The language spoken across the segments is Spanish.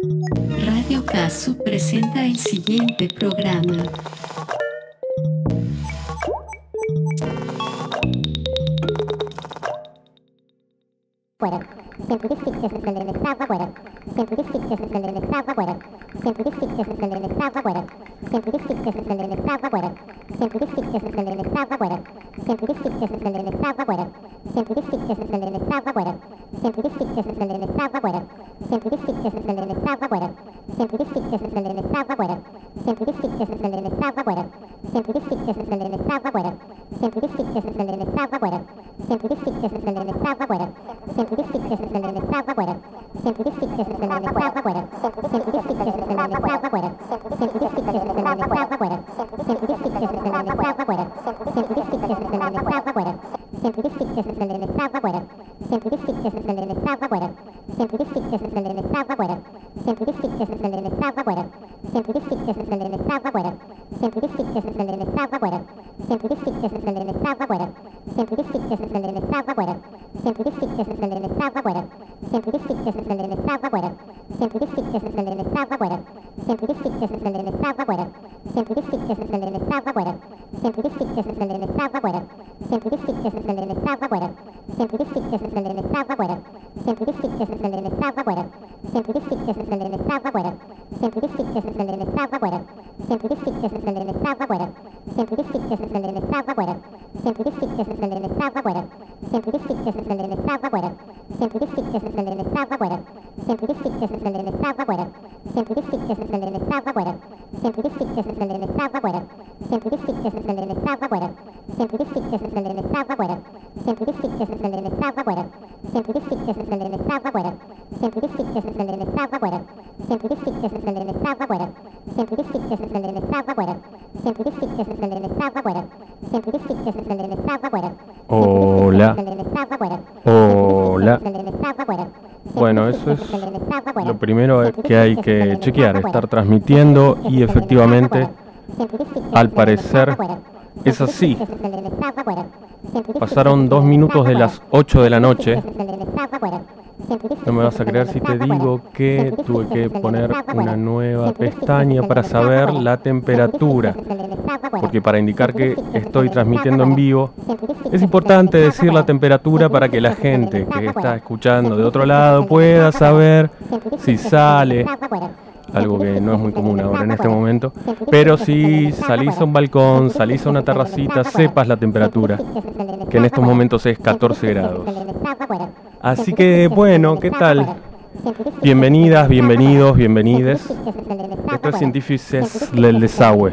Radio Caso presenta el siguiente programa. Hola. Hola. Bueno, eso es lo primero que hay que chequear, estar transmitiendo y efectivamente, al parecer, es así. Pasaron 2 minutos de las 8 de la noche. No me vas a creer si te digo que tuve que poner una nueva pestaña para saber la temperatura, porque para indicar que estoy transmitiendo en vivo es importante decir la temperatura para que la gente que está escuchando de otro lado pueda saber si sale, algo que no es muy común ahora en este momento, pero si salís a un balcón, salís a una terracita, sepas la temperatura, que en estos momentos es 14 grados. Así que, bueno, ¿qué tal? Bienvenidas, bienvenidos, bienvenides. Esto es Científices del Desagüe.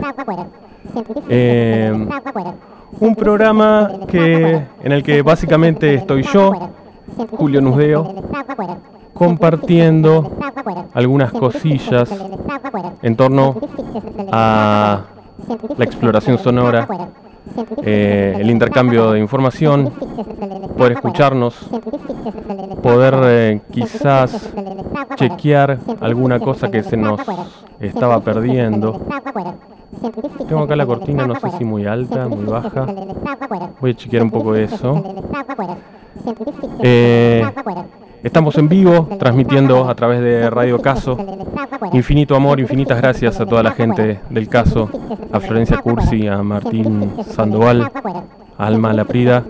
Un programa en el que básicamente estoy yo, Julio Nusdeo, compartiendo algunas cosillas en torno a la exploración sonora, el intercambio de información, poder escucharnos, poder quizás chequear alguna cosa que se nos estaba perdiendo. Tengo acá la cortina, no sé si muy alta, muy baja. Voy a chequear un poco eso. Estamos en vivo, transmitiendo a través de Radio Caso. Infinito amor, infinitas gracias a toda la gente del Caso, a Florencia Cursi, a Martín Sandoval, a Alma Laprida.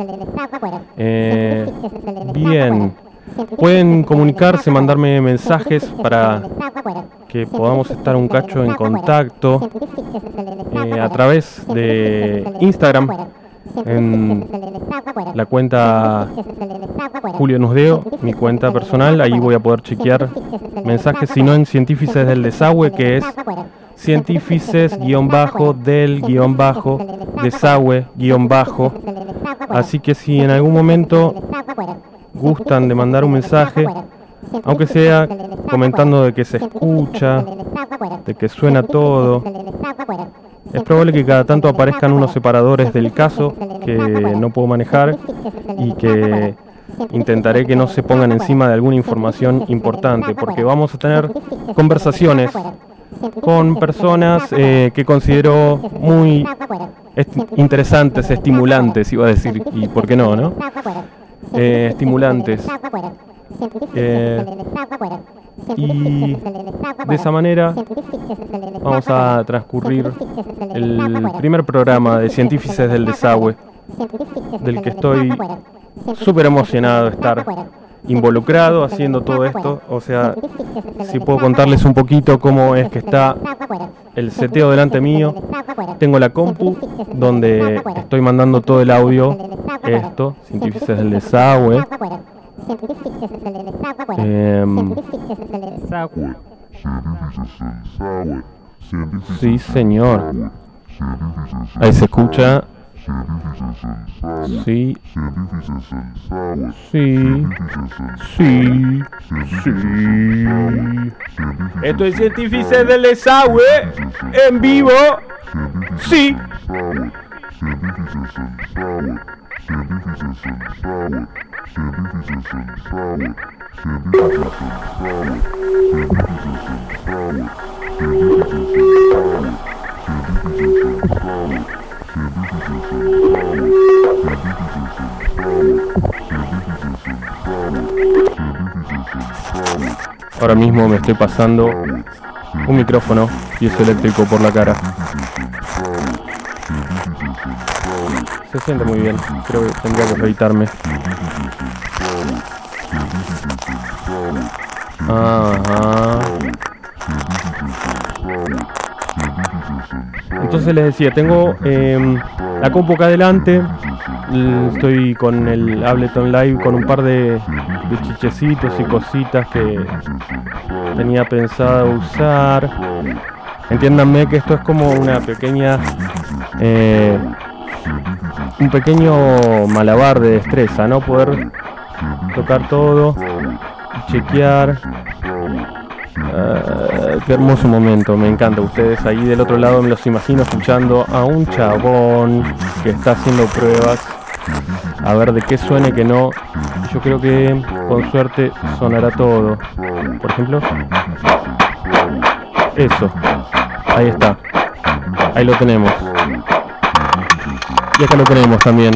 Bien, pueden comunicarse, mandarme mensajes para que podamos estar un cacho en contacto a través de Instagram, en la cuenta Julio Nusdeo, mi cuenta personal. Ahí voy a poder chequear mensajes, si no en Científices del Desagüe, que es Científices-del-desagüe-. Así que si en algún momento gustan de mandar un mensaje, aunque sea comentando de que se escucha, de que suena todo, es probable que cada tanto aparezcan unos separadores del caso que no puedo manejar y que intentaré que no se pongan encima de alguna información importante, porque vamos a tener conversaciones con personas que considero muy interesantes, estimulantes, iba a decir, y por qué no, ¿no? Estimulantes. Y de esa manera vamos a transcurrir el primer programa de Científices del Desagüe, del que estoy súper emocionado de estar involucrado haciendo todo esto. O sea, si puedo contarles un poquito cómo es que está el seteo delante mío. Tengo la compu donde estoy mandando todo el audio, esto, Científices del Desagüe. Sí, señor. Ahí se escucha. Sí. Sí. Sí. Sí. Esto es Científices del Desagüe en vivo. Sí. Ahora mismo me estoy pasando un micrófono piezoeléctrico por la cara. Se siente muy bien, creo que tendría que afeitarme. Ajá. Entonces les decía, tengo la compu acá adelante. Estoy con el Ableton Live con un par de chichecitos y cositas que tenía pensado usar. Entiéndanme que esto es como una pequeña un pequeño malabar de destreza, ¿no? Poder tocar todo, chequear. Qué hermoso momento, me encanta. Ustedes ahí del otro lado me los imagino escuchando a un chabón que está haciendo pruebas a ver de qué suena y que no. Yo creo que con suerte sonará todo. Por ejemplo, eso, ahí está, ahí lo tenemos. Y acá lo tenemos también.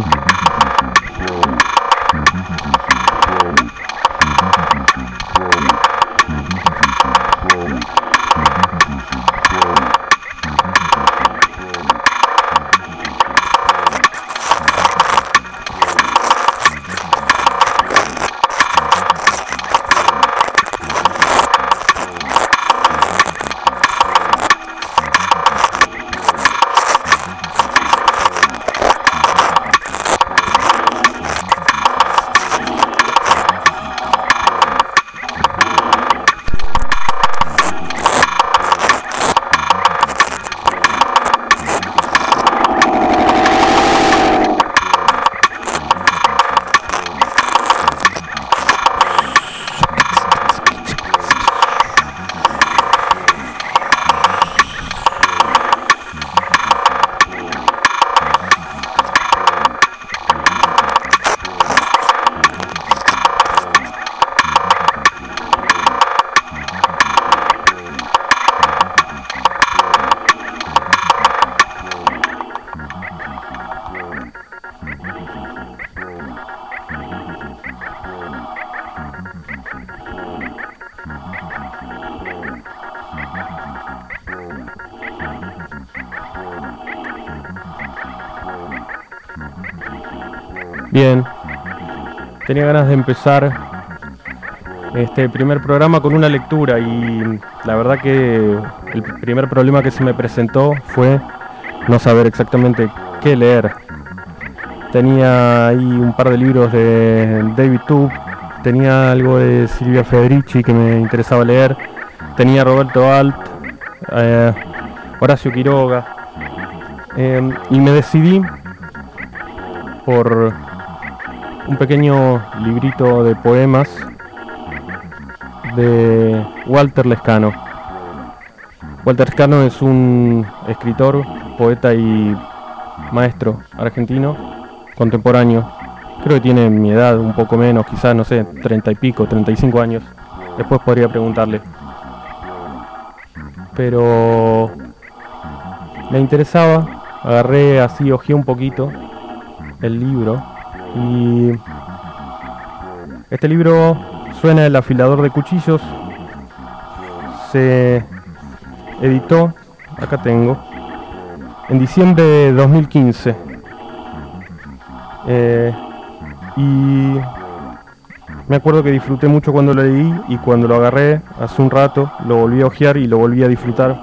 Bien, tenía ganas de empezar este primer programa con una lectura y la verdad que el primer problema que se me presentó fue no saber exactamente qué leer. Tenía ahí un par de libros de David Tubb, tenía algo de Silvia Federici que me interesaba leer, tenía Roberto Alt, Horacio Quiroga, y me decidí por un pequeño librito de poemas de Walter Lescano. Walter Lescano es un escritor, poeta y maestro argentino contemporáneo. Creo que tiene mi edad, un poco menos, quizás, no sé, 30 y pico, 35 años. Después podría preguntarle. Pero me interesaba, agarré así, hojeé un poquito el libro y este libro suena El afilador de cuchillos se editó, acá tengo, en diciembre de 2015. Y me acuerdo que disfruté mucho cuando lo leí, y cuando lo agarré hace un rato lo volví a hojear y lo volví a disfrutar.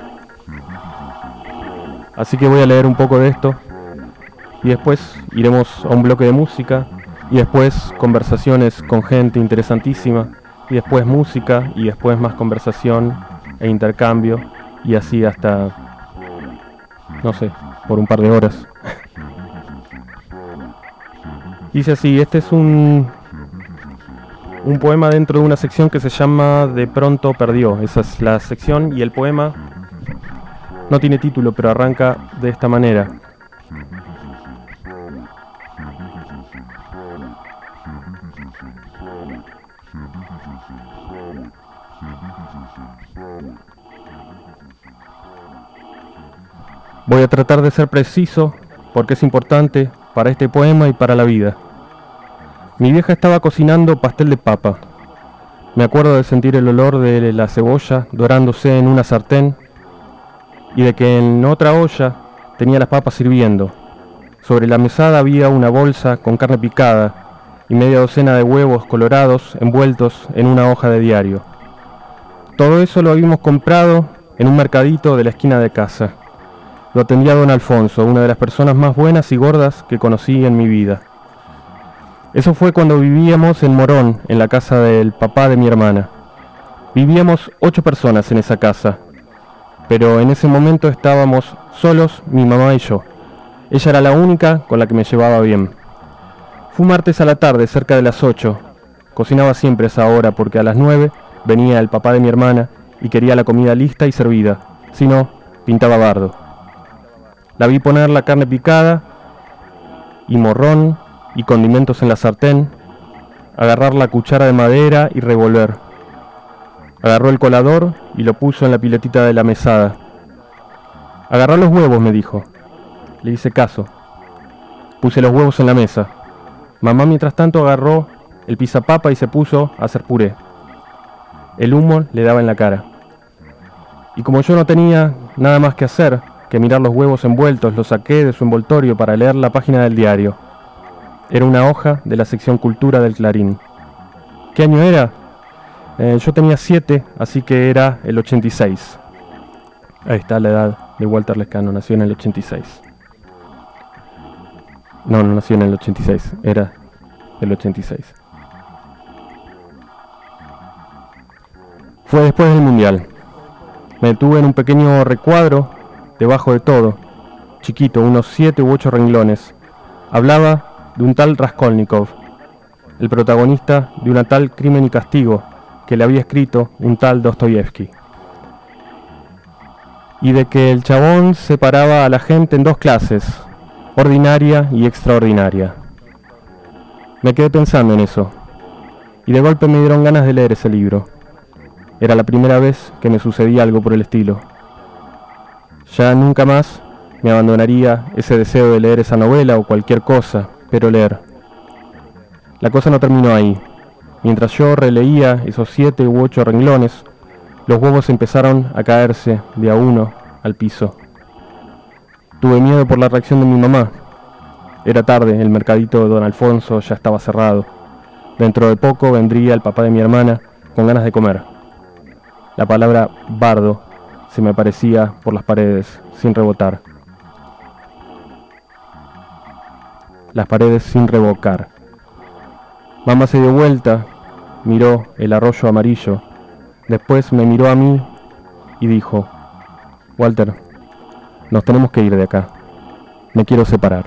Así que voy a leer un poco de esto y después iremos a un bloque de música y después conversaciones con gente interesantísima y después música y después más conversación e intercambio y así hasta, no sé, por un par de horas. Dice así, este es un poema dentro de una sección que se llama De pronto perdió. Esa es la sección y el poema no tiene título, pero arranca de esta manera. Voy a tratar de ser preciso porque es importante para este poema y para la vida. Mi vieja estaba cocinando pastel de papa. Me acuerdo de sentir el olor de la cebolla dorándose en una sartén y de que en otra olla tenía las papas hirviendo. Sobre la mesada había una bolsa con carne picada y media docena de huevos colorados envueltos en una hoja de diario. Todo eso lo habíamos comprado en un mercadito de la esquina de casa. Lo atendía don Alfonso, una de las personas más buenas y gordas que conocí en mi vida. Eso fue cuando vivíamos en Morón, en la casa del papá de mi hermana. Vivíamos 8 personas en esa casa, pero en ese momento estábamos solos mi mamá y yo. Ella era la única con la que me llevaba bien. Fue un martes a la tarde, cerca de las 8. Cocinaba siempre a esa hora porque a las 9 venía el papá de mi hermana y quería la comida lista y servida. Si no, pintaba bardo. La vi poner la carne picada y morrón y condimentos en la sartén, agarrar la cuchara de madera y revolver. Agarró el colador y lo puso en la piletita de la mesada. Agarrá los huevos, me dijo. Le hice caso. Puse los huevos en la mesa. Mamá, mientras tanto, agarró el pisapapa y se puso a hacer puré. El humo le daba en la cara. Y como yo no tenía nada más que hacer que mirar los huevos envueltos, los saqué de su envoltorio para leer la página del diario. Era una hoja de la sección Cultura del Clarín. ¿Qué año era? Yo tenía 7, así que era el 86. Ahí está la edad de Walter Lescano, nació en el 86. No nació en el 86, era el 86. Fue después del Mundial. Me detuve en un pequeño recuadro debajo de todo, chiquito, unos 7 u 8 renglones. Hablaba de un tal Raskolnikov, el protagonista de una tal Crimen y Castigo que le había escrito un tal Dostoyevsky. Y de que el chabón separaba a la gente en 2 clases, ordinaria y extraordinaria. Me quedé pensando en eso, y de golpe me dieron ganas de leer ese libro. Era la primera vez que me sucedía algo por el estilo. Ya nunca más me abandonaría ese deseo de leer esa novela o cualquier cosa, pero leer. La cosa no terminó ahí. Mientras yo releía esos 7 u 8 renglones, los huevos empezaron a caerse de a uno al piso. Tuve miedo por la reacción de mi mamá. Era tarde, el mercadito de don Alfonso ya estaba cerrado. Dentro de poco vendría el papá de mi hermana con ganas de comer. La palabra bardo se me aparecía por las paredes sin rebotar. Las paredes sin revocar. Mamá se dio vuelta, miró el arroyo amarillo, después me miró a mí y dijo: Walter, nos tenemos que ir de acá. Me quiero separar.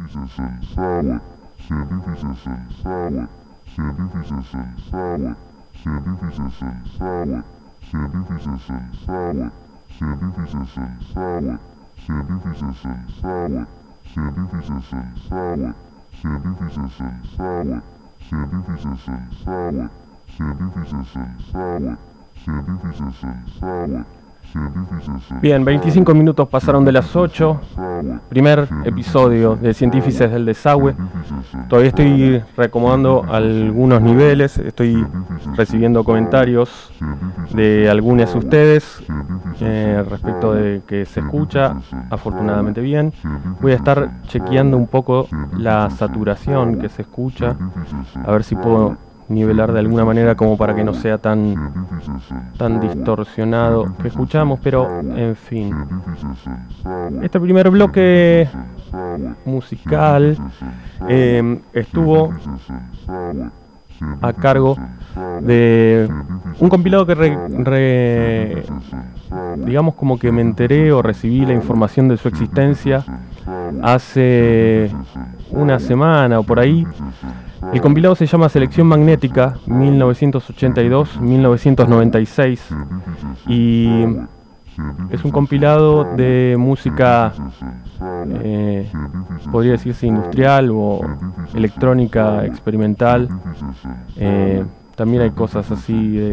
Bien, 25 minutos pasaron de las 8. Primer episodio de Científices del Desagüe. Todavía estoy reacomodando algunos niveles. Estoy recibiendo comentarios de algunos de ustedes respecto de que se escucha afortunadamente bien. Voy a estar chequeando un poco la saturación que se escucha, a ver si puedo nivelar de alguna manera como para que no sea tan distorsionado que escuchamos, pero en fin. Este primer bloque musical estuvo a cargo de un compilado que digamos como que me enteré o recibí la información de su existencia hace una semana o por ahí. El compilado se llama Selección Magnética 1982-1996 y es un compilado de música, podría decirse industrial o electrónica experimental. También hay cosas así de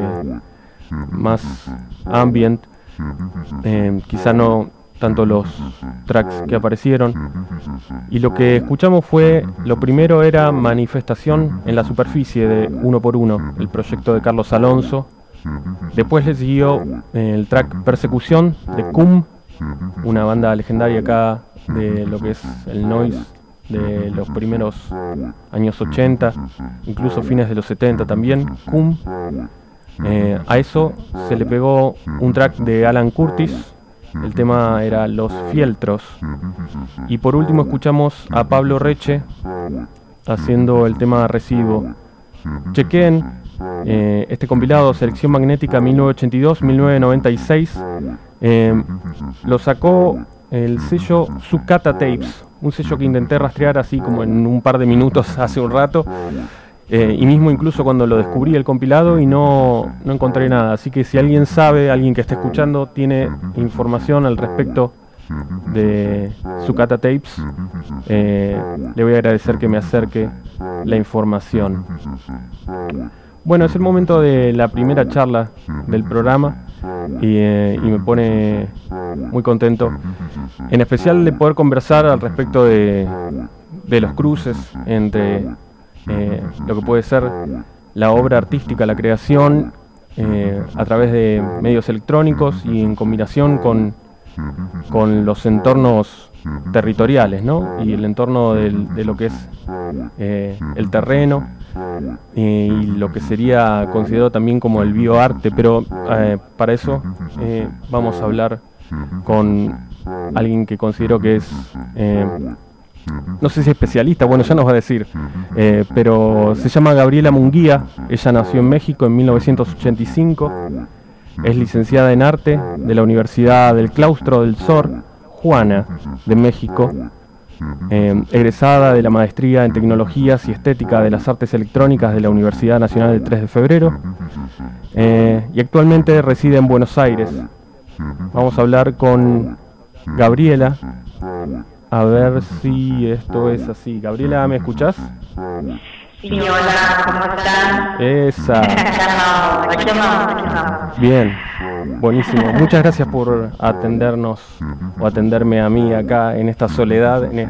más ambient, quizá no tanto los tracks que aparecieron. Y lo que escuchamos fue, lo primero era Manifestación en la Superficie de Uno por Uno, el proyecto de Carlos Alonso. Después le siguió el track Persecución de CUM, una banda legendaria acá de lo que es el noise de los primeros años 80, incluso fines de los 70 también, CUM. A eso se le pegó un track de Alan Curtis. El tema era Los Fieltros. Y por último escuchamos a Pablo Reche haciendo el tema Residuo. Chequen este compilado, Selección Magnética 1982-1996. Lo sacó el sello Sucata Tapes, un sello que intenté rastrear así como en un par de minutos hace un rato. Y mismo incluso cuando lo descubrí el compilado y no encontré nada. Así que si alguien sabe, alguien que esté escuchando, tiene información al respecto de Sucata Tapes, le voy a agradecer que me acerque la información. Bueno, es el momento de la primera charla del programa y me pone muy contento, en especial de poder conversar al respecto de los cruces entre lo que puede ser la obra artística, la creación a través de medios electrónicos y en combinación con los entornos territoriales, ¿no? Y el entorno de lo que es el terreno y lo que sería considerado también como el bioarte, pero para eso vamos a hablar con alguien que considero que es no sé si especialista, bueno, ya nos va a decir, pero se llama Gabriela Munguía. Ella nació en México en 1985, es licenciada en arte de la Universidad del Claustro del Sor Juana de México, egresada de la maestría en Tecnologías y Estética de las Artes Electrónicas de la Universidad Nacional del 3 de Febrero, y actualmente reside en Buenos Aires. Vamos a hablar con Gabriela. A ver si esto es así. Gabriela, ¿me escuchás? Sí, hola, ¿cómo están? Esa. Aquí andamos. Bien, buenísimo. Muchas gracias por atendernos o atenderme a mí acá en esta soledad, en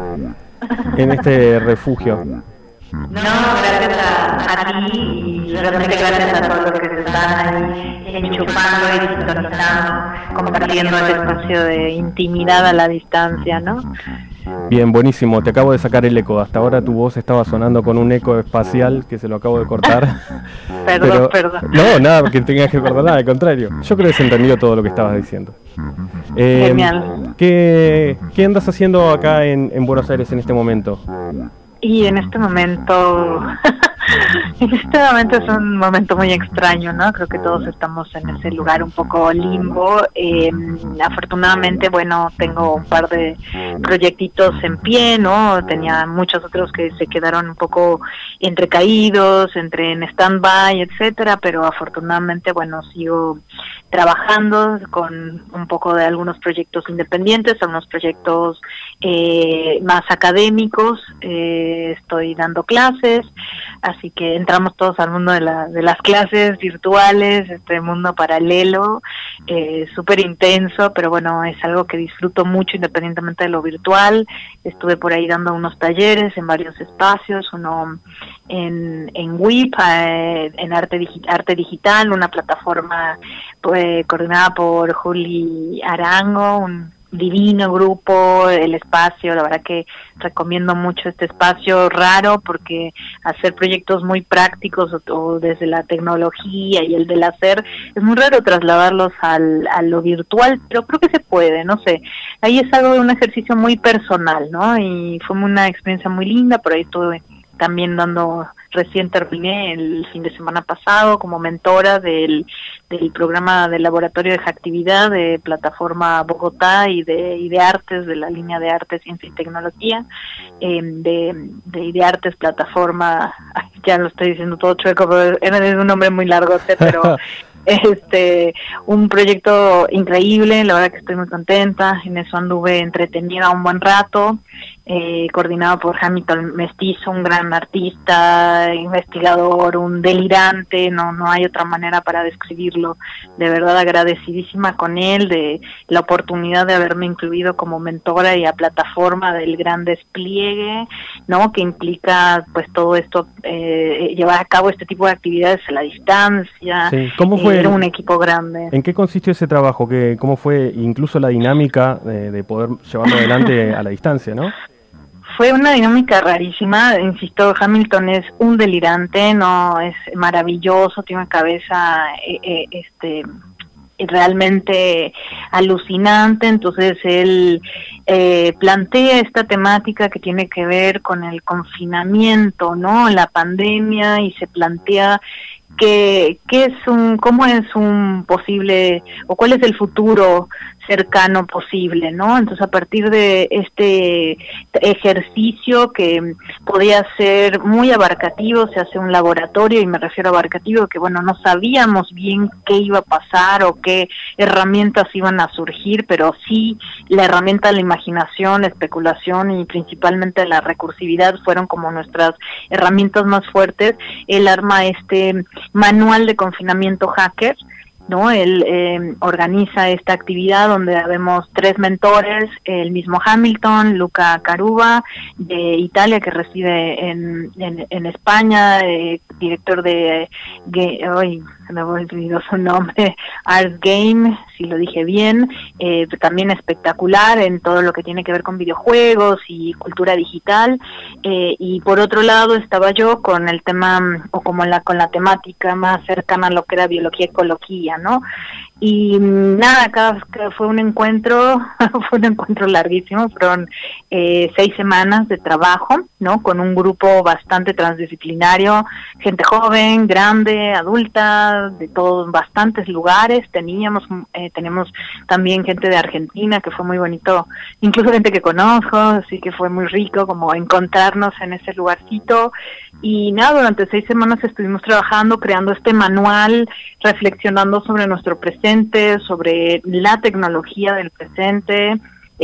este refugio. No, gracias a ti y realmente gracias a todos los que se están ahí enchufando y sintonizando, compartiendo el espacio de intimidad a la distancia, ¿no? Bien, buenísimo. Te acabo de sacar el eco. Hasta ahora tu voz estaba sonando con un eco espacial que se lo acabo de cortar. Perdón. No, nada, porque tengas que perdonar, al contrario. Yo creo que se entendió todo lo que estabas diciendo. Genial. ¿Qué andas haciendo acá en Buenos Aires en este momento? Y en este momento En este momento es un momento muy extraño, ¿no? Creo que todos estamos en ese lugar un poco limbo. Afortunadamente, bueno, tengo un par de proyectitos en pie, ¿no? Tenía muchos otros que se quedaron un poco entrecaídos, en stand-by, etcétera, pero afortunadamente, bueno, sigo trabajando con un poco de algunos proyectos independientes, algunos proyectos más académicos. Estoy dando clases, así que entramos todos al mundo de las clases virtuales, este mundo paralelo, súper intenso, pero bueno, es algo que disfruto mucho independientemente de lo virtual. Estuve por ahí dando unos talleres en varios espacios, uno en WIP, en arte digital, una plataforma coordinada por Juli Arango, un divino grupo, el espacio, la verdad que recomiendo mucho este espacio raro porque hacer proyectos muy prácticos o desde la tecnología y el del hacer, es muy raro trasladarlos a lo virtual, pero creo que se puede, no sé, ahí es algo de un ejercicio muy personal, ¿no? Y fue una experiencia muy linda, por ahí estuve también recién terminé el fin de semana pasado como mentora del programa del laboratorio de Hacktividad de Plataforma Bogotá y de artes, de la línea de artes, ciencia y tecnología, de artes plataforma, ya lo estoy diciendo todo chueco, pero es un nombre muy largote, pero un proyecto increíble, la verdad que estoy muy contenta, en eso anduve entretenida un buen rato, coordinado por Hamilton Mestizo, un gran artista, investigador, un delirante, no hay otra manera para describirlo, de verdad agradecidísima con él de la oportunidad de haberme incluido como mentora y a plataforma del gran despliegue, ¿no? Que implica pues todo esto, llevar a cabo este tipo de actividades a la distancia. Sí. ¿Cómo fue? Era un equipo grande. ¿En qué consistió ese trabajo? ¿Cómo fue incluso la dinámica de poder llevarlo adelante a la distancia, ¿no? Fue una dinámica rarísima, insisto, Hamilton es un delirante, no es maravilloso, tiene una cabeza realmente alucinante, entonces él plantea esta temática que tiene que ver con el confinamiento, ¿no? La pandemia, y se plantea cómo es un posible, o cuál es el futuro cercano posible, ¿no? Entonces, a partir de este ejercicio que podía ser muy abarcativo, se hace un laboratorio, y me refiero a abarcativo, que bueno, no sabíamos bien qué iba a pasar o qué herramientas iban a surgir, pero sí la herramienta de la imaginación, la especulación y principalmente la recursividad fueron como nuestras herramientas más fuertes. Él arma este manual de confinamiento hacker, ¿no? Él organiza esta actividad donde habemos 3 mentores, el mismo Hamilton, Luca Caruba de Italia, que reside en España, director de se me olvidó su nombre, Art Game, si lo dije bien, también espectacular en todo lo que tiene que ver con videojuegos y cultura digital, y por otro lado estaba yo con el tema, o con la temática más cercana a lo que era biología y ecología, ¿no? Y nada, fue un encuentro, larguísimo, fueron 6 semanas de trabajo, ¿no? Con un grupo bastante transdisciplinario, gente joven, grande, adulta, de todos, bastantes lugares. Tenemos también gente de Argentina, que fue muy bonito, incluso gente que conozco, así que fue muy rico como encontrarnos en ese lugarcito. Y nada, durante 6 semanas estuvimos trabajando, creando este manual, reflexionando sobre nuestro presente, sobre la tecnología del presente,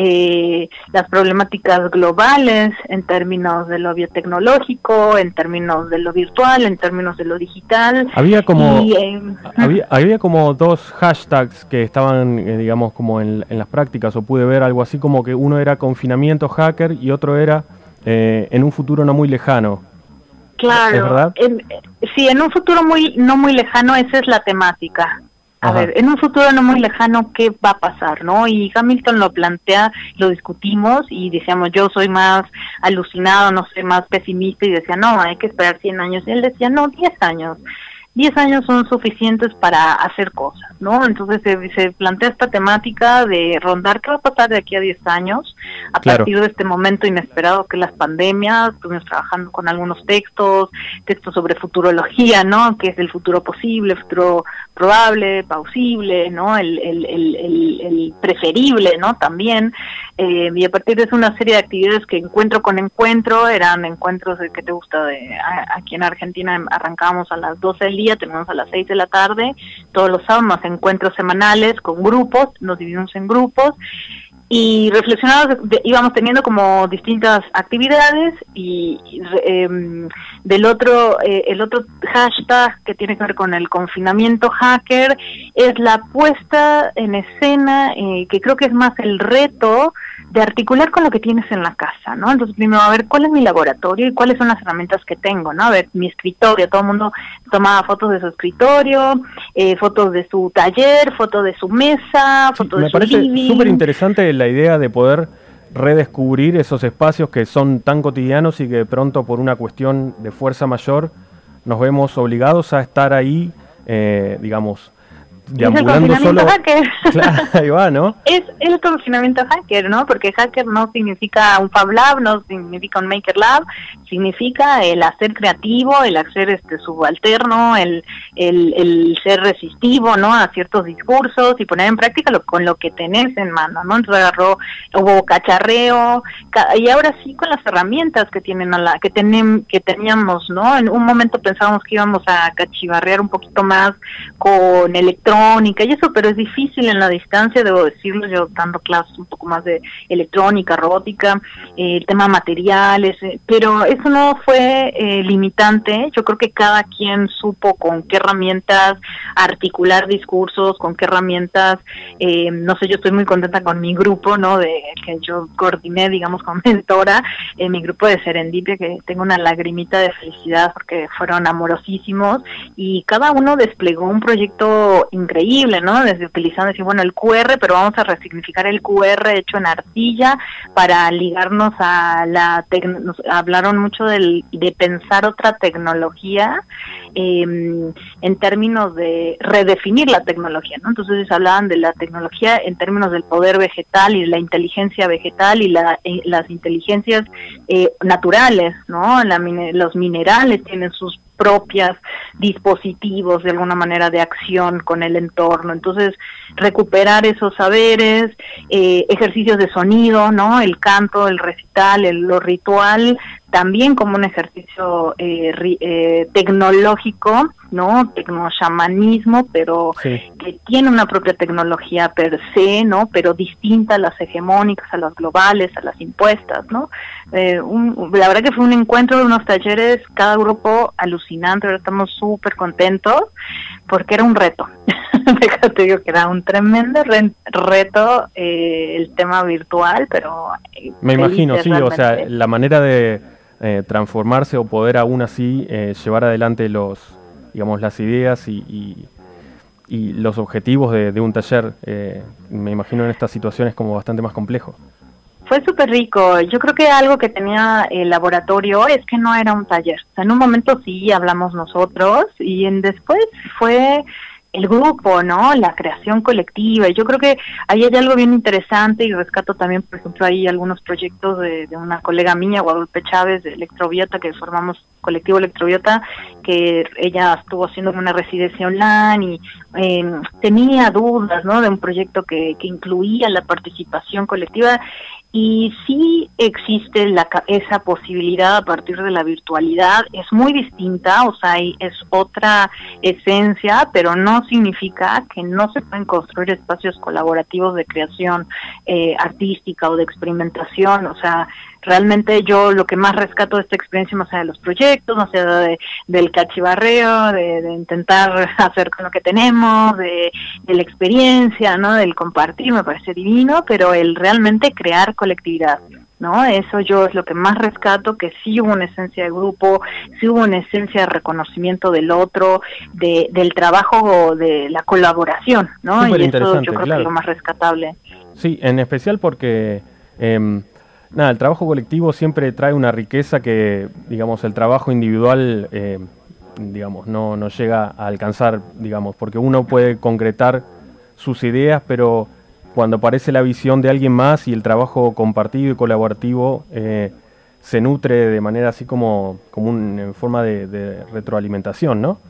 las problemáticas globales en términos de lo biotecnológico, en términos de lo virtual, en términos de lo digital. Había como había como 2 hashtags que estaban, digamos, como en las prácticas, o pude ver algo así como que uno era confinamiento hacker y otro era en un futuro no muy lejano. Claro, ¿Es verdad? Sí, en un futuro no muy lejano, esa es la temática. A ver, en un futuro no muy lejano, ¿qué va a pasar, no? Y Hamilton lo plantea, lo discutimos, y decíamos, yo soy más alucinado, no sé, más pesimista, y decía, no, hay que esperar 100 años. Y él decía, no, 10 años. 10 años son suficientes para hacer cosas, ¿no? Entonces se plantea esta temática de rondar qué va a pasar de aquí a 10 años, a partir de este momento inesperado que las pandemias. Estuvimos trabajando con algunos textos sobre futurología, ¿no? Que es el futuro posible, el futuro probable, plausible, ¿no? El preferible, ¿no? También, y a partir de eso una serie de actividades que encuentro con encuentro, eran encuentros de que te gusta, aquí en Argentina arrancábamos a las 12 del día, terminamos a las 6 de la tarde, todos los sábados, encuentros semanales con grupos, nos dividimos en grupos, y reflexionados, íbamos teniendo como distintas actividades, y el otro hashtag que tiene que ver con el confinamiento hacker es la puesta en escena, que creo que es más el reto de articular con lo que tienes en la casa, ¿no? Entonces, primero, a ver, ¿cuál es mi laboratorio y cuáles son las herramientas que tengo, ¿no? A ver, mi escritorio, todo el mundo tomaba fotos de su escritorio, fotos de su taller, fotos de su mesa, fotos de su living. Me parece súper interesante la idea de poder redescubrir esos espacios que son tan cotidianos y que de pronto, por una cuestión de fuerza mayor, nos vemos obligados a estar ahí, digamos, deambulando solo. Claro, ahí va, ¿no? Es el confinamiento hacker, ¿no? Porque hacker no significa un Fab Lab, no significa un Maker Lab, significa el hacer creativo, el hacer subalterno, el ser resistivo, ¿no? A ciertos discursos y poner en práctica con lo que tenés en mano, ¿no? Entonces hubo cacharreo, y ahora sí con las herramientas que teníamos, ¿no? En un momento pensábamos que íbamos a cachivarrear un poquito más con electrónica y eso, pero es difícil en la distancia, debo decirlo, yo dando clases un poco más de electrónica, robótica, el tema materiales, pero eso no fue limitante. Yo creo que cada quien supo con qué herramientas articular discursos, con qué herramientas, no sé, yo estoy muy contenta con mi grupo, ¿no? Que yo coordiné, digamos, como mentora, mi grupo de Serendipia, que tengo una lagrimita de felicidad porque fueron amorosísimos, y cada uno desplegó un proyecto increíble, ¿no? Desde utilizando, el QR, pero vamos a resignificar el QR hecho en arcilla para ligarnos a hablaron mucho de pensar otra tecnología, en términos de redefinir la tecnología, ¿no? Entonces hablaban de la tecnología en términos del poder vegetal y de la inteligencia vegetal y las inteligencias naturales, ¿no? Los minerales tienen sus propias dispositivos de alguna manera de acción con el entorno, entonces recuperar esos saberes, ejercicios de sonido, ¿no? El canto, el recital, lo ritual, también como un ejercicio tecnológico, ¿no? Tecnochamanismo, pero sí, que tiene una propia tecnología per se, ¿no? Pero distinta a las hegemónicas, a las globales, a las impuestas, ¿no? La verdad que fue un encuentro de unos talleres, cada grupo alucinante, ahora estamos súper contentos, porque era un reto. Déjate, digo que era un tremendo reto el tema virtual, pero me imagino, sí, realmente. O sea, la manera de transformarse o poder aún así llevar adelante las ideas y los objetivos de un taller, me imagino en estas situaciones como bastante más complejo. Fue súper rico. Yo creo que algo que tenía el laboratorio es que no era un taller. O sea, en un momento sí hablamos nosotros y después fue el grupo, ¿no? La creación colectiva. Y yo creo que ahí hay algo bien interesante y rescato también, por ejemplo, ahí algunos proyectos de una colega mía, Guadalupe Chávez, de Electrobiota, que formamos colectivo Electrobiota, que ella estuvo haciendo una residencia online y tenía dudas, ¿no? De un proyecto que incluía la participación colectiva. Y sí existe esa posibilidad a partir de la virtualidad, es muy distinta, o sea, es otra esencia, pero no significa que no se pueden construir espacios colaborativos de creación artística o de experimentación. O sea, realmente yo lo que más rescato de esta experiencia, más allá de los proyectos, más allá del cachivarreo, de intentar hacer con lo que tenemos, de la experiencia, ¿no? Del compartir, me parece divino, pero el realmente crear colectividad, ¿no? Eso yo es lo que más rescato, que sí hubo una esencia de grupo, sí hubo una esencia de reconocimiento del otro, del trabajo, de la colaboración, ¿no? Y eso yo creo que es lo más rescatable. Sí, en especial porque el trabajo colectivo siempre trae una riqueza que, digamos, el trabajo individual digamos, no llega a alcanzar, digamos, porque uno puede concretar sus ideas, pero cuando aparece la visión de alguien más y el trabajo compartido y colaborativo se nutre de manera así como en forma de retroalimentación, ¿no?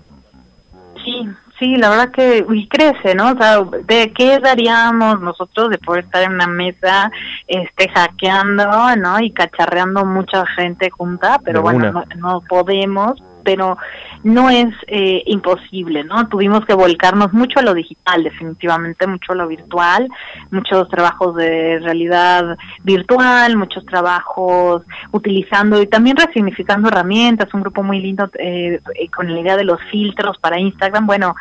Sí, la verdad que crece, ¿no? O sea, ¿de qué daríamos nosotros de poder estar en una mesa hackeando, ¿no? Y cacharreando mucha gente junta, pero bueno, no podemos, pero no es imposible, ¿no? Tuvimos que volcarnos mucho a lo digital, definitivamente, mucho a lo virtual, muchos trabajos de realidad virtual, muchos trabajos utilizando y también resignificando herramientas, un grupo muy lindo con la idea de los filtros para Instagram, bueno,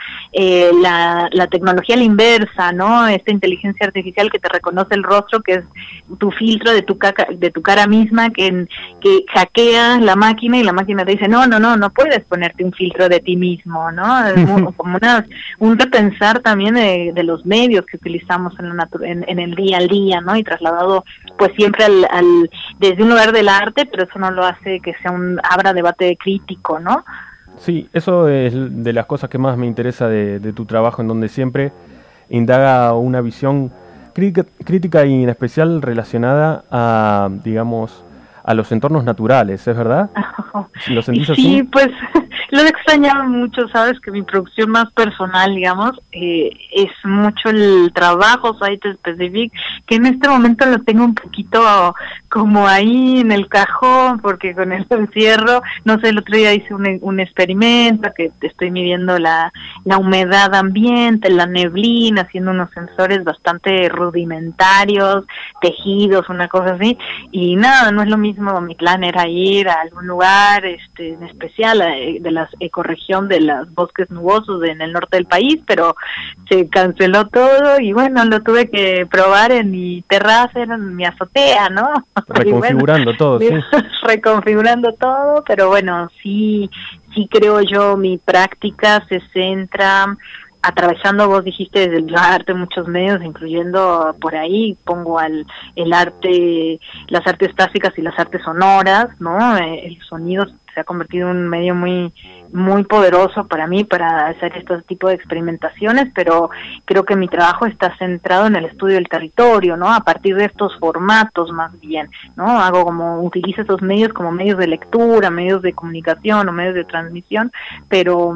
la tecnología a la inversa, ¿no? Esta inteligencia artificial que te reconoce el rostro, que es tu filtro de tu cara misma, que hackea la máquina y la máquina te dice, no puedes ponerte un filtro de ti mismo, ¿no? Es como un repensar también de los medios que utilizamos en el día al día, ¿no? Y trasladado pues siempre desde un lugar del arte, pero eso no lo hace que abra debate crítico, ¿no? Sí, eso es de las cosas que más me interesa de tu trabajo, en donde siempre indaga una visión crítica y en especial relacionada a, digamos, a los entornos naturales, ¿es verdad? ¿Lo sentís así? Sí, pues lo he extrañado mucho, sabes que mi producción más personal, digamos, es mucho el trabajo site specific, que en este momento lo tengo un poquito como ahí en el cajón, porque con el encierro, no sé, el otro día hice un experimento que estoy midiendo la humedad ambiente, la neblina, haciendo unos sensores bastante rudimentarios, tejidos, una cosa así, y nada, no es lo mismo. Mi plan era ir a algún lugar en especial de la ecorregión de los bosques nubosos en el norte del país, pero se canceló todo y bueno, lo tuve que probar en mi terraza, en mi azotea, ¿no? Reconfigurando todo, sí. Reconfigurando todo, pero bueno, sí creo yo, mi práctica se centra atravesando, vos dijiste, desde el arte, muchos medios, incluyendo por ahí, pongo el arte, las artes plásticas y las artes sonoras, ¿no? El sonido se ha convertido en un medio muy muy poderoso para mí para hacer este tipo de experimentaciones, pero creo que mi trabajo está centrado en el estudio del territorio, ¿no? A partir de estos formatos más bien, ¿no? Utilizo esos medios como medios de lectura, medios de comunicación o medios de transmisión, pero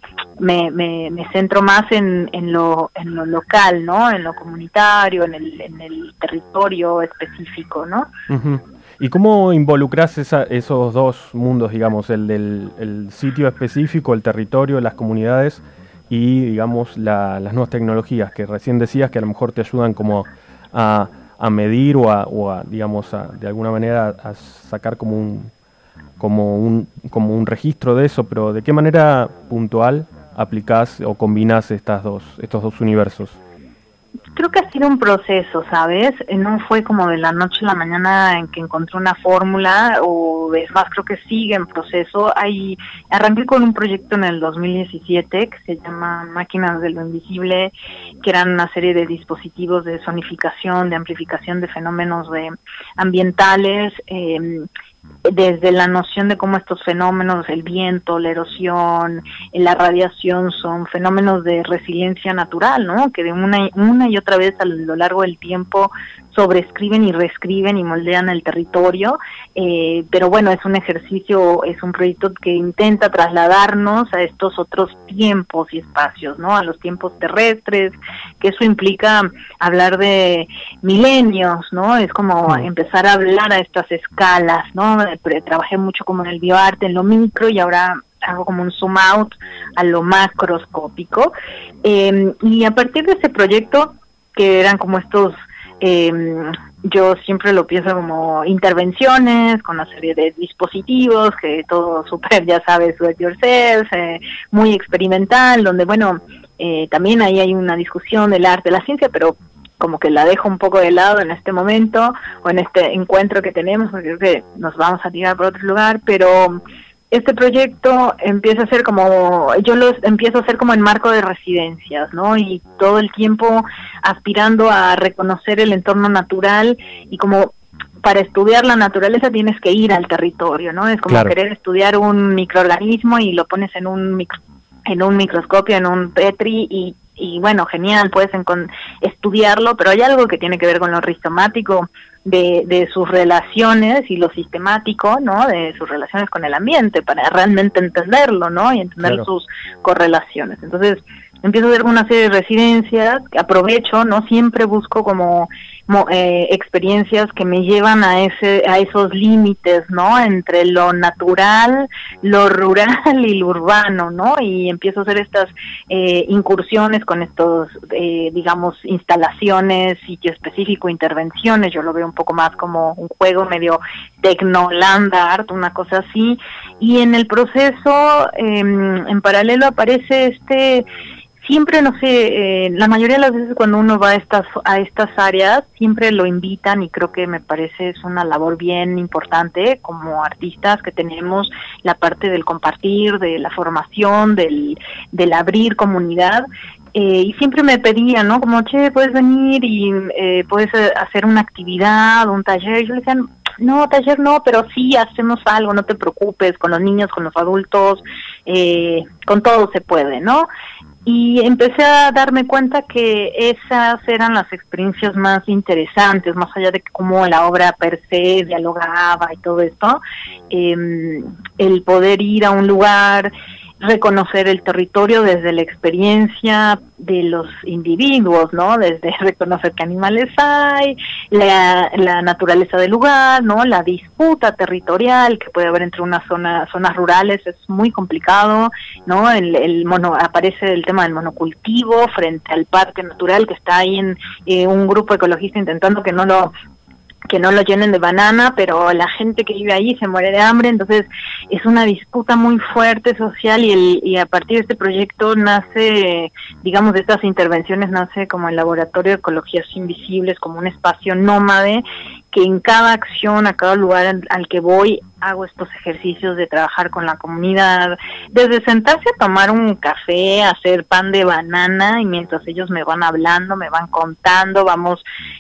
me centro más en lo local, ¿no? En lo comunitario, en el territorio específico, ¿no? Uh-huh. ¿Y cómo involucras esos dos mundos, digamos, el sitio específico, el territorio, las comunidades y, digamos, las nuevas tecnologías que recién decías que a lo mejor te ayudan como a medir digamos, de alguna manera a sacar como un registro de eso, pero ¿de qué manera puntual aplicás o combinás estos dos universos? Creo que ha sido un proceso, ¿sabes? No fue como de la noche a la mañana en que encontré una fórmula, o es más, creo que sigue en proceso. Arranqué con un proyecto en el 2017 que se llama Máquinas de lo Invisible, que eran una serie de dispositivos de sonificación, de amplificación de fenómenos ambientales, desde la noción de cómo estos fenómenos, el viento, la erosión, la radiación, son fenómenos de resiliencia natural, ¿no? Que de una y otra vez a lo largo del tiempo sobreescriben y reescriben y moldean el territorio, pero bueno, es un ejercicio, es un proyecto que intenta trasladarnos a estos otros tiempos y espacios, ¿no? A los tiempos terrestres, que eso implica hablar de milenios, ¿no? Es como empezar a hablar a estas escalas, ¿no? Trabajé mucho como en el bioarte, en lo micro, y ahora hago como un zoom out a lo macroscópico, y a partir de ese proyecto, que eran como estos, yo siempre lo pienso como intervenciones con una serie de dispositivos, que todo súper, ya sabes, do it yourself, muy experimental, donde bueno, también ahí hay una discusión del arte, de la ciencia, pero como que la dejo un poco de lado en este momento, o en este encuentro que tenemos, porque creo que nos vamos a tirar por otro lugar, pero este proyecto empieza a ser como, yo lo empiezo a hacer como en marco de residencias, ¿no? Y todo el tiempo aspirando a reconocer el entorno natural y como para estudiar la naturaleza tienes que ir al territorio, ¿no? Es como Claro. querer estudiar un microorganismo y lo pones en un microscopio, en un Petri, y bueno, genial, puedes estudiarlo, pero hay algo que tiene que ver con lo rizomático de sus relaciones y lo sistemático, ¿no? De sus relaciones con el ambiente, para realmente entenderlo, ¿no? Y entender Claro. sus correlaciones. Entonces, empiezo a hacer una serie de residencias, aprovecho, ¿no? Siempre busco como experiencias que me llevan a esos límites, ¿no? Entre lo natural, lo rural y lo urbano, ¿no? Y empiezo a hacer estas incursiones con estos, digamos, instalaciones, sitio específico, intervenciones. Yo lo veo un poco más como un juego medio tecno-land art, una cosa así. Y en el proceso, en paralelo aparece siempre, no sé, la mayoría de las veces cuando uno va a estas áreas, siempre lo invitan, y creo que me parece es una labor bien importante como artistas que tenemos la parte del compartir, de la formación, del abrir comunidad. Y siempre me pedían, ¿no? Como, che, puedes venir y puedes hacer una actividad, un taller. Y yo le decía, no, taller no, pero sí hacemos algo, no te preocupes, con los niños, con los adultos, con todo se puede, ¿no? Y empecé a darme cuenta que esas eran las experiencias más interesantes, más allá de cómo la obra per se dialogaba y todo esto, el poder ir a un lugar, reconocer el territorio desde la experiencia de los individuos, ¿no? Desde reconocer qué animales hay, la naturaleza del lugar, ¿no? La disputa territorial que puede haber entre zonas rurales es muy complicado, ¿no? Aparece el tema del monocultivo frente al parque natural, que está ahí en un grupo ecologista intentando que no lo llenen de banana, pero la gente que vive ahí se muere de hambre. Entonces es una disputa muy fuerte social, y a partir de este proyecto nace, digamos, de estas intervenciones nace como el Laboratorio de Ecologías Invisibles, como un espacio nómade, que en cada acción, a cada lugar al que voy, hago estos ejercicios de trabajar con la comunidad, desde sentarse a tomar un café, hacer pan de banana, y mientras ellos me van hablando, me van contando, vamos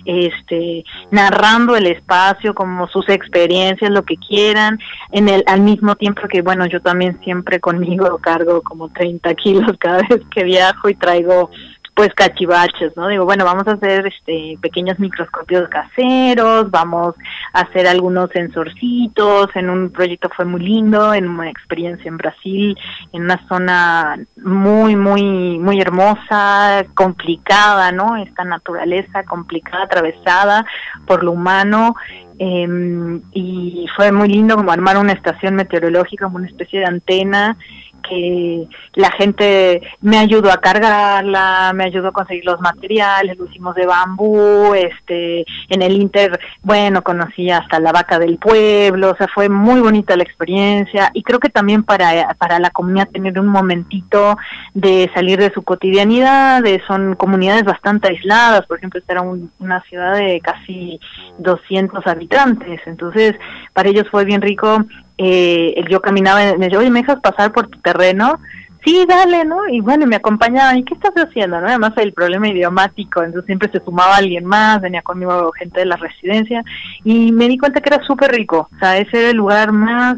narrando el espacio, como sus experiencias, lo que quieran, al mismo tiempo que, bueno, yo también siempre conmigo cargo como 30 kilos cada vez que viajo y traigo pues cachivaches, ¿no? Digo, bueno, vamos a hacer pequeños microscopios caseros, vamos a hacer algunos sensorcitos. En un proyecto fue muy lindo, en una experiencia en Brasil, en una zona muy, muy, muy hermosa, complicada, ¿no? Esta naturaleza complicada, atravesada por lo humano. Y fue muy lindo como armar una estación meteorológica, como una especie de antena, que la gente me ayudó a cargarla, me ayudó a conseguir los materiales, lo hicimos de bambú, en el Inter, bueno, conocí hasta la vaca del pueblo, o sea, fue muy bonita la experiencia, y creo que también para la comunidad tener un momentito de salir de su cotidianidad. Son comunidades bastante aisladas, por ejemplo, esta era una ciudad de casi 200 habitantes, entonces para ellos fue bien rico. Yo caminaba y me decía, oye, ¿me dejas pasar por tu terreno? Sí, dale, ¿no? Y bueno, me acompañaban, ¿y qué estás haciendo? ¿No? Además el problema idiomático, entonces siempre se sumaba alguien más, venía conmigo gente de la residencia, y me di cuenta que era súper rico. O sea, ese era el lugar más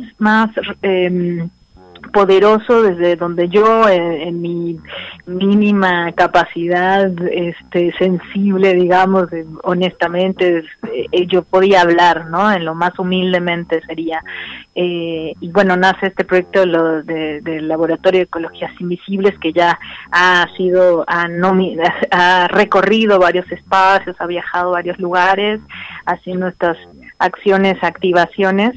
poderoso desde donde yo, en mi mínima capacidad sensible, digamos, honestamente, yo podía hablar, ¿no? En lo más humildemente sería. Y bueno, nace este proyecto del Laboratorio de Ecologías Invisibles, que ya ha recorrido varios espacios, ha viajado a varios lugares, haciendo estas acciones, activaciones,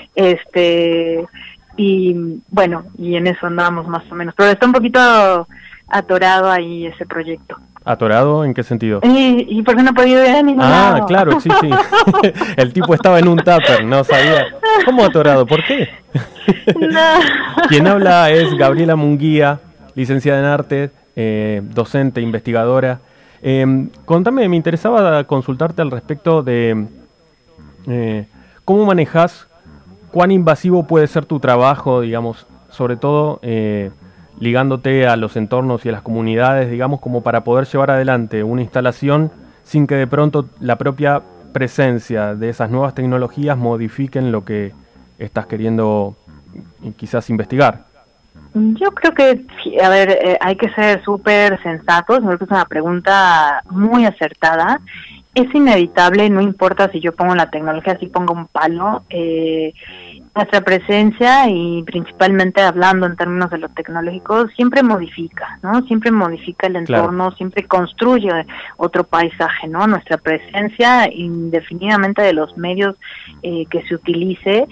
y bueno, y en eso andamos más o menos, pero está un poquito atorado ahí ese proyecto. ¿Atorado? ¿En qué sentido? ¿Y por qué no he podido ir a ningún lado? Claro, sí. El tipo estaba en un tupper, no sabía. ¿Cómo atorado? ¿Por qué? No. Quien habla es Gabriela Munguía, licenciada en arte, docente, investigadora. Contame, me interesaba consultarte al respecto de cómo manejás, cuán invasivo puede ser tu trabajo, digamos, sobre todo ligándote a los entornos y a las comunidades, digamos, como para poder llevar adelante una instalación sin que de pronto la propia presencia de esas nuevas tecnologías modifiquen lo que estás queriendo quizás investigar? Yo creo que, a ver, hay que ser súper sensatos. Me parece una pregunta muy acertada. Es inevitable, no importa si yo pongo la tecnología, si pongo un palo, nuestra presencia, y principalmente hablando en términos de lo tecnológico, siempre modifica, ¿no? Siempre modifica el entorno, claro. Siempre construye otro paisaje, ¿no? Nuestra presencia, indefinidamente de los medios que se utilice,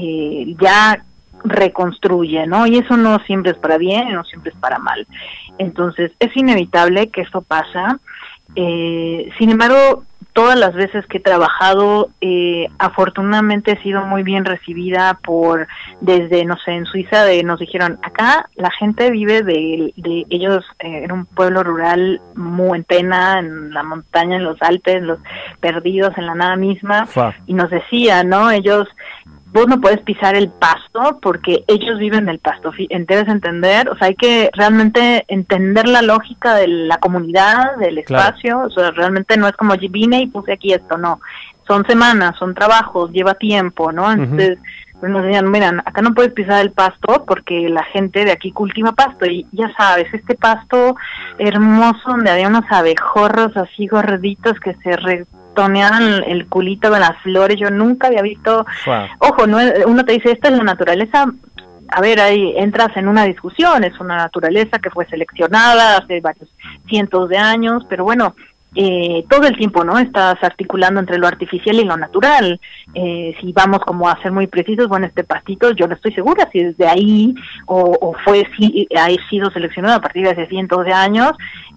ya reconstruye, ¿no? Y eso no siempre es para bien, no siempre es para mal. Entonces, es inevitable que esto pasa. Sin embargo, todas las veces que he trabajado, afortunadamente he sido muy bien recibida desde, no sé, en Suiza, nos dijeron, acá la gente vive de ellos, en un pueblo rural muy en pena, en la montaña, en los Alpes, los perdidos en la nada misma, y nos decían, ¿no? Vos no puedes pisar el pasto porque ellos viven del pasto, debes entender, o sea, hay que realmente entender la lógica de la comunidad, del espacio, claro. O sea, realmente no es como vine y puse aquí esto, no, son semanas, son trabajos, lleva tiempo, ¿no? Entonces, pues nos decían, miren, acá no puedes pisar el pasto porque la gente de aquí cultiva pasto, y ya sabes, este pasto hermoso donde había unos abejorros así gorditos que se toneaban el culito con las flores, yo nunca había visto, ojo, no, uno te dice, esta es la naturaleza, a ver, ahí entras en una discusión, es una naturaleza que fue seleccionada hace varios cientos de años, pero bueno, todo el tiempo, ¿no? Estás articulando entre lo artificial y lo natural. Si vamos como a ser muy precisos, bueno, este pastito, yo no estoy segura si desde ahí o si ha sido seleccionado a partir de hace cientos de años,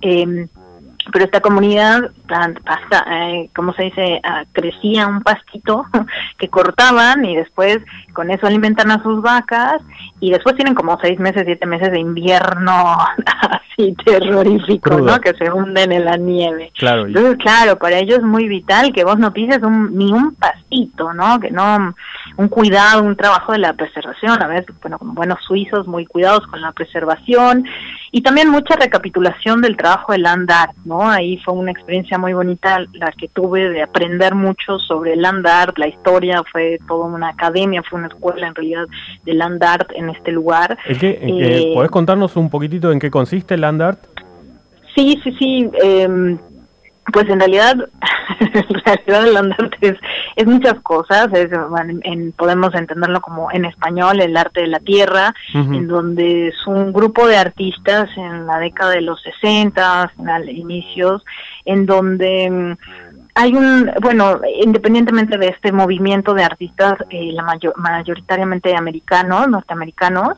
pero esta comunidad, ¿cómo se dice? Crecía un pastito que cortaban y después con eso alimentan a sus vacas, y después tienen como 6 meses, 7 meses de invierno así terrorífico, crudo, ¿no? Que se hunden en la nieve. Claro. Entonces, claro, para ellos es muy vital que vos no pises ni un pastito, ¿no? Que no, un cuidado, un trabajo de la preservación, a veces, bueno, como buenos suizos, muy cuidados con la preservación, y también mucha recapitulación del trabajo del land art, ¿no? Ahí fue una experiencia muy bonita la que tuve de aprender mucho sobre el land art, la historia, fue toda una academia, fue una escuela en realidad de land art en este lugar. ¿Podés contarnos un poquitito en qué consiste el land art? Sí, pues en realidad el land art es muchas cosas, podemos entenderlo como en español, el arte de la tierra, en donde es un grupo de artistas en la década de los 60, inicios, en donde hay independientemente de este movimiento de artistas, mayoritariamente norteamericanos,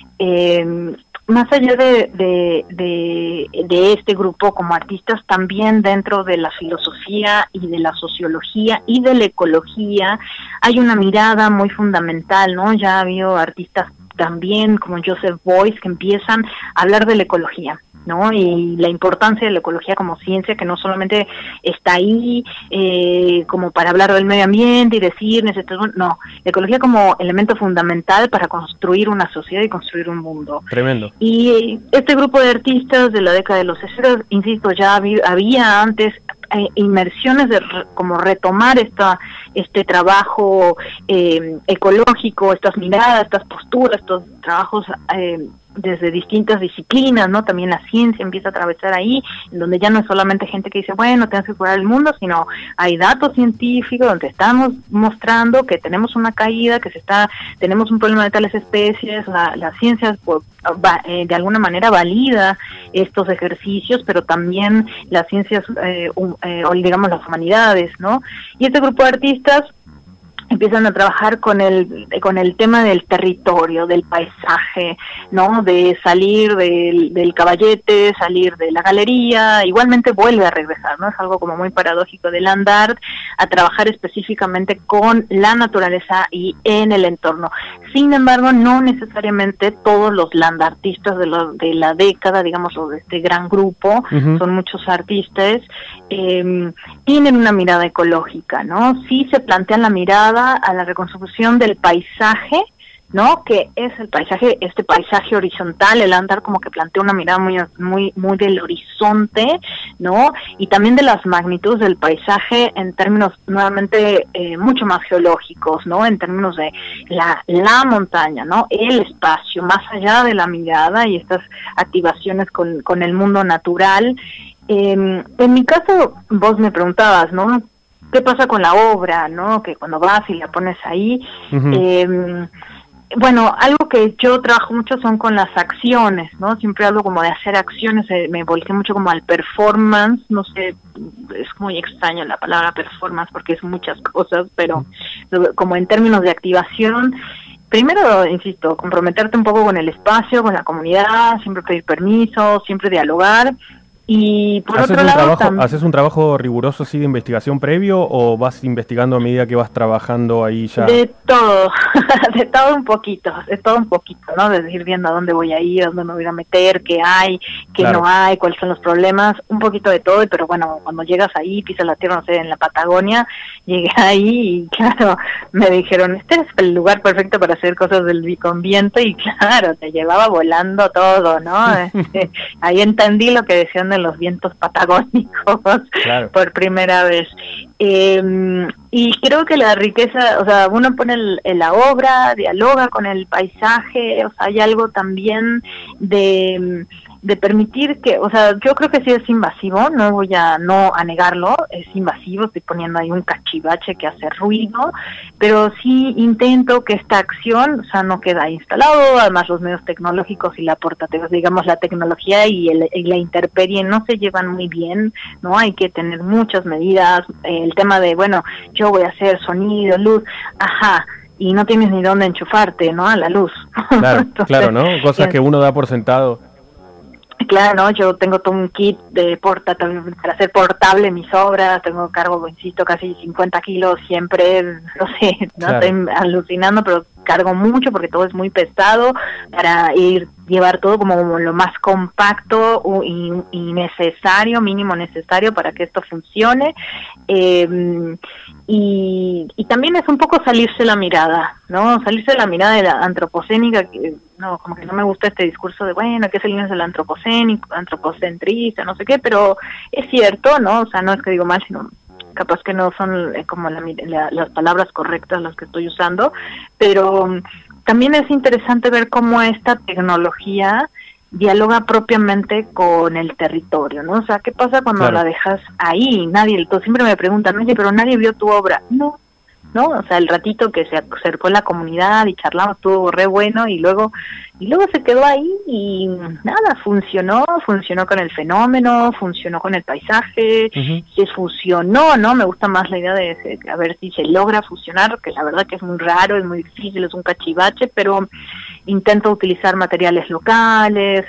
más allá de este grupo como artistas, también dentro de la filosofía y de la sociología y de la ecología hay una mirada muy fundamental, ¿no? Ya ha habido artistas también como Joseph Beuys que empiezan a hablar de la ecología, ¿no? Y la importancia de la ecología como ciencia, que no solamente está ahí como para hablar del medio ambiente y decir, no, la ecología como elemento fundamental para construir una sociedad y construir un mundo. Tremendo. Y este grupo de artistas de la década de los 60, insisto, ya había antes inmersiones de como retomar este trabajo ecológico, estas miradas, estas posturas, estos trabajos desde distintas disciplinas, ¿no? También la ciencia empieza a atravesar ahí, en donde ya no es solamente gente que dice, bueno, tenemos que cuidar el mundo, sino hay datos científicos donde estamos mostrando que tenemos una caída, tenemos un problema de tales especies, la ciencia de alguna manera valida estos ejercicios, pero también las ciencias, o digamos las humanidades, ¿no? Y este grupo de artistas empiezan a trabajar con el tema del territorio, del paisaje, ¿no? De salir del caballete, salir de la galería, igualmente vuelve a regresar, ¿no? Es algo como muy paradójico del land art, a trabajar específicamente con la naturaleza y en el entorno. Sin embargo, no necesariamente todos los land artistas de la década, digamos, o de este gran grupo, son muchos artistas, tienen una mirada ecológica, ¿no? Sí se plantean la mirada a la reconstrucción del paisaje, ¿no? Que es el paisaje, este paisaje horizontal, el land art como que plantea una mirada muy del horizonte, ¿no? Y también de las magnitudes del paisaje en términos nuevamente mucho más geológicos, ¿no? En términos de la montaña, ¿no? El espacio, más allá de la mirada y estas activaciones con el mundo natural. En mi caso, vos me preguntabas, ¿no? ¿Qué pasa con la obra, no? Que cuando vas y la pones ahí, bueno, algo que yo trabajo mucho son con las acciones, ¿no? Siempre hablo como de hacer acciones, me volqué mucho como al performance, no sé, es muy extraño la palabra performance porque es muchas cosas, pero como en términos de activación, primero, insisto, comprometerte un poco con el espacio, con la comunidad, siempre pedir permiso, siempre dialogar. Y por otro lado, ¿haces un trabajo riguroso así de investigación previo o vas investigando a medida que vas trabajando ahí ya? De todo, de todo un poquito, ¿no? De ir viendo a dónde voy a ir, a dónde me voy a meter, qué hay, qué no hay, cuáles son los problemas, un poquito de todo, pero bueno, cuando llegas ahí, pisas la tierra, no sé, en la Patagonia, llegué ahí y claro, me dijeron, este es el lugar perfecto para hacer cosas con viento y claro, te llevaba volando todo, ¿no? Ahí entendí lo que decían de los vientos patagónicos por primera vez. Y creo que la riqueza, o sea, uno pone la obra, dialoga con el paisaje, o sea, hay algo también de permitir que, o sea, yo creo que sí es invasivo, no voy a negarlo, es invasivo, estoy poniendo ahí un cachivache que hace ruido, pero sí intento que esta acción, o sea, no queda instalado, además los medios tecnológicos y la portátil, digamos, la tecnología y la intemperie no se llevan muy bien, ¿no? Hay que tener muchas medidas, el tema de, bueno, yo voy a hacer sonido, luz, y no tienes ni dónde enchufarte, ¿no? A la luz. Claro, entonces, claro, ¿no? Cosas que uno da por sentado. Claro, ¿no? Yo tengo todo un kit de para hacer portable mis obras, cargo, insisto, casi 50 kilos siempre, no sé, no estoy alucinando, pero cargo mucho porque todo es muy pesado para llevar todo como lo más compacto y necesario, mínimo necesario para que esto funcione. Y también es un poco salirse la mirada, ¿no? Salirse la mirada de la antropocénica, que no, como que no me gusta este discurso de, bueno, que es el del antropocénico, antropocentrista, no sé qué, pero es cierto, ¿no? O sea, no es que digo mal, sino capaz que no son como las palabras correctas las que estoy usando, pero también es interesante ver cómo esta tecnología dialoga propiamente con el territorio, ¿no? O sea, ¿qué pasa cuando la dejas ahí? Siempre me preguntan, oye, pero nadie vio tu obra. No, o sea, el ratito que se acercó la comunidad y charlamos estuvo re bueno y luego se quedó ahí y nada, funcionó con el fenómeno, funcionó con el paisaje, se fusionó, ¿no? Me gusta más la idea de a ver si se logra fusionar, que la verdad que es muy raro, es muy difícil, es un cachivache, pero intento utilizar materiales locales,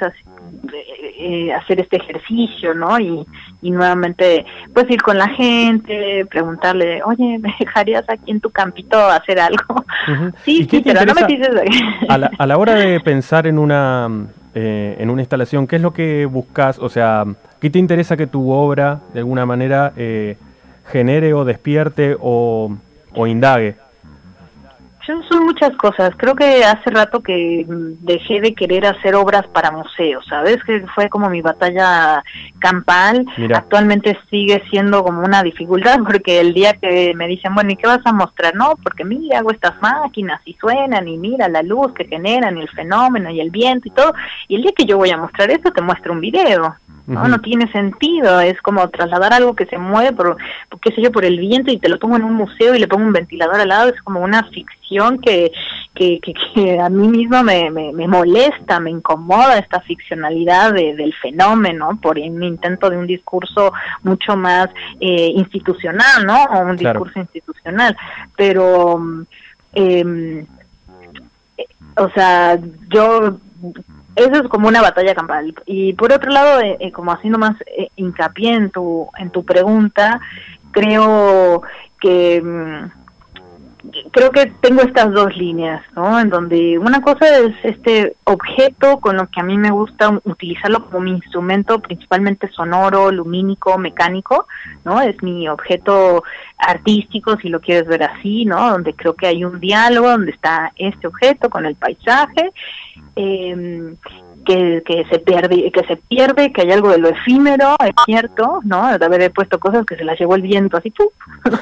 hacer este ejercicio, ¿no? Y nuevamente, pues ir con la gente, preguntarle, oye, ¿me dejarías aquí en tu campito hacer algo? Sí, pero no me dices... a la hora de pensar en una instalación, ¿qué es lo que buscas? O sea, ¿qué te interesa que tu obra, de alguna manera, genere o despierte o indague? Son muchas cosas. Creo que hace rato que dejé de querer hacer obras para museos, ¿sabes? Que fue como mi batalla campal. Mira. Actualmente sigue siendo como una dificultad porque el día que me dicen, bueno, ¿y qué vas a mostrar? No, porque mira, hago estas máquinas y suenan y mira la luz que generan y el fenómeno y el viento y todo. Y el día que yo voy a mostrar eso te muestro un video. No tiene sentido, es como trasladar algo que se mueve por qué sé yo, por el viento y te lo pongo en un museo y le pongo un ventilador al lado, es como una ficción que a mí misma me molesta, me incomoda esta ficcionalidad del fenómeno por un intento de un discurso mucho más institucional, ¿no? O un discurso institucional, pero o sea, eso es como una batalla campal. Y por otro lado, como haciendo más hincapié en tu pregunta, creo que tengo estas dos líneas, ¿no? En donde una cosa es este objeto con lo que a mí me gusta utilizarlo como mi instrumento, principalmente sonoro, lumínico, mecánico, ¿no? Es mi objeto artístico, si lo quieres ver así, ¿no? Donde creo que hay un diálogo, donde está este objeto con el paisaje, que se pierde, que hay algo de lo efímero, es cierto, ¿no? De haber puesto cosas que se las llevó el viento, así, ¡pum!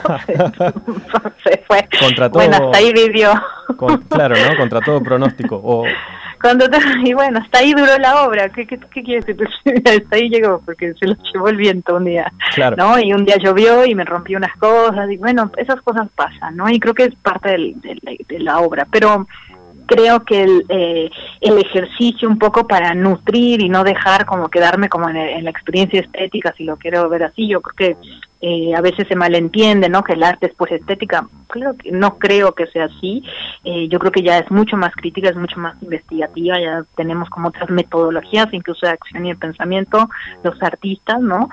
Se fue. Contra todo, bueno, hasta ahí vivió. Claro, ¿no? Contra todo pronóstico. Y bueno, hasta ahí duró la obra. ¿Qué quieres que te diga? Hasta ahí llegó, porque se lo llevó el viento un día, claro. ¿no? Y un día llovió y me rompí unas cosas, y bueno, esas cosas pasan, ¿no? Y creo que es parte de la obra, pero creo que el ejercicio un poco para nutrir y no dejar como quedarme como en la experiencia estética, si lo quiero ver así, yo creo que a veces se malentiende, ¿no? Que el arte es pues estética. No creo que sea así. Yo creo que ya es mucho más crítica, es mucho más investigativa, ya tenemos como otras metodologías, incluso de acción y de pensamiento, los artistas, ¿no?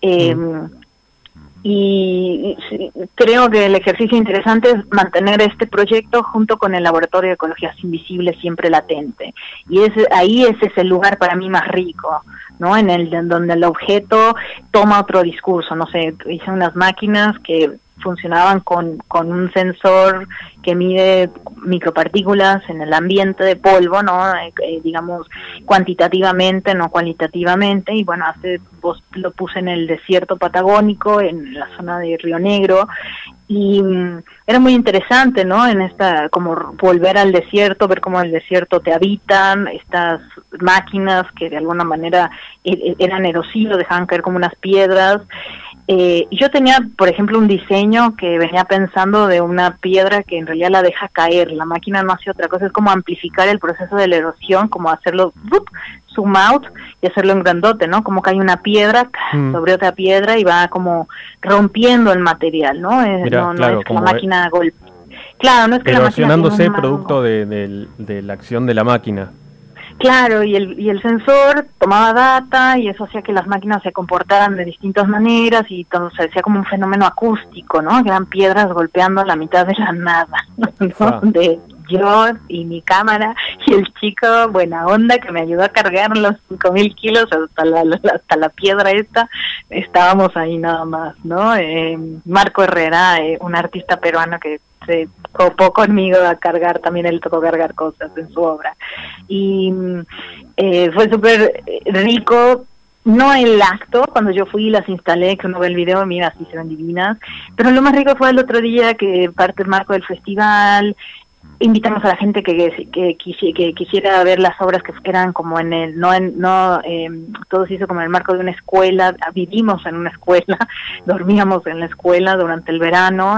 Y creo que el ejercicio interesante es mantener este proyecto junto con el Laboratorio de Ecologías Invisibles siempre latente, y ahí ese es el lugar para mí más rico, ¿no? En donde el objeto toma otro discurso. No sé, hice unas máquinas que funcionaban con un sensor que mide micropartículas en el ambiente de polvo, ¿no? Digamos cuantitativamente, no cualitativamente, y bueno, lo puse en el desierto patagónico, en la zona de Río Negro, y era muy interesante, ¿no? En esta, como volver al desierto, ver cómo el desierto te habitan, estas máquinas que de alguna manera eran erosivos, dejaban caer como unas piedras. Yo tenía, por ejemplo, un diseño que venía pensando de una piedra que en realidad la deja caer. La máquina no hace otra cosa, es como amplificar el proceso de la erosión, como hacerlo zoom out y hacerlo en grandote, ¿no? Como que hay una piedra sobre otra piedra y va como rompiendo el material, ¿no? Mirá, claro, no es que la máquina golpea. Claro, no es que erosionándose la máquina producto de la acción de la máquina. Claro, y el sensor tomaba data y eso hacía que las máquinas se comportaran de distintas maneras, y todo se hacía como un fenómeno acústico, ¿no? Que eran piedras golpeando la mitad de la nada, ¿no? De yo y mi cámara y el chico buena onda que me ayudó a cargar los 5.000 kilos hasta la piedra esta. Estábamos ahí nada más, ¿no? Marco Herrera, un artista peruano que se copó conmigo a cargar, también él tocó cargar cosas en su obra, y fue súper rico, no el acto, cuando yo fui y las instalé, que uno ve el video, mira, sí se ven divinas, pero lo más rico fue el otro día, que parte del marco del festival, invitamos a la gente que quisiera ver las obras que eran como todo se hizo como en el marco de una escuela, vivimos en una escuela, dormíamos en la escuela durante el verano,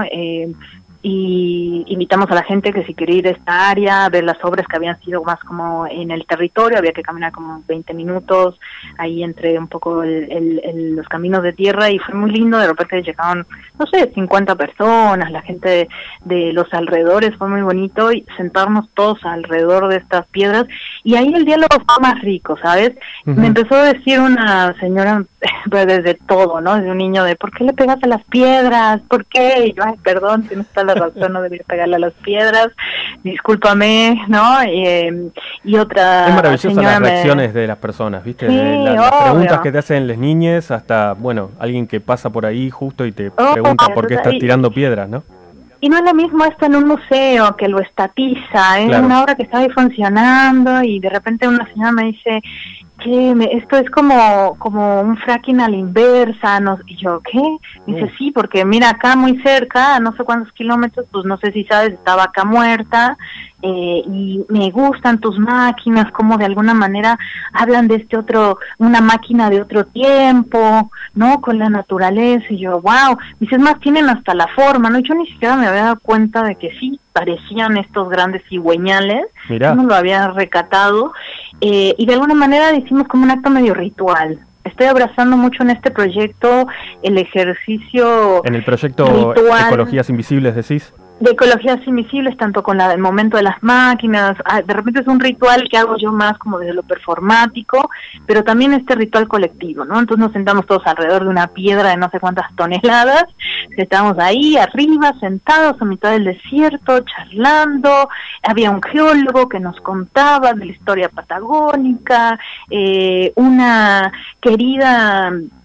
y invitamos a la gente que si quería ir a esta área, a ver las obras que habían sido más como en el territorio, había que caminar como 20 minutos, ahí entre un poco los caminos de tierra, y fue muy lindo. De repente llegaban, no sé, 50 personas, la gente de los alrededores, fue muy bonito, y sentarnos todos alrededor de estas piedras, y ahí el diálogo fue más rico, ¿sabes? Me empezó a decir una señora, desde todo, ¿no? Desde un niño, de ¿por qué le pegas a las piedras? ¿Por qué? Y yo, ay, perdón, tienes toda la razón, no debería pegarle a las piedras, discúlpame, ¿no? Y otra es maravillosa señora las reacciones de las personas, ¿viste? Sí, las preguntas que te hacen las niñas, hasta, bueno, alguien que pasa por ahí justo y te pregunta por qué estás tirando piedras, ¿no? Y no es lo mismo esto en un museo, que lo estatiza, es Claro. una obra que está ahí funcionando, y de repente una señora me dice, esto es como un fracking a la inversa, no, y yo, ¿qué? Me dice, sí, porque mira, acá muy cerca, a no sé cuántos kilómetros, pues no sé si sabes, está Vaca Muerta, y me gustan tus máquinas, como de alguna manera hablan de una máquina de otro tiempo, ¿no? Con la naturaleza, y yo, wow, dices, más tienen hasta la forma, ¿no? Y yo ni siquiera me había dado cuenta de que sí, parecían estos grandes cigüeñales, yo no lo había recatado, y de alguna manera hicimos como un acto medio ritual. Estoy abrazando mucho en este proyecto el ejercicio. En el proyecto ritual, Ecologías Invisibles, decís. De Ecologías Invisibles, tanto con el momento de las máquinas, de repente es un ritual que hago yo más como desde lo performático, pero también este ritual colectivo, ¿no? Entonces nos sentamos todos alrededor de una piedra de no sé cuántas toneladas, estábamos ahí arriba, sentados a mitad del desierto, charlando, había un geólogo que nos contaba de la historia patagónica, una querida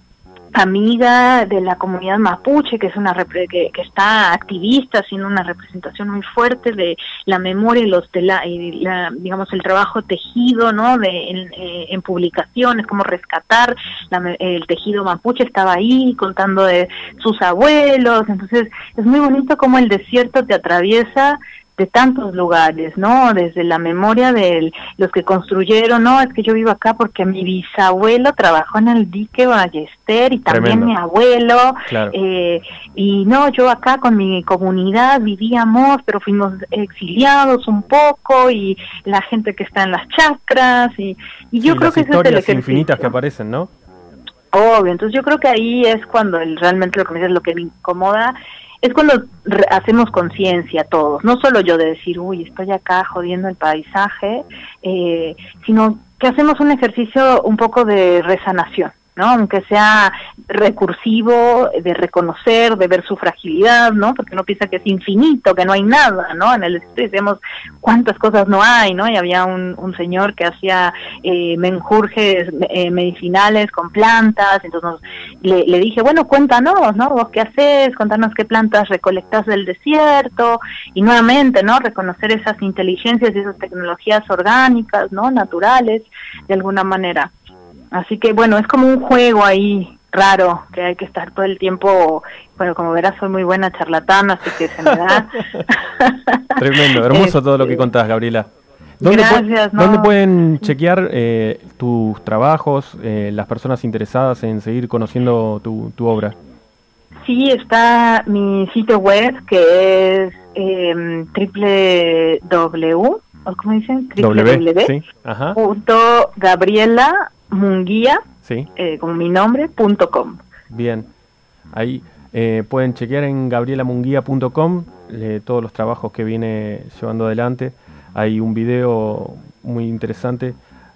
amiga de la comunidad mapuche, que es que está activista, haciendo una representación muy fuerte de la memoria y digamos el trabajo tejido, ¿no? En publicaciones, cómo rescatar el tejido mapuche. Estaba ahí contando de sus abuelos. Entonces es muy bonito cómo el desierto te atraviesa de tantos lugares, ¿no? Desde la memoria de los que construyeron, ¿no? Es que yo vivo acá porque mi bisabuelo trabajó en el dique Ballester y también mi abuelo, claro. Y no, yo acá con mi comunidad vivíamos, pero fuimos exiliados un poco, y la gente que está en las chacras, y yo creo que ese es el ejercicio. Infinitas que aparecen, ¿no? Obvio, entonces yo creo que ahí es cuando realmente lo que me dices, lo que me incomoda, es cuando hacemos conciencia todos, no solo yo de decir, uy, estoy acá jodiendo el paisaje, sino que hacemos un ejercicio un poco de resanación, ¿no? Aunque sea recursivo, de reconocer, de ver su fragilidad, ¿no? Porque uno piensa que es infinito, que no hay nada, ¿no? En el desierto decimos cuántas cosas no hay, ¿no? Y había un señor que hacía menjurjes medicinales con plantas. Entonces le dije, bueno, cuéntanos, ¿no? ¿Vos qué haces? Cuéntanos qué plantas recolectás del desierto. Y nuevamente, ¿no? Reconocer esas inteligencias y esas tecnologías orgánicas, ¿no? Naturales, de alguna manera. Así que bueno, es como un juego ahí raro, que hay que estar todo el tiempo. Bueno, como verás, soy muy buena charlatana, así que se me da. Tremendo, hermoso todo lo que contás, Gabriela. Gracias, ¿Dónde pueden chequear tus trabajos, las personas interesadas en seguir conociendo tu obra? Sí, está mi sitio web, que es www, ¿cómo dicen? Sí, ajá. Gabriela Munguía, sí. Como mi nombre, .com. Bien, ahí pueden chequear en gabrielamunguia.com todos los trabajos que viene llevando adelante. Hay un video muy interesante.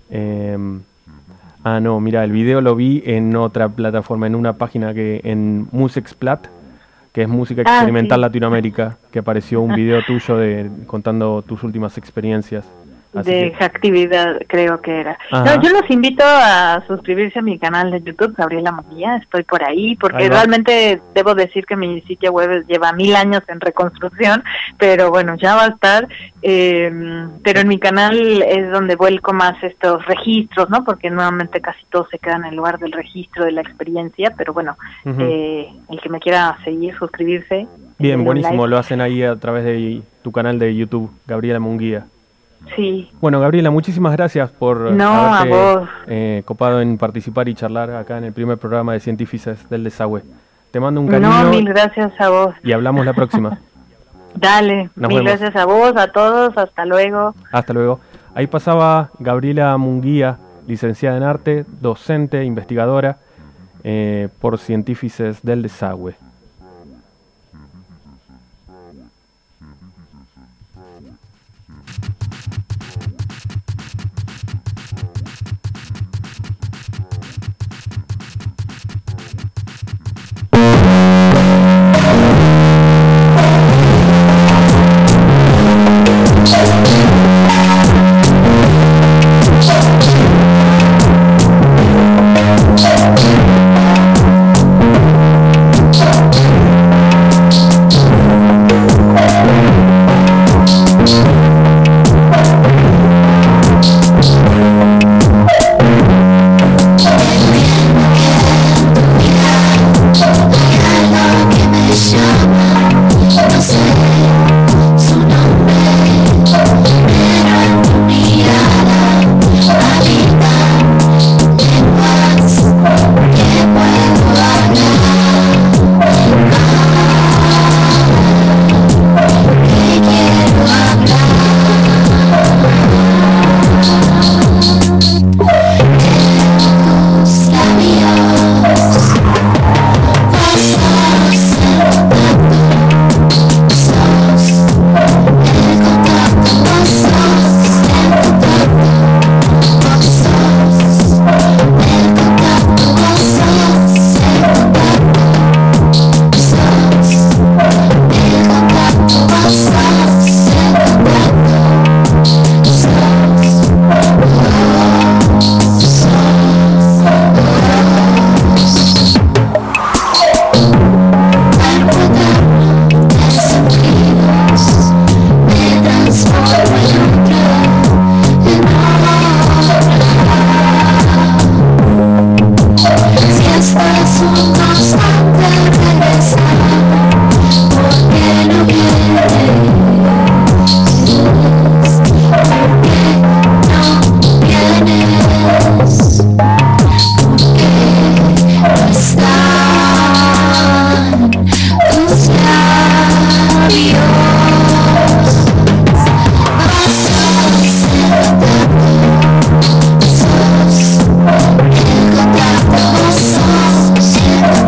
Mira, el video lo vi en otra plataforma, en una página en Musexplat, que es música experimental Latinoamérica, que apareció un video tuyo contando tus últimas experiencias. De actividad, creo que era. No, yo los invito a suscribirse a mi canal de YouTube, Gabriela Munguía. Estoy por ahí, porque realmente debo decir que mi sitio web lleva 1000 años en reconstrucción, pero bueno, ya va a estar. Pero en mi canal es donde vuelco más estos registros, ¿no? Porque nuevamente casi todo se queda en el lugar del registro de la experiencia, pero bueno, el que me quiera seguir, suscribirse. Bien, buenísimo, lo hacen ahí a través de tu canal de YouTube, Gabriela Munguía. Sí. Bueno, Gabriela, muchísimas gracias por haberte copado en participar y charlar acá en el primer programa de Científicos del Desagüe. Te mando un cariño. No, mil gracias a vos. Y hablamos la próxima. Dale, mil gracias a vos, a todos, hasta luego. Hasta luego. Ahí pasaba Gabriela Munguía, licenciada en arte, docente, investigadora por Científicos del Desagüe. Encontrarte vos sos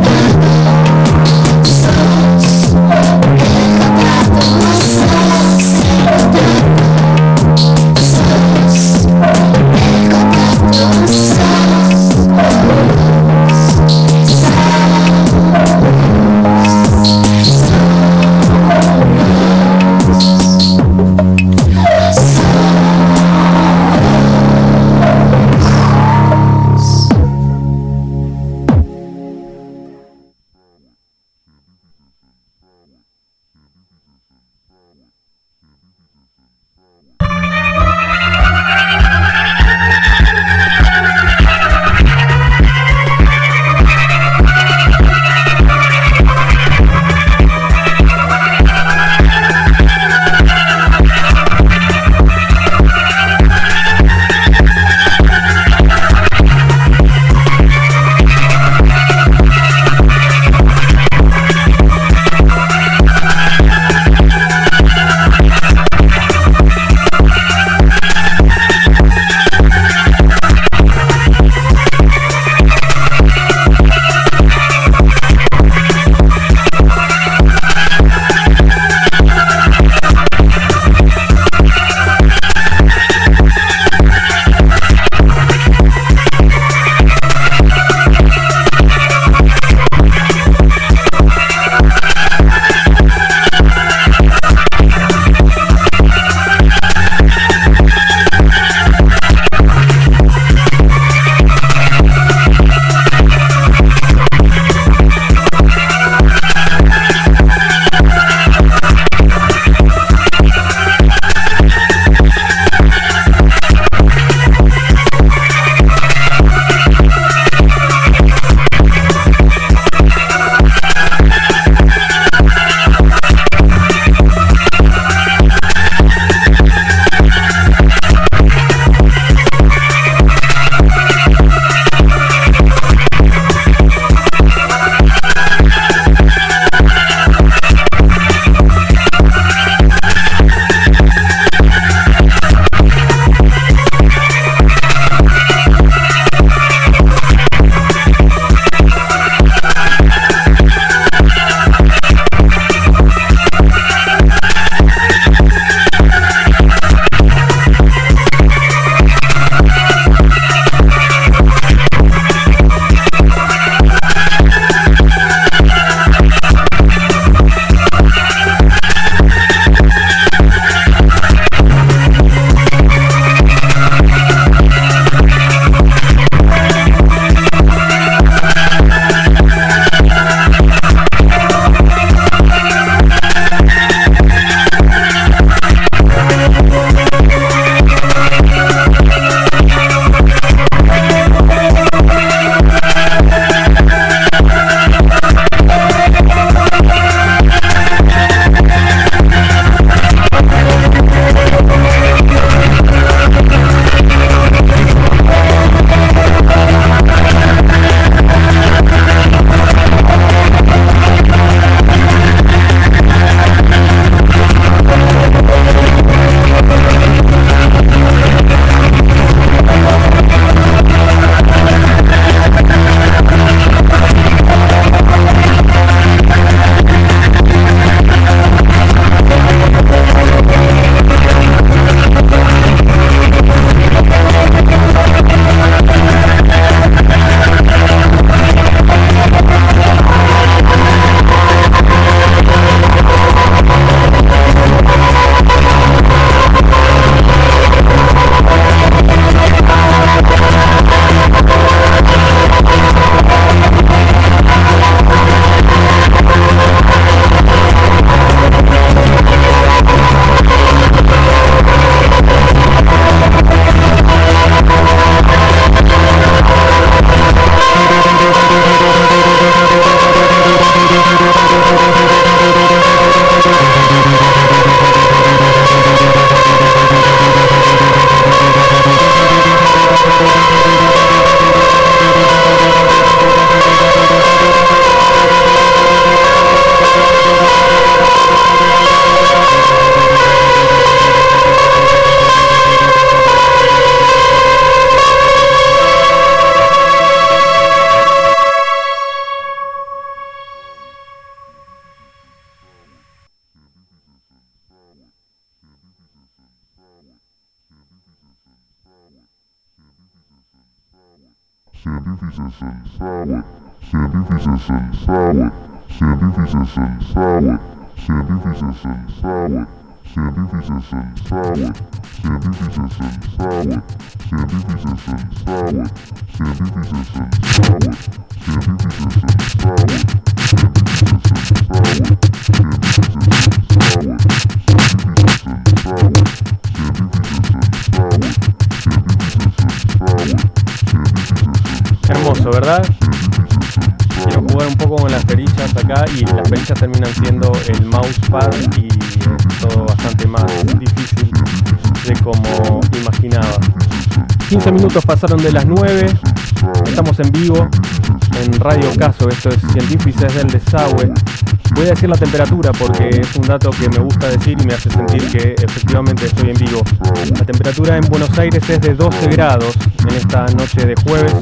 Hermoso, ¿verdad? Quiero jugar un poco con las perillas acá y las perillas terminan siendo el mousepad y es todo bastante más difícil de como imaginaba. 15 minutos pasaron de las 9, estamos en vivo en Radio Caso, esto es Científices del Desagüe. Voy a decir la temperatura porque es un dato que me gusta decir y me hace sentir que efectivamente estoy en vivo. La temperatura en Buenos Aires es de 12 grados en esta noche de jueves.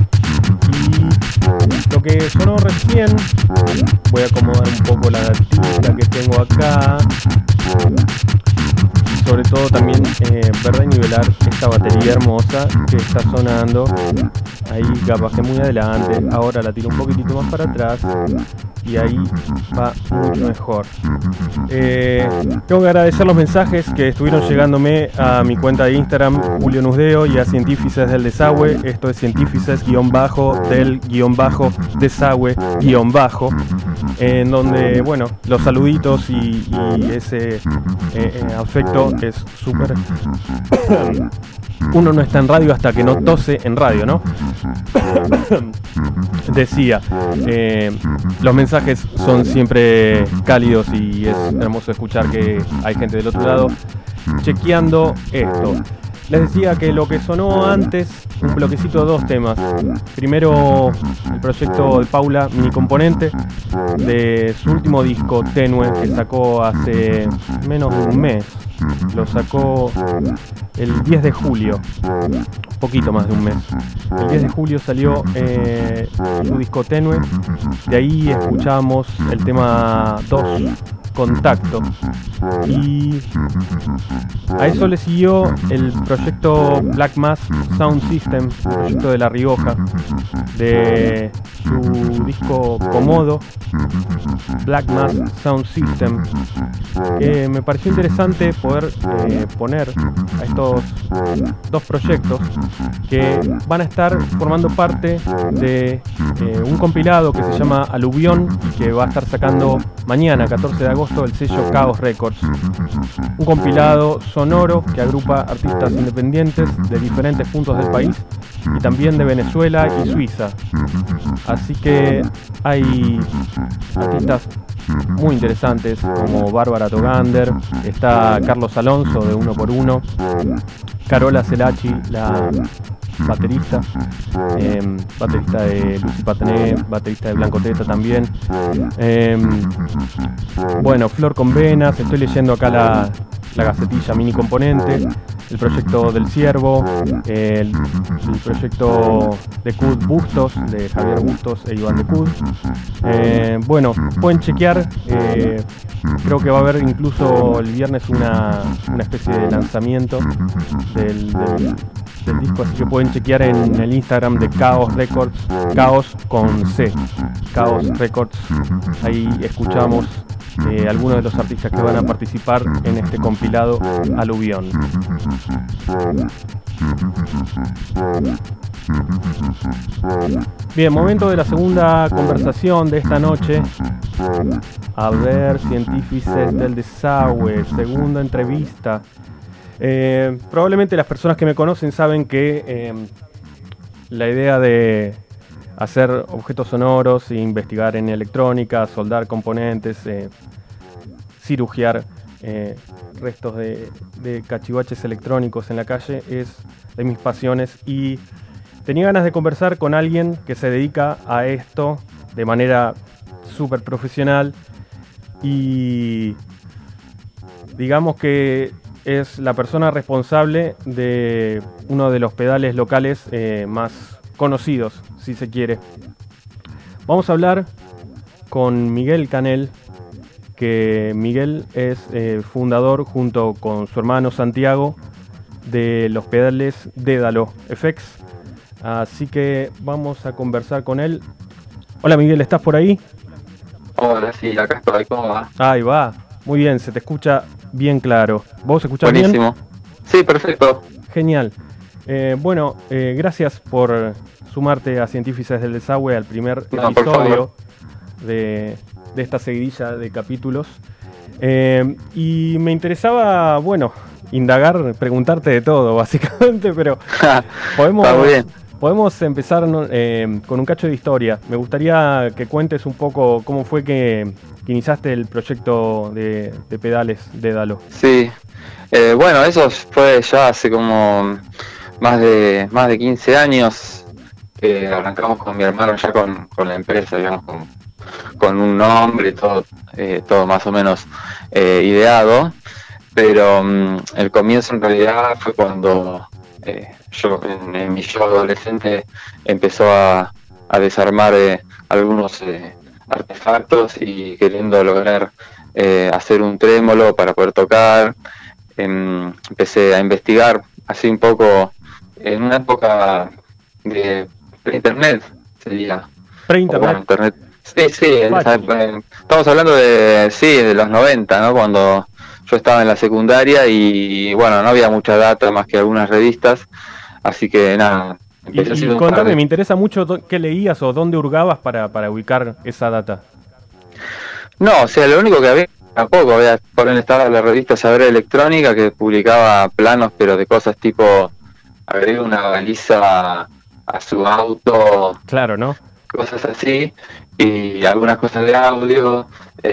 Y lo que sonó recién, voy a acomodar un poco la datita que tengo acá. Sobre todo también ver y nivelar esta batería hermosa que está sonando. Ahí capaz que muy adelante, ahora la tiro un poquitito más para atrás y ahí va mucho mejor. Tengo que agradecer los mensajes que estuvieron llegándome a mi cuenta de Instagram, Julio Nusdeo, y a Científices del Desagüe. Esto es Científices-del-desagüe-, en donde, bueno, los saluditos y ese afecto es súper. Uno no está en radio hasta que no tose en radio, ¿no? Decía, los mensajes son siempre cálidos y es hermoso escuchar que hay gente del otro lado chequeando esto. Les decía que lo que sonó antes, un bloquecito de dos temas. Primero, el proyecto de Paula Mini Componente, de su último disco, Tenue, que sacó hace menos de un mes. Lo sacó el 10 de julio, poquito más de un mes. El 10 de julio salió su disco Tenue. De ahí escuchamos el tema 2, Contacto. Y a eso le siguió el proyecto Black Mass Sound System, el proyecto de La Rioja, de su disco Comodo, Black Mass Sound System. Me pareció interesante poder poner a estos dos proyectos que van a estar formando parte de un compilado que se llama Aluvión y que va a estar sacando mañana, 14 de agosto, el sello Chaos Records. Un compilado sonoro que agrupa artistas independientes de diferentes puntos del país y también de Venezuela y Suiza. Así que hay artistas muy interesantes como Bárbara Togander, está Carlos Alonso de 1x1, Carola Celachi, la baterista, baterista de Lucy Patané, baterista de Blanco Teta también. Bueno, Flor con Venas, estoy leyendo acá la gacetilla Mini Componente, el proyecto del Ciervo, el proyecto de Cud Bustos, de Javier Bustos e Iván de Cud. Bueno, pueden chequear, creo que va a haber incluso el viernes una especie de lanzamiento del disco, así que pueden chequear en el Instagram de Chaos Records, Chaos con C, Chaos Records. Ahí escuchamos algunos de los artistas que van a participar en este compilado Aluvión. Bien, momento de la segunda conversación de esta noche. A ver, Científices del Desagüe, segunda entrevista. Probablemente las personas que me conocen saben que la idea de hacer objetos sonoros, investigar en electrónica, soldar componentes, cirugiar restos de cachivaches electrónicos en la calle es de mis pasiones, y tenía ganas de conversar con alguien que se dedica a esto de manera súper profesional y digamos que es la persona responsable de uno de los pedales locales más conocidos, si se quiere. Vamos a hablar con Miguel Canel, que Miguel es fundador junto con su hermano Santiago de los pedales Dédalo FX. Así que vamos a conversar con él. Hola Miguel, ¿estás por ahí? Hola, sí, acá estoy, ¿cómo va? Ahí va, muy bien, se te escucha bien claro. ¿Vos escuchás bien? Buenísimo. Sí, perfecto. Genial. Gracias por sumarte a Científicas del Desagüe, al primer No, por episodio favor. de esta seguidilla de capítulos. Y me interesaba, indagar, preguntarte de todo, básicamente, pero Está muy bien. podemos empezar con un cacho de historia. Me gustaría que cuentes un poco cómo fue que iniciaste el proyecto de pedales Dédalo. Sí. Bueno, eso fue ya hace como más de 15 años que arrancamos con mi hermano ya con la empresa, digamos, con un nombre, todo más o menos ideado. Pero el comienzo en realidad fue cuando yo en mi yo adolescente empezó a desarmar algunos artefactos y queriendo lograr hacer un trémolo para poder tocar. Empecé a investigar así un poco en una época de pre-internet, sería. Pre-internet. Bueno, internet. Sí, estamos hablando de los 90, ¿no? Cuando yo estaba en la secundaria y bueno, no había mucha data más que algunas revistas, así que nada. Y contame, me interesa mucho qué leías o dónde hurgabas para ubicar esa data. No, o sea, lo único que había tampoco, por ejemplo, estaba la revista Saber Electrónica que publicaba planos, pero de cosas tipo agregue una baliza a su auto. Claro, ¿no? Cosas así, y algunas cosas de audio,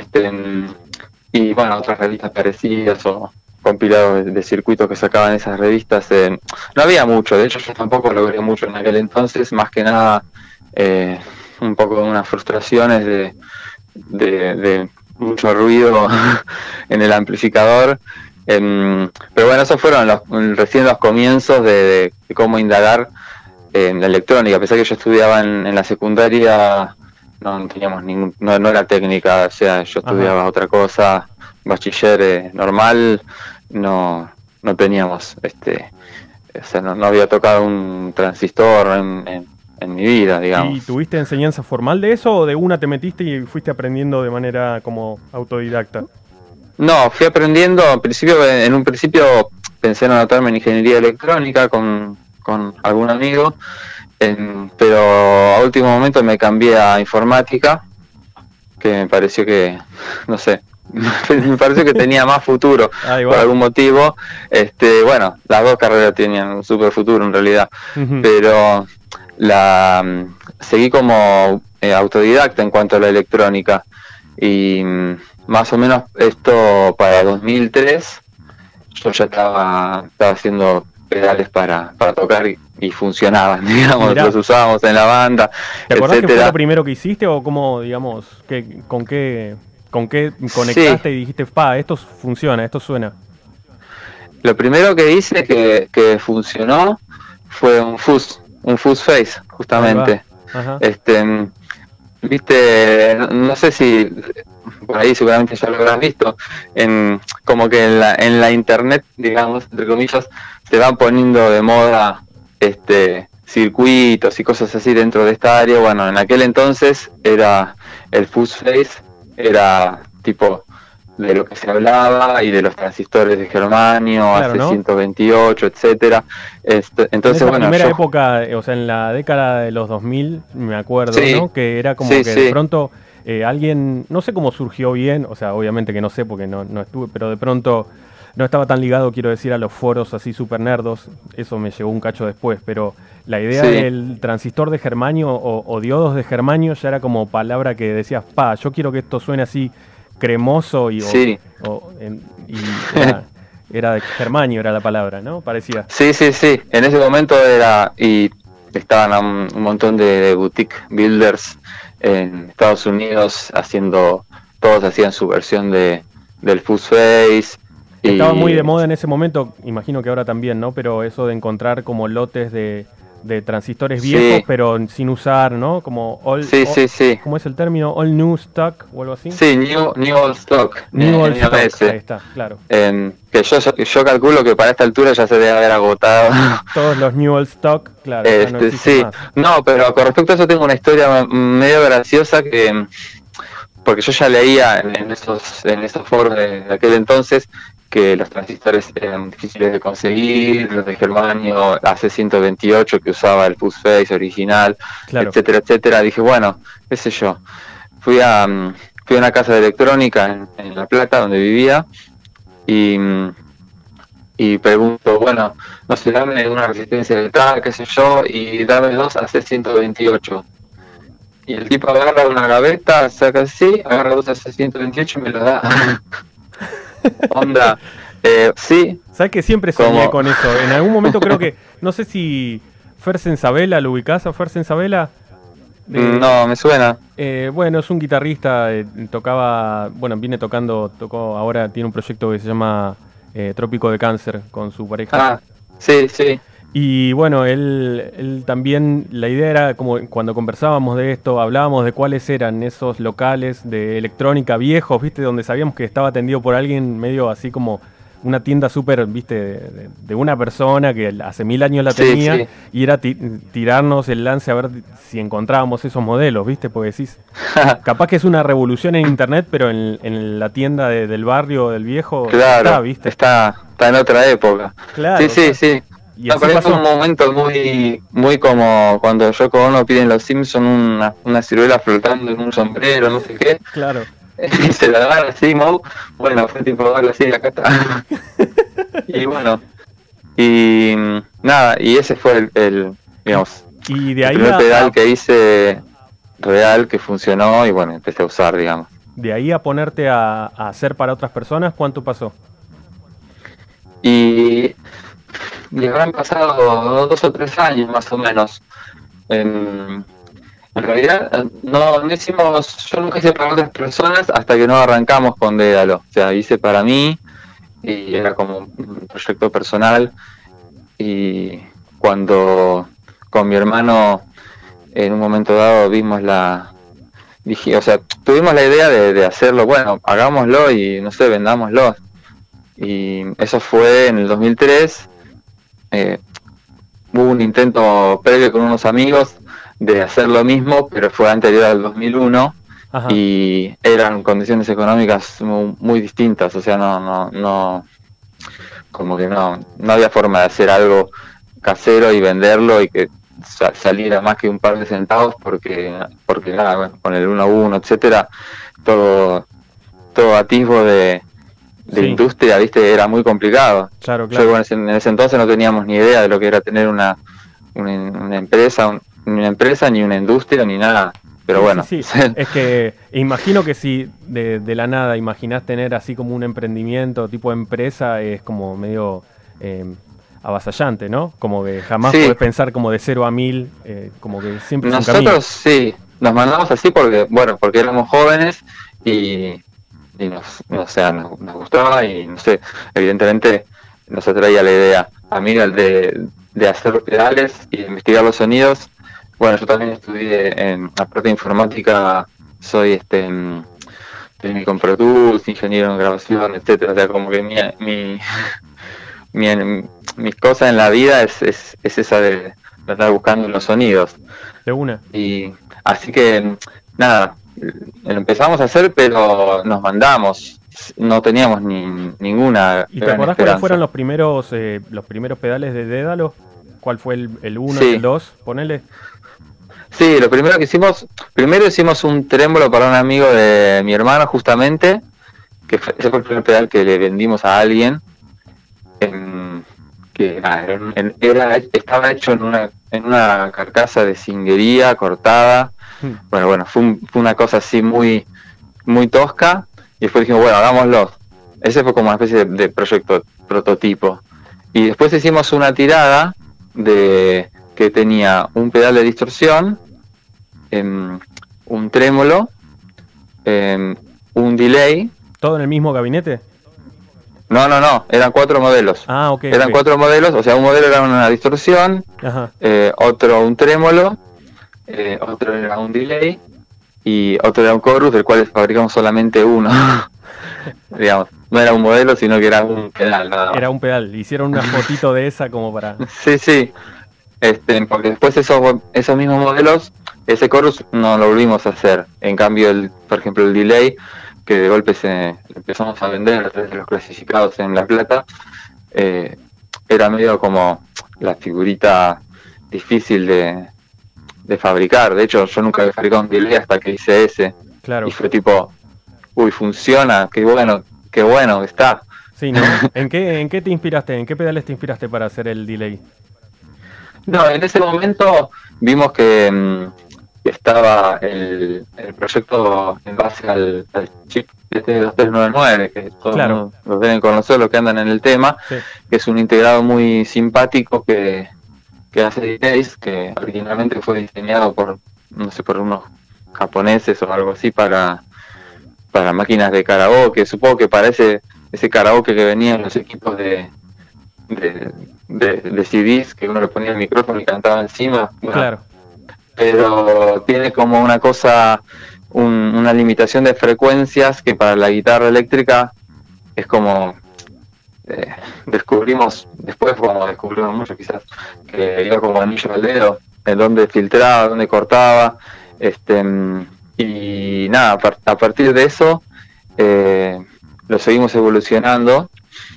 y bueno, otras revistas parecidas o compilados de circuitos que sacaban esas revistas. No había mucho, de hecho yo tampoco logré mucho en aquel entonces, más que nada un poco unas frustraciones de mucho ruido en el amplificador. Pero bueno, esos fueron recién los comienzos de cómo indagar en la electrónica. A pesar que yo estudiaba en la secundaria, no teníamos no era técnica, o sea, yo estudiaba otra cosa, bachiller normal, no teníamos, o sea, no había tocado un transistor en mi vida, digamos. ¿Y tuviste enseñanza formal de eso o de una te metiste y fuiste aprendiendo de manera como autodidacta? No, fui aprendiendo. En un principio pensé en anotarme en ingeniería electrónica con algún amigo, pero a último momento me cambié a informática, que me pareció que, no sé, me pareció que tenía más futuro por algún motivo. Bueno, las dos carreras tenían un super futuro en realidad, pero seguí como autodidacta en cuanto a la electrónica, y más o menos esto para 2003 yo ya estaba haciendo pedales para tocar y funcionaban, digamos. Mirá. Los usábamos en la banda. ¿Te acordás que fue lo primero que hiciste o cómo, digamos, con qué conectaste y dijiste, esto funciona, esto suena? Lo primero que hice que funcionó fue un fuzz face, justamente. Viste, no sé si por ahí seguramente ya lo habrás visto, como que en la internet, digamos, entre comillas, se van poniendo de moda circuitos y cosas así dentro de esta área. Bueno, en aquel entonces era el fuzz face, era tipo de lo que se hablaba y de los transistores de germanio, claro, AC128, etcétera. Entonces, en la primera época, o sea, en la década de los 2000, me acuerdo, sí, ¿no? Que era como que de pronto alguien, no sé cómo surgió bien, o sea, obviamente que no sé porque no estuve, pero de pronto no estaba tan ligado, quiero decir, a los foros así super nerdos, eso me llegó un cacho después, pero la idea del transistor de germanio o diodos de germanio ya era como palabra que decías, yo quiero que esto suene así cremoso y era de germanio, era la palabra, ¿no? Parecía. Sí. En ese momento estaban un montón de boutique builders en Estados Unidos todos hacían su versión del fuzz face. Estaba muy de moda en ese momento, imagino que ahora también, ¿no? Pero eso de encontrar como lotes de de transistores viejos, pero sin usar, ¿no? Como sí. ¿Cómo es el término? All new stock o algo así. Sí, new old stock. New old stock, ahí está, claro. Que yo calculo que para esta altura ya se debe haber agotado. Todos los new old stock, claro. No sí, más. No, pero con respecto a eso tengo una historia medio graciosa porque yo ya leía en esos foros de aquel entonces que los transistores eran difíciles de conseguir, los de germanio AC128 que usaba el Fuzzface original, claro, etcétera, etcétera. Dije, bueno, qué sé yo. Fui a una casa de electrónica en La Plata, donde vivía, y pregunto, bueno, no sé, dame una resistencia de tal, qué sé yo, y dame 2 AC128. Y el tipo agarra una gaveta, saca así, agarra 2 AC128 y me lo da. Onda, sí. ¿Sabes que siempre soñé con eso? En algún momento creo que, no sé si Fersen Sabela, ¿lo ubicás a Fersen Sabela? No, me suena. Bueno, es un guitarrista, tocó, ahora tiene un proyecto que se llama Trópico de Cáncer con su pareja. Ah, sí. Y bueno, él también, la idea era como cuando conversábamos de esto, hablábamos de cuáles eran esos locales de electrónica viejos, ¿viste? Donde sabíamos que estaba atendido por alguien medio así como una tienda súper, ¿viste? De una persona que hace 1000 años la tenía, sí. Y era tirarnos el lance a ver si encontrábamos esos modelos, ¿viste? Porque decís, capaz que es una revolución en internet, pero en la tienda del barrio del viejo, claro, está, ¿viste? Está en otra época. Claro, Sí. No, pero es un momento muy como cuando Yoko Ono pide en Los Simpsons una ciruela flotando en un sombrero, no sé qué. Claro. Y se la agarra así, Moe. Bueno, fue tipo darle así, acá está. Y bueno, y nada, y ese fue el digamos, y de ahí el primer pedal que hice real, que funcionó, y bueno, empecé a usar, digamos. De ahí a ponerte a hacer para otras personas, ¿cuánto Y habrán pasado 2 o 3 años más o menos. En realidad yo nunca hice para otras personas hasta que no arrancamos con Dédalo. O sea, hice para mí y era como un proyecto personal. Y cuando con mi hermano en un momento dado tuvimos la idea de hacerlo, bueno, hagámoslo y no sé, vendámoslo. Y eso fue en el 2003. Hubo un intento previo con unos amigos de hacer lo mismo, pero fue anterior al 2001. Ajá. Y eran condiciones económicas muy distintas, o sea, no había forma de hacer algo casero y venderlo y que saliera más que un par de centavos porque nada, bueno, con el 1 a 1, etcétera, todo atisbo de industria, ¿viste? Era muy complicado. Claro. Yo en ese entonces no teníamos ni idea de lo que era tener una empresa, ni una empresa, ni una industria, ni nada. Pero bueno. Sí. Es que imagino que si de la nada imaginás tener así como un emprendimiento tipo empresa, es como medio avasallante, ¿no? Como que jamás podés pensar como de 0 a 1000, como que siempre es un camino. Nosotros sí, nos mandamos así porque éramos jóvenes y nos gustaba y no sé, evidentemente nos atraía la idea. A mí de hacer pedales y investigar los sonidos. Bueno, yo también estudié en la parte de informática, soy técnico en Pro Tools, ingeniero en grabación, etcétera. O sea, como que mi cosa en la vida es esa de estar buscando los sonidos. De una. Y así que nada, lo empezamos a hacer, pero nos mandamos, no teníamos ninguna. ¿Y te acordás cuáles fueron los primeros pedales de Dédalo? ¿Cuál fue el 1 y el 2? Ponele. Sí, lo primero que hicimos, hicimos un trémolo para un amigo de mi hermano, justamente, ese fue el primer pedal que le vendimos a alguien, que estaba hecho en una carcasa de cinguería cortada. Bueno, fue una cosa así muy, muy tosca, y después dijimos, bueno, hagámoslo. Ese fue como una especie de proyecto prototipo. Y después hicimos una tirada que tenía un pedal de distorsión, un trémolo, un delay. ¿Todo en el mismo gabinete? No, eran 4 modelos. Ah, ok. Eran 4 modelos, o sea, un modelo era una distorsión, Ajá. Otro un trémolo, otro era un delay y otro era un chorus, del cual fabricamos solamente uno. Digamos, no era un modelo, sino que era un pedal, nada más. Era un pedal. Hicieron una fotito de esa como para... Sí. Porque después esos mismos modelos, ese chorus no lo volvimos a hacer. En cambio, por ejemplo, el delay, que de golpe empezamos a vender a través de los clasificados en La Plata, era medio como la figurita difícil de fabricar. De hecho, yo nunca había fabricado un delay hasta que hice ese. Claro. Y fue tipo, uy, funciona, qué bueno está. Sí, ¿no? ¿En qué te inspiraste? ¿En qué pedales te inspiraste para hacer el delay? No, en ese momento vimos que estaba el proyecto en base al chip ST2399, que todos Claro. los deben conocer, los que andan en el tema, Sí. que es un integrado muy simpático que hace delays, que originalmente fue diseñado por unos japoneses o algo así para máquinas de karaoke. Supongo que para ese karaoke que venía en los equipos de CDs, que uno le ponía el micrófono y cantaba encima. Bueno, Claro. pero tiene como una cosa, una limitación de frecuencias que para la guitarra eléctrica es como descubrimos mucho quizás, que iba como anillo al dedo, en donde filtraba, donde cortaba, y nada, a partir de eso lo seguimos evolucionando,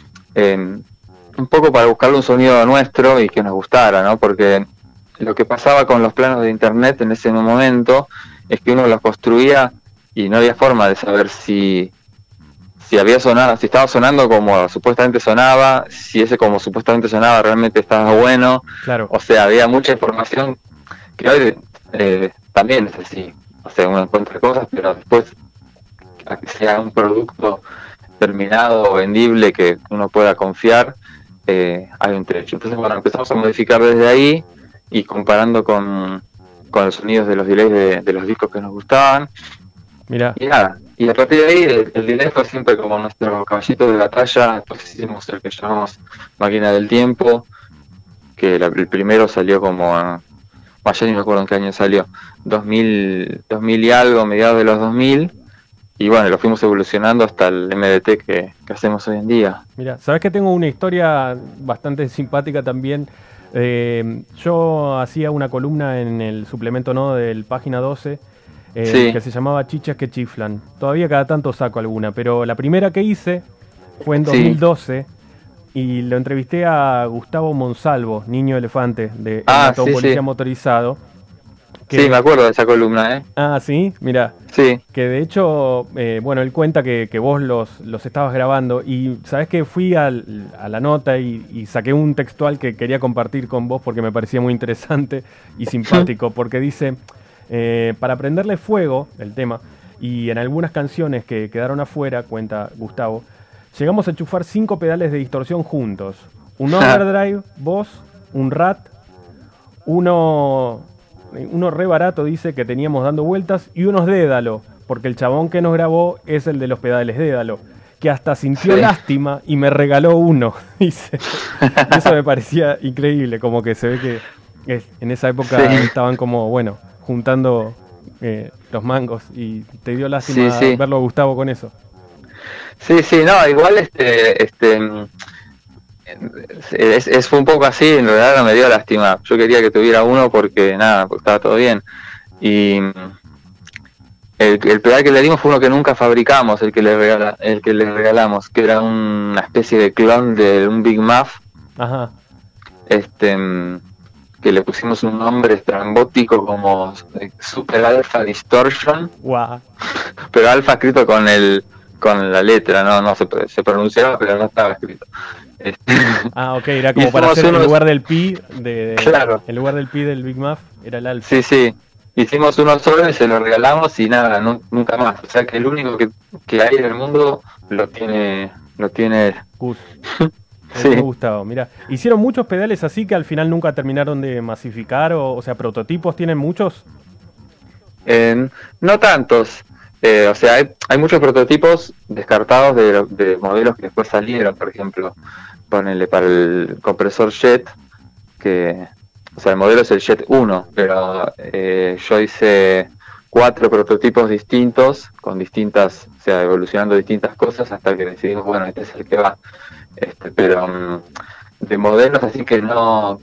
un poco para buscarle un sonido nuestro y que nos gustara, ¿no? Porque lo que pasaba con los planos de internet en ese momento es que uno los construía y no había forma de saber si había sonado, si estaba sonando como supuestamente sonaba, si ese como supuestamente sonaba realmente estaba bueno. Claro. O sea, había mucha información que hoy también es así. O sea, uno encuentra cosas, pero después a que sea un producto terminado o vendible que uno pueda confiar, hay un trecho. Entonces, bueno, empezamos a modificar desde ahí y comparando con los sonidos de los delays de los discos que nos gustaban. Mira. Y nada, y a partir de ahí el delay fue siempre como nuestro caballito de batalla. Después hicimos el que llamamos Máquina del Tiempo, que el primero salió como, ya ni me acuerdo en qué año salió, 2000 y algo, mediados de los 2000. Y bueno, lo fuimos evolucionando hasta el MDT que hacemos hoy en día. Mira, sabes que tengo una historia bastante simpática también. Yo hacía una columna en el suplemento No del Página 12 Sí. que se llamaba Chichas que chiflan. Todavía cada tanto saco alguna, pero la primera que hice fue en 2012 y lo entrevisté a Gustavo Monsalvo, niño elefante de Policía Motorizado. Sí, me acuerdo de esa columna, ¿eh? Ah, ¿sí? Mira. Sí. Que de hecho, bueno, él cuenta que vos los estabas grabando y sabés que fui a la nota y saqué un textual que quería compartir con vos porque me parecía muy interesante y simpático, porque dice, para prenderle fuego, el tema, y en algunas canciones que quedaron afuera, cuenta Gustavo, llegamos a enchufar 5 pedales de distorsión juntos. Un overdrive, voz, un rat, uno re barato, dice, que teníamos dando vueltas, y unos Dédalo, porque el chabón que nos grabó es el de los pedales Dédalo, que hasta sintió lástima y me regaló uno, dice. Eso me parecía increíble, como que se ve que en esa época estaban como, bueno, juntando los mangos, y te dio lástima verlo a Gustavo con eso. Sí, no, igual fue un poco así, en realidad no me dio lástima. Yo quería que tuviera uno porque estaba todo bien. Y el pedal que le dimos fue uno que nunca fabricamos, el que le regalamos, que era una especie de clon de un Big Muff. Ajá. Que le pusimos un nombre estrambótico como Super Alpha Distortion. Wow. Pero alfa escrito con la letra, no se pronunciaba, pero no estaba escrito. Ah, ok, era como para hacer en lugar del pi claro. En lugar del pi del Big Muff era el alfa. Sí. Hicimos uno solo y se lo regalamos y nada, nunca más. O sea que el único que hay en el mundo lo tiene Gus. Sí. Me gustaba, mira. ¿Hicieron muchos pedales así que al final nunca terminaron de masificar? O sea, ¿prototipos tienen muchos? No tantos. O sea, hay muchos prototipos descartados de modelos que después salieron, por ejemplo, ponele para el compresor Jet, o sea, el modelo es el Jet 1, pero yo hice 4 prototipos distintos, con distintas, o sea, evolucionando distintas cosas, hasta que decidimos, bueno, este es el que va. Pero de modelos así que no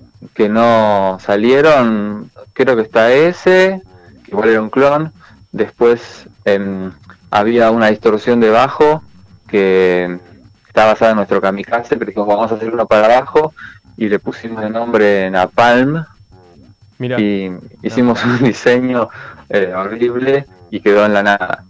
salieron, creo que está ese, que igual era un clon. Después había una distorsión de bajo que está basada en nuestro Kamikaze, pero dijimos, vamos a hacer uno para abajo, y le pusimos el nombre Napalm. Mirá. Y hicimos un diseño horrible y quedó en la nada.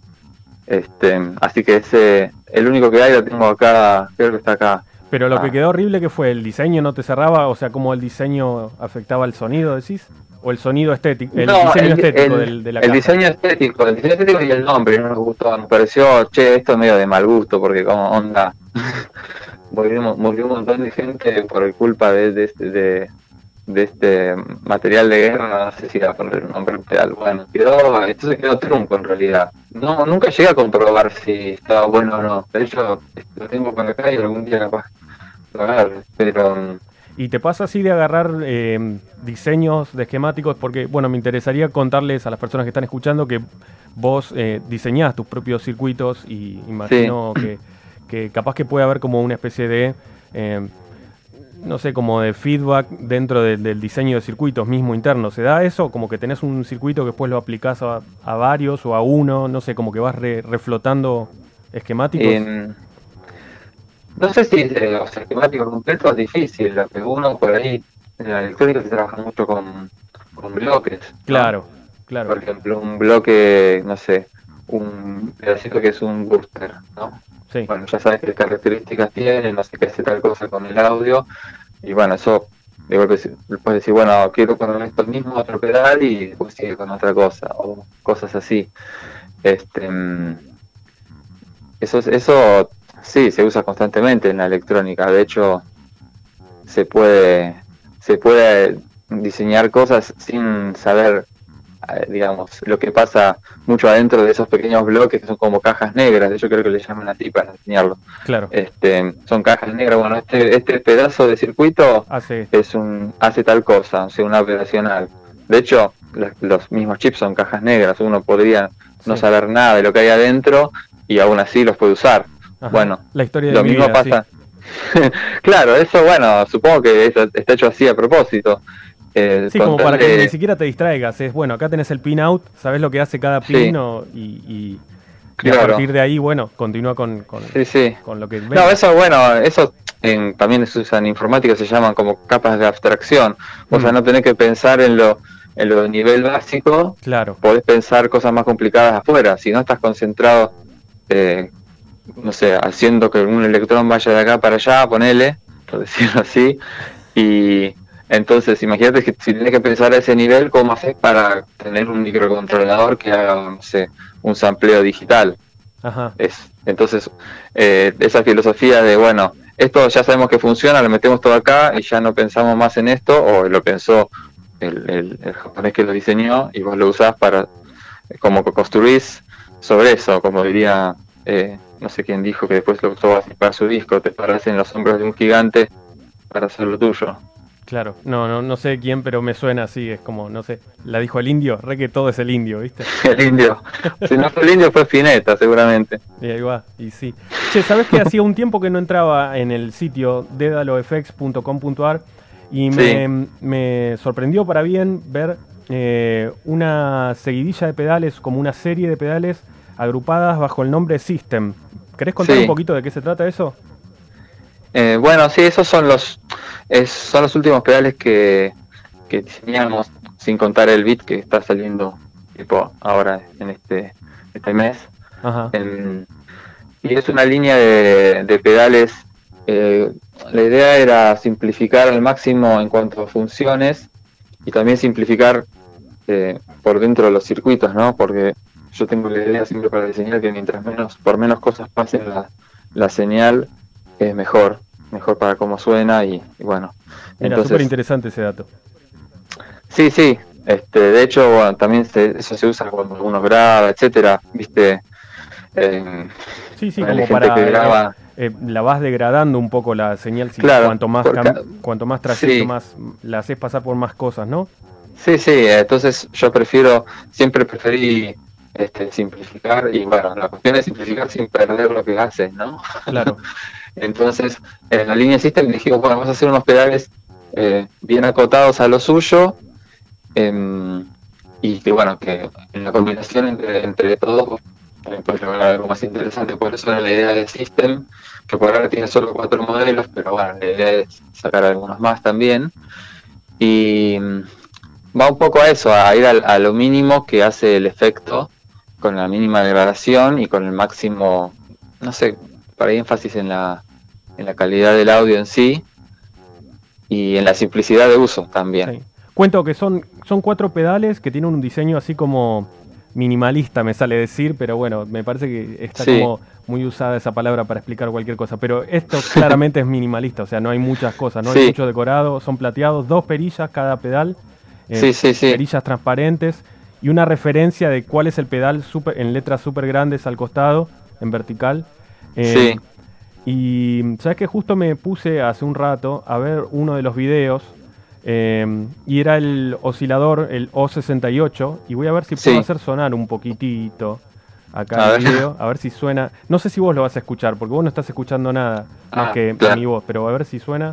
Así que ese, el único que hay lo tengo acá, creo que está acá. Pero lo que quedó horrible, ¿qué fue? ¿El diseño no te cerraba? O sea, ¿cómo el diseño afectaba el sonido, decís? ¿O el sonido estético? El diseño estético de la caja. El diseño estético y el nombre no nos gustó. Nos pareció, esto es medio de mal gusto, porque como onda, murió un montón de gente por culpa de este material de guerra. No sé si iba a poner un nombre real. Bueno, entonces quedó trunco en realidad. No, nunca llegué a comprobar si estaba bueno o no. De hecho, lo tengo por acá y algún día capaz lo agarre, pero... ¿Y te pasa así de agarrar diseños de esquemáticos? Porque, bueno, me interesaría contarles a las personas que están escuchando que vos diseñás tus propios circuitos y imagino que capaz que puede haber como una especie de, no sé, como de feedback dentro del diseño de circuitos mismo interno. ¿Se da eso? Como que tenés un circuito que después lo aplicás a varios o a uno, no sé, como que vas reflotando esquemáticos. No sé si los esquemáticos completos es difícil, lo que uno por ahí, en la electrónica se trabaja mucho con bloques, ¿no? Claro. Por ejemplo, un bloque, no sé, un pedacito que es un booster, ¿no? Sí. Bueno, ya sabes qué características tiene, no sé qué hace tal cosa con el audio, y bueno, eso de golpe puedes decir, bueno, quiero poner esto mismo otro pedal y después sigue con otra cosa, o cosas así. Eso sí, se usa constantemente en la electrónica. De hecho, se puede diseñar cosas sin saber, digamos, lo que pasa mucho adentro de esos pequeños bloques que son como cajas negras. De hecho, creo que le llaman así para enseñarlo. Claro. Son cajas negras. Bueno, este pedazo de circuito hace tal cosa, o sea, una operacional. De hecho, los mismos chips son cajas negras. Uno podría no saber nada de lo que hay adentro y aún así los puede usar. Ajá, bueno, la historia de lo mismo vida, pasa. Sí. Claro, eso, bueno, supongo que está hecho así a propósito. Sí, como para que ni siquiera te distraigas. Es bueno, acá tenés el pin out, sabés lo que hace cada pin y a partir de ahí, bueno, continúa con lo que ves. No, eso, bueno, eso también se usa en informática, se llaman como capas de abstracción. O sea, no tenés que pensar en lo de nivel básico. Claro. Podés pensar cosas más complicadas afuera. Si no estás concentrado, no sé, haciendo que un electrón vaya de acá para allá, ponele, por decirlo así, y entonces imagínate que si tienes que pensar a ese nivel, ¿cómo haces para tener un microcontrolador que haga, no sé, un sampleo digital? Ajá. Entonces, esa filosofía de, bueno, esto ya sabemos que funciona, lo metemos todo acá y ya no pensamos más en esto, o lo pensó el japonés que lo diseñó y vos lo usás para, como que construís sobre eso, como diría... no sé quién dijo que después lo usó así para su disco, te paras en los hombros de un gigante para hacer lo tuyo. Claro, no sé quién, pero me suena así, es como, no sé, la dijo el indio, que todo es el indio, ¿viste? El indio, si no fue el indio fue Spinetta, seguramente. Y ahí va, y sí. Che, ¿sabés que hacía un tiempo que no entraba en el sitio dedalofx.com.ar y me sorprendió para bien ver una seguidilla de pedales, como una serie de pedales agrupadas bajo el nombre System? ¿Querés contar un poquito de qué se trata eso? Bueno, sí, esos son los últimos pedales que diseñamos, sin contar el Beat que está saliendo tipo ahora en este mes. Ajá. Y es una línea de pedales. La idea era simplificar al máximo en cuanto a funciones y también simplificar por dentro de los circuitos, ¿no? Porque yo tengo la idea siempre para diseñar que mientras por menos cosas pasen la señal, es mejor para cómo suena y bueno. Mira, súper interesante ese dato. Sí, de hecho, bueno, también eso se usa cuando uno graba, etcétera, viste, Sí, Hay como gente para que graba. la vas degradando un poco la señal, Claro, cuanto más cuanto más trayecto, sí. más la haces pasar por más cosas, ¿no? Sí, entonces yo siempre preferí simplificar, y bueno, la cuestión es simplificar sin perder lo que haces, ¿no? Claro. Entonces, en la línea System dijimos, bueno, vamos a hacer unos pedales bien acotados a lo suyo, y que bueno, que en la combinación entre todos también puedes lograr algo más interesante. Por eso era la idea de System, que por ahora tiene solo 4 modelos, pero bueno, la idea es sacar algunos más también. Y va un poco a eso, a ir a lo mínimo que hace el efecto, con la mínima degradación y con el máximo, no sé, para énfasis en la calidad del audio en sí y en la simplicidad de uso también. Sí. Cuento que son 4 pedales que tienen un diseño así como minimalista, me sale decir, pero bueno, me parece que está como muy usada esa palabra para explicar cualquier cosa, pero esto claramente es minimalista, o sea, no hay muchas cosas, no hay mucho decorado, son plateados, 2 perillas cada pedal, perillas transparentes y una referencia de cuál es el pedal en letras súper grandes al costado, en vertical. Y sabes que justo me puse hace un rato a ver uno de los videos y era el oscilador, el O68, y voy a ver si puedo hacer sonar un poquitito acá el video, a ver si suena. No sé si vos lo vas a escuchar, porque vos no estás escuchando nada más que mi voz, pero a ver si suena.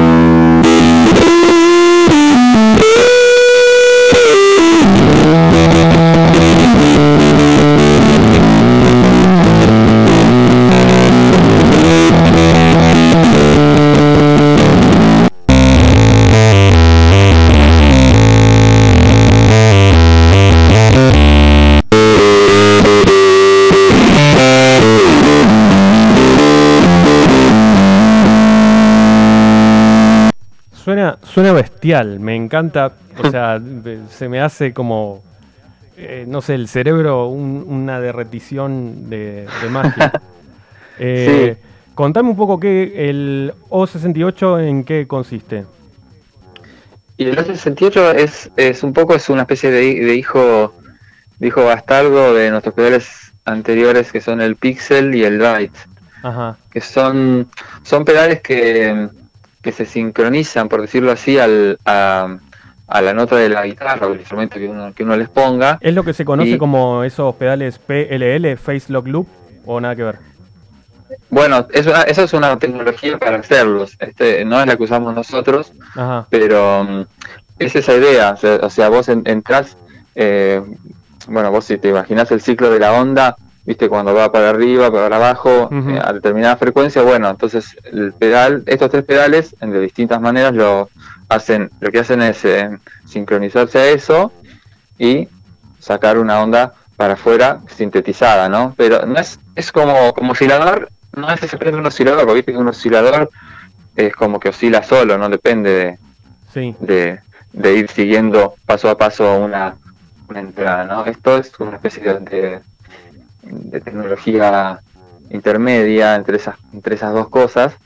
Suena bestial, me encanta, o sea, se me hace como, no sé, el cerebro una derretición de magia. Contame un poco el O68 en qué consiste. Y el O68 es un poco una especie de hijo bastardo de nuestros pedales anteriores, que son el Pixel y el Byte. Ajá. Que son pedales que se sincronizan, por decirlo así, a la nota de la guitarra o el instrumento que uno les ponga. ¿Es lo que se conoce como esos pedales PLL, Phase Lock Loop, o nada que ver? Bueno, eso es una tecnología para hacerlos. No es la que usamos nosotros, pero es esa idea. O sea, vos entrás, vos si te imaginás el ciclo de la onda, viste, cuando va para arriba, para abajo, a determinada frecuencia, bueno, entonces el pedal, estos 3 pedales, de distintas maneras lo que hacen es sincronizarse a eso y sacar una onda para afuera sintetizada, ¿no? Pero no es como oscilador, no es exactamente un oscilador, porque viste que un oscilador es como que oscila solo, no depende de ir siguiendo paso a paso una entrada, ¿no? Esto es una especie de tecnología intermedia entre esas dos cosas,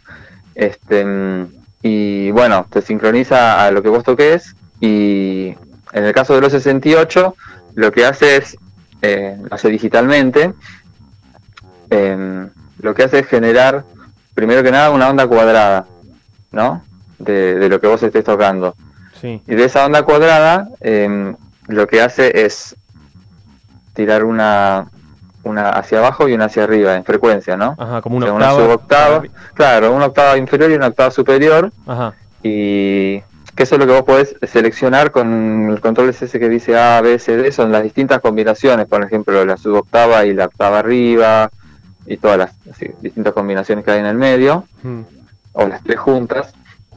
y bueno, te sincroniza a lo que vos toques, y en el caso de los 68 lo que hace es lo hace digitalmente, lo que hace es generar primero que nada una onda cuadrada, ¿no? De lo que vos estés tocando, y de esa onda cuadrada lo que hace es tirar una hacia abajo y una hacia arriba en frecuencia, ¿no? Ajá, como una suboctava. Claro, una octava inferior y una octava superior. Ajá. Y que eso es lo que vos podés seleccionar con el control ese que dice A, B, C, D, son las distintas combinaciones, por ejemplo, la suboctava y la octava arriba, y todas las distintas combinaciones que hay en el medio, o las 3 juntas.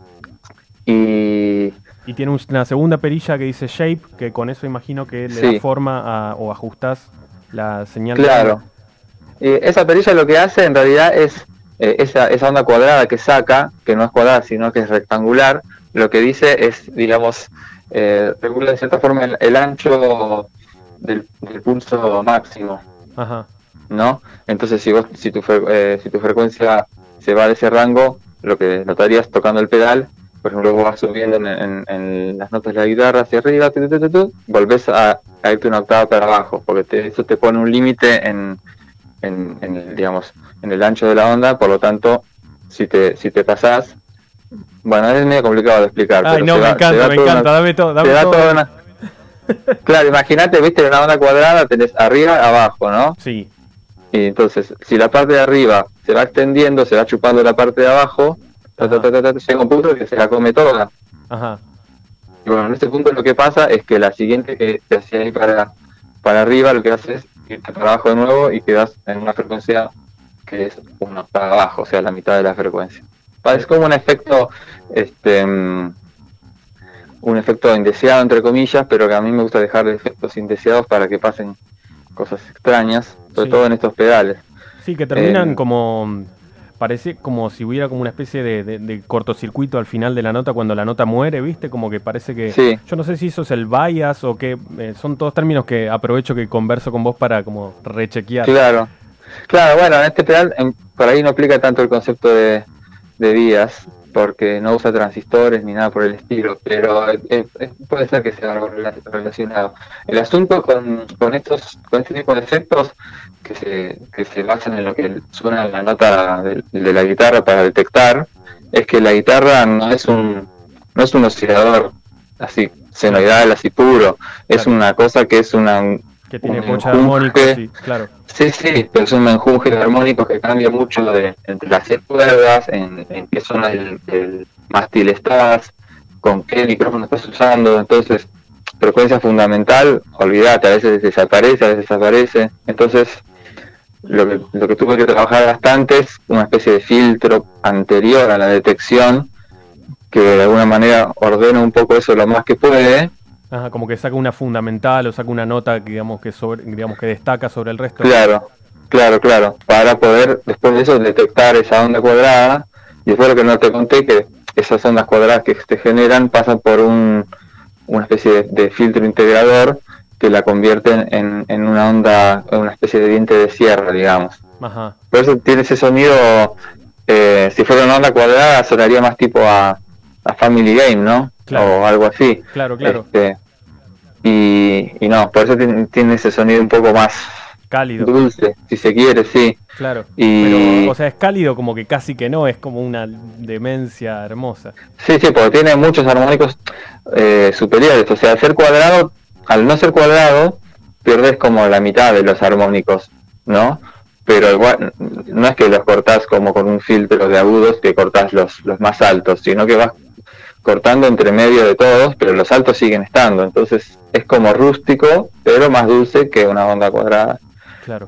Y tiene una segunda perilla que dice Shape, que con eso imagino que le da forma o ajustás la señal. Claro. Esa perilla lo que hace en realidad es esa onda cuadrada que saca, que no es cuadrada sino que es rectangular, lo que dice es, digamos, regula de cierta forma el ancho del pulso máximo. Ajá. ¿No? Entonces si tu frecuencia se va de ese rango, lo que notarías tocando el pedal, por ejemplo, vos vas subiendo en las notas de la guitarra hacia arriba, volvés a irte una octava para abajo, porque eso te pone un límite en digamos, en el ancho de la onda, por lo tanto, si te pasás, bueno, es medio complicado de explicar. Ay, pero no, me encanta, dame todo. Claro, imagínate, viste, una onda cuadrada tenés arriba, abajo, ¿no? Sí. Y entonces, si la parte de arriba se va extendiendo, se va chupando la parte de abajo, llega un punto que se la come toda. Ajá. Y bueno, en este punto lo que pasa es que la siguiente que te hacía ahí para arriba, lo que haces es irte para abajo de nuevo y quedas en una frecuencia que es 1 para abajo, o sea, la mitad de la frecuencia. Es como un efecto, un efecto indeseado, entre comillas, pero que a mí me gusta dejar efectos indeseados para que pasen cosas extrañas, sobre todo en estos pedales. Sí, que terminan parece como si hubiera como una especie de cortocircuito al final de la nota cuando la nota muere, ¿viste? Como que parece que... Sí. Yo no sé si eso es el bias o que son todos términos que aprovecho que converso con vos para como rechequear. Claro, bueno, en este pedal por ahí no aplica tanto el concepto de bias, porque no usa transistores ni nada por el estilo, pero puede ser que sea algo relacionado. El asunto con este tipo de efectos que se basan en lo que suena la nota de la guitarra para detectar, es que la guitarra no es un oscilador así senoidal, así puro, es una cosa que es que tiene muchos armónicos, sí, claro. Sí, pero es un menjunje de armónicos que cambia mucho entre las 6 cuerdas, en qué zona del mástil estás, con qué micrófono estás usando. Entonces, frecuencia fundamental, olvídate, a veces desaparece, a veces aparece. Entonces, lo que tuve que trabajar bastante es una especie de filtro anterior a la detección, que de alguna manera ordena un poco eso lo más que puede. Ajá, como que saca una fundamental o saca una nota que digamos que destaca sobre el resto. Claro, para poder después de eso detectar esa onda cuadrada. Y después lo que no te conté, que esas ondas cuadradas que se generan pasan por una especie de filtro integrador que la convierte en una onda, una especie de diente de sierra, digamos. Ajá. Por eso tiene ese sonido, si fuera una onda cuadrada sonaría más tipo a Family Game, ¿no? Claro. O algo así. Claro. Y no, por eso tiene ese sonido un poco más cálido, dulce, si se quiere, sí. Claro. Pero, o sea, es cálido como que casi que no, es como una demencia hermosa. Sí, porque tiene muchos armónicos superiores. O sea, al no ser cuadrado, pierdes como la mitad de los armónicos, ¿no? Pero igual, no es que los cortás como con un filtro de agudos, que cortás los más altos, sino que vas cortando entre medio de todos, pero los altos siguen estando. Entonces es como rústico, pero más dulce que una onda cuadrada. Claro.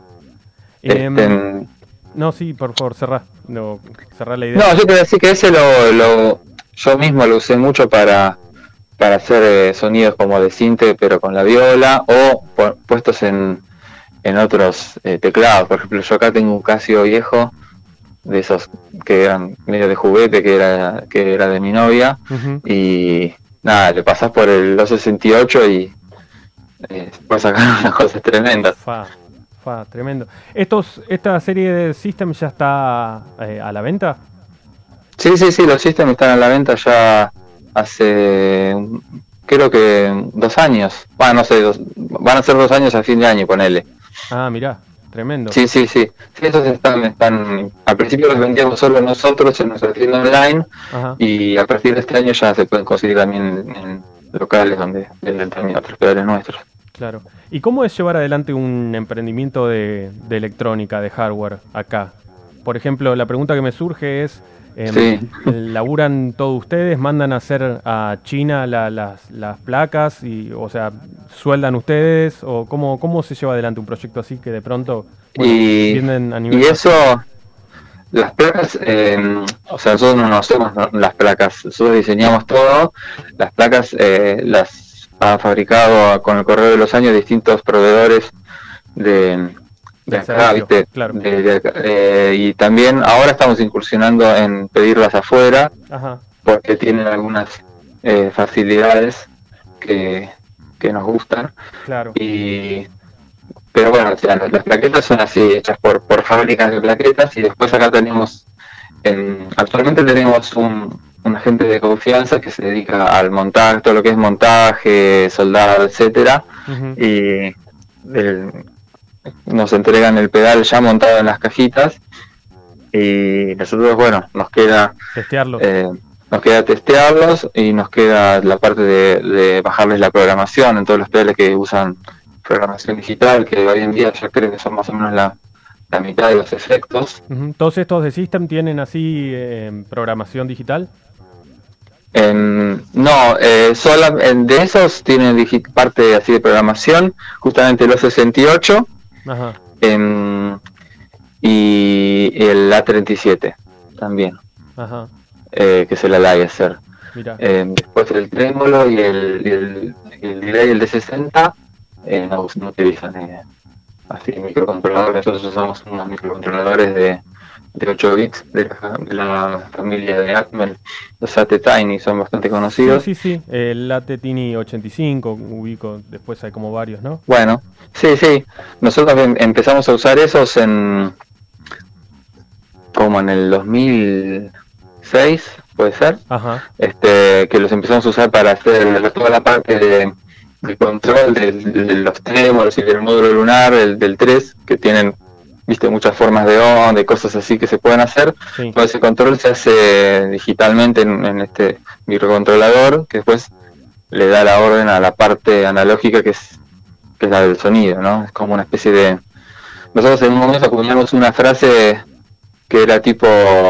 No, sí, por favor, cerrá la idea. No, yo te voy a decir que ese yo mismo lo usé mucho para hacer sonidos como de sinte, pero con la viola, o puestos en otros teclados. Por ejemplo, yo acá tengo un Casio viejo, de esos que eran medio de juguete, que era de mi novia. Uh-huh. Y nada, le pasás por el 268 y puedes sacar unas cosas tremendas. Tremendo. ¿Esta serie de System ya está a la venta? Sí, los System están a la venta ya hace, creo que 2 años. Bueno, no sé, van a ser 2 años a fin de año, ponele. Ah, mirá, tremendo. Sí, esos están, al principio los vendíamos solo nosotros en nuestra tienda online. Ajá. Y a partir de este año ya se pueden conseguir también en locales donde venden también otros pedales nuestros. Claro. ¿Y cómo es llevar adelante un emprendimiento de electrónica, de hardware acá? Por ejemplo, la pregunta que me surge es, ¿laburan todos ustedes? ¿Mandan a hacer a China las placas? O sea, ¿sueldan ustedes? ¿O cómo se lleva adelante un proyecto así que de pronto vienen a nivel... Y eso, las placas, o sea, nosotros no hacemos las placas, nosotros diseñamos todo. Las placas las ha fabricado con el correr de los años distintos proveedores de acá, ¿viste? Claro. Y también ahora estamos incursionando en pedirlas afuera. Ajá. Porque tienen algunas facilidades que nos gustan. Claro. Pero bueno, o sea, las plaquetas son así, hechas por fábricas de plaquetas, y después acá actualmente tenemos un agente de confianza que se dedica al montaje, todo lo que es montaje, soldado, etcétera. Uh-huh. Y nos entregan el pedal ya montado en las cajitas y nosotros, bueno, nos queda testearlos y nos queda la parte de bajarles la programación en todos los pedales que usan programación digital, que hoy en día ya creo que son más o menos la mitad de los efectos. ¿Todos estos de System tienen así programación digital? No, solo de esos tienen parte así de programación, justamente los 68. Ajá. Y el A37 también. Ajá. Que es el Aliaser. Después el trémolo y el delay, el D60, no utilizan así microcontroladores. Nosotros usamos unos microcontroladores de 8 bits de la familia de Atmel. Los AT-Tiny son bastante conocidos. Sí, el AT-Tiny 85 ubico, después hay como varios, ¿no? Bueno, sí. Nosotros empezamos a usar esos como en el 2006, puede ser. Ajá. Que los empezamos a usar para hacer toda la parte de control de los trémolos y del módulo lunar, del 3, que tienen, viste, muchas formas de onda y cosas así que se pueden hacer. Sí. Todo ese control se hace digitalmente en este microcontrolador, que después le da la orden a la parte analógica que es la del sonido, ¿no? Es como una especie de... Nosotros en un momento acuñamos una frase que era tipo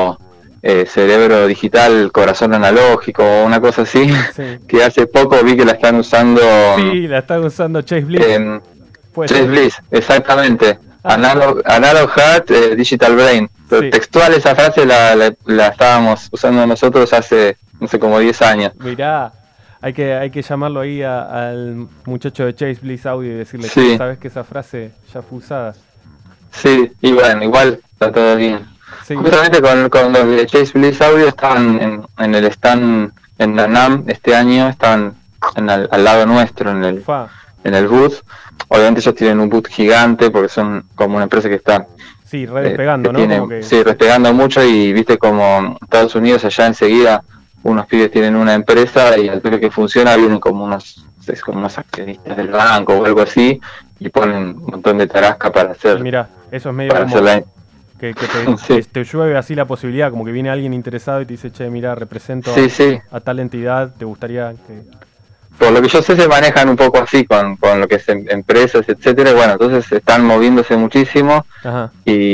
cerebro digital, corazón analógico, o una cosa así, sí. Que hace poco vi que la están usando... Sí, la están usando Chase Bliss. Chase Bliss, exactamente. Analog Heart, Digital Brain. Sí. Textual esa frase la estábamos usando nosotros hace, no sé, como 10 años. Mirá, hay que llamarlo ahí al muchacho de Chase Bliss Audio y decirle que sabes que esa frase ya fue usada. Sí, y bueno, igual está todo bien. Sí. Justamente con los de Chase Bliss Audio estaban en el stand en la NAMM este año, estaban al lado nuestro en el booth. Obviamente ellos tienen un boot gigante porque son como una empresa que está despegando, ¿no? Sí, despegando mucho, y viste como Estados Unidos allá enseguida unos pibes tienen una empresa y al toque que funciona vienen como unos accionistas del banco o algo así y ponen un montón de tarasca para hacer. Mira, eso es medio como que te llueve así la posibilidad, como que viene alguien interesado y te dice, che, mira, represento a tal entidad, ¿te gustaría que...? Por lo que yo sé se manejan un poco así con lo que es empresas, etcétera. Bueno, entonces están moviéndose muchísimo. Ajá.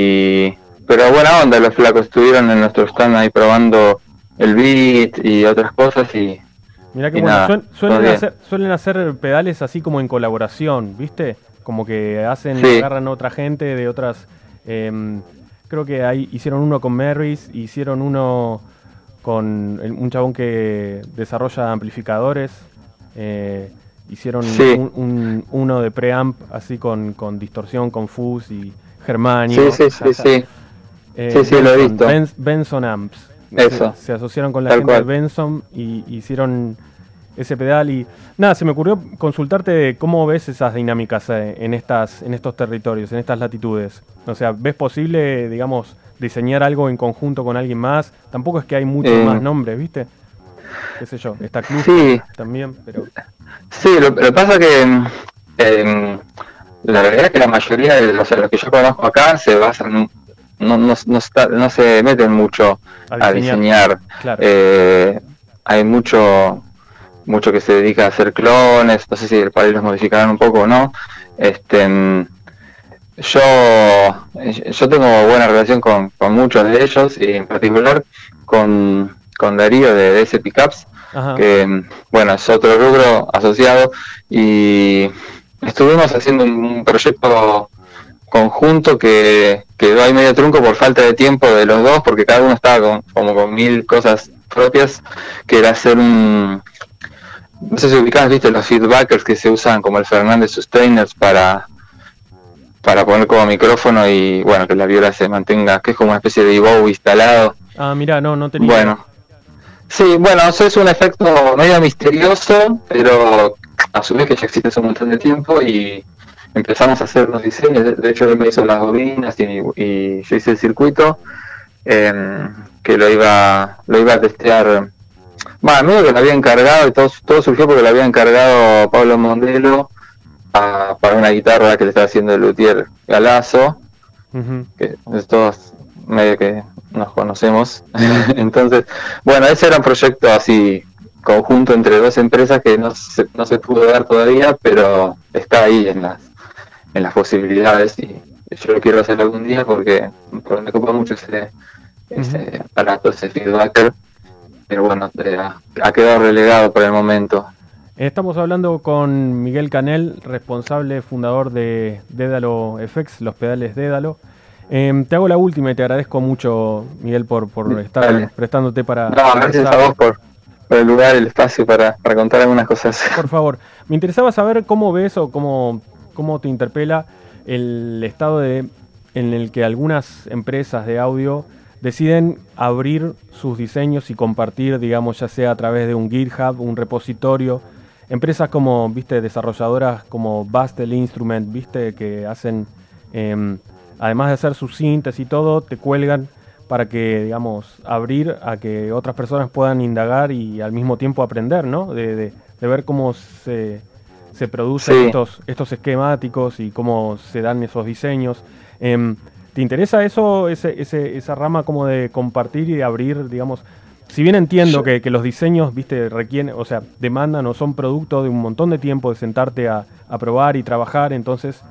Pero buena onda, los flacos estuvieron en nuestro stand ahí probando el beat y otras cosas y... Mirá que bueno, suelen hacer pedales así como en colaboración, ¿viste? Como que agarran a otra gente de otras... creo que ahí hicieron uno con Merris, hicieron uno con un chabón que desarrolla amplificadores. Hicieron uno de preamp así con distorsión, con fuzz y germanio. Sí, lo he visto. Benson Amps. Eso. Se asociaron con la gente de Benson y hicieron ese pedal. Y nada, se me ocurrió consultarte de cómo ves esas dinámicas en estos territorios, en estas latitudes. O sea, ¿ves posible, digamos, diseñar algo en conjunto con alguien más? Tampoco es que hay muchos más nombres, ¿viste? Qué sé yo, está Cluster también, pero... Sí, lo que pasa que la verdad es que la mayoría de los que yo conozco acá se basan, no se meten mucho a diseñar. Claro. Hay mucho que se dedica a hacer clones, no sé si el país los modificarán un poco o no. Yo tengo buena relación con muchos de ellos, y en particular con Darío de DS Pickups, que bueno, es otro rubro asociado, y estuvimos haciendo un proyecto conjunto que quedó ahí medio trunco por falta de tiempo de los dos, porque cada uno estaba con 1000 cosas propias, que era hacer no sé si ubicás, viste, los feedbackers que se usan como el Fernández Sustainers para poner como micrófono y bueno, que la viola se mantenga, que es como una especie de EVO instalado. Mira, no tenía. Bueno, sí, bueno, eso es un efecto medio misterioso, pero a su vez que ya existe hace un montón de tiempo, y empezamos a hacer los diseños. De hecho él me hizo las bobinas y yo hice el circuito, que lo iba a testear. Bueno, medio que lo había encargado, y todo surgió porque lo había encargado Pablo Mondelo para una guitarra que le estaba haciendo el luthier Galazo, que es todos medio que nos conocemos. Entonces, bueno, ese era un proyecto así conjunto entre dos empresas que no se pudo dar todavía, pero está ahí en las posibilidades, y yo lo quiero hacer algún día porque me ocupa mucho ese aparato, ese feedbacker, pero bueno, ha quedado relegado por el momento. Estamos hablando con Miguel Canel, responsable, fundador de Dédalo FX, los pedales Dédalo. Te hago la última y te agradezco mucho, Miguel, por estar prestándote para... No, gracias a vos por el lugar, el espacio para contar algunas cosas. Por favor, me interesaba saber cómo ves o cómo te interpela el estado en el que algunas empresas de audio deciden abrir sus diseños y compartir, digamos, ya sea a través de un GitHub, un repositorio. Empresas como, viste, desarrolladoras como Bastel Instrument, viste, que hacen, además de hacer sus cintas y todo, te cuelgan para que, digamos, abrir a que otras personas puedan indagar y al mismo tiempo aprender, ¿no? De ver cómo se producen estos esquemáticos y cómo se dan esos diseños. ¿Te interesa eso, esa rama como de compartir y de abrir, digamos? Si bien entiendo que los diseños, viste, requieren, o sea, demandan o son producto de un montón de tiempo de sentarte a probar y trabajar, entonces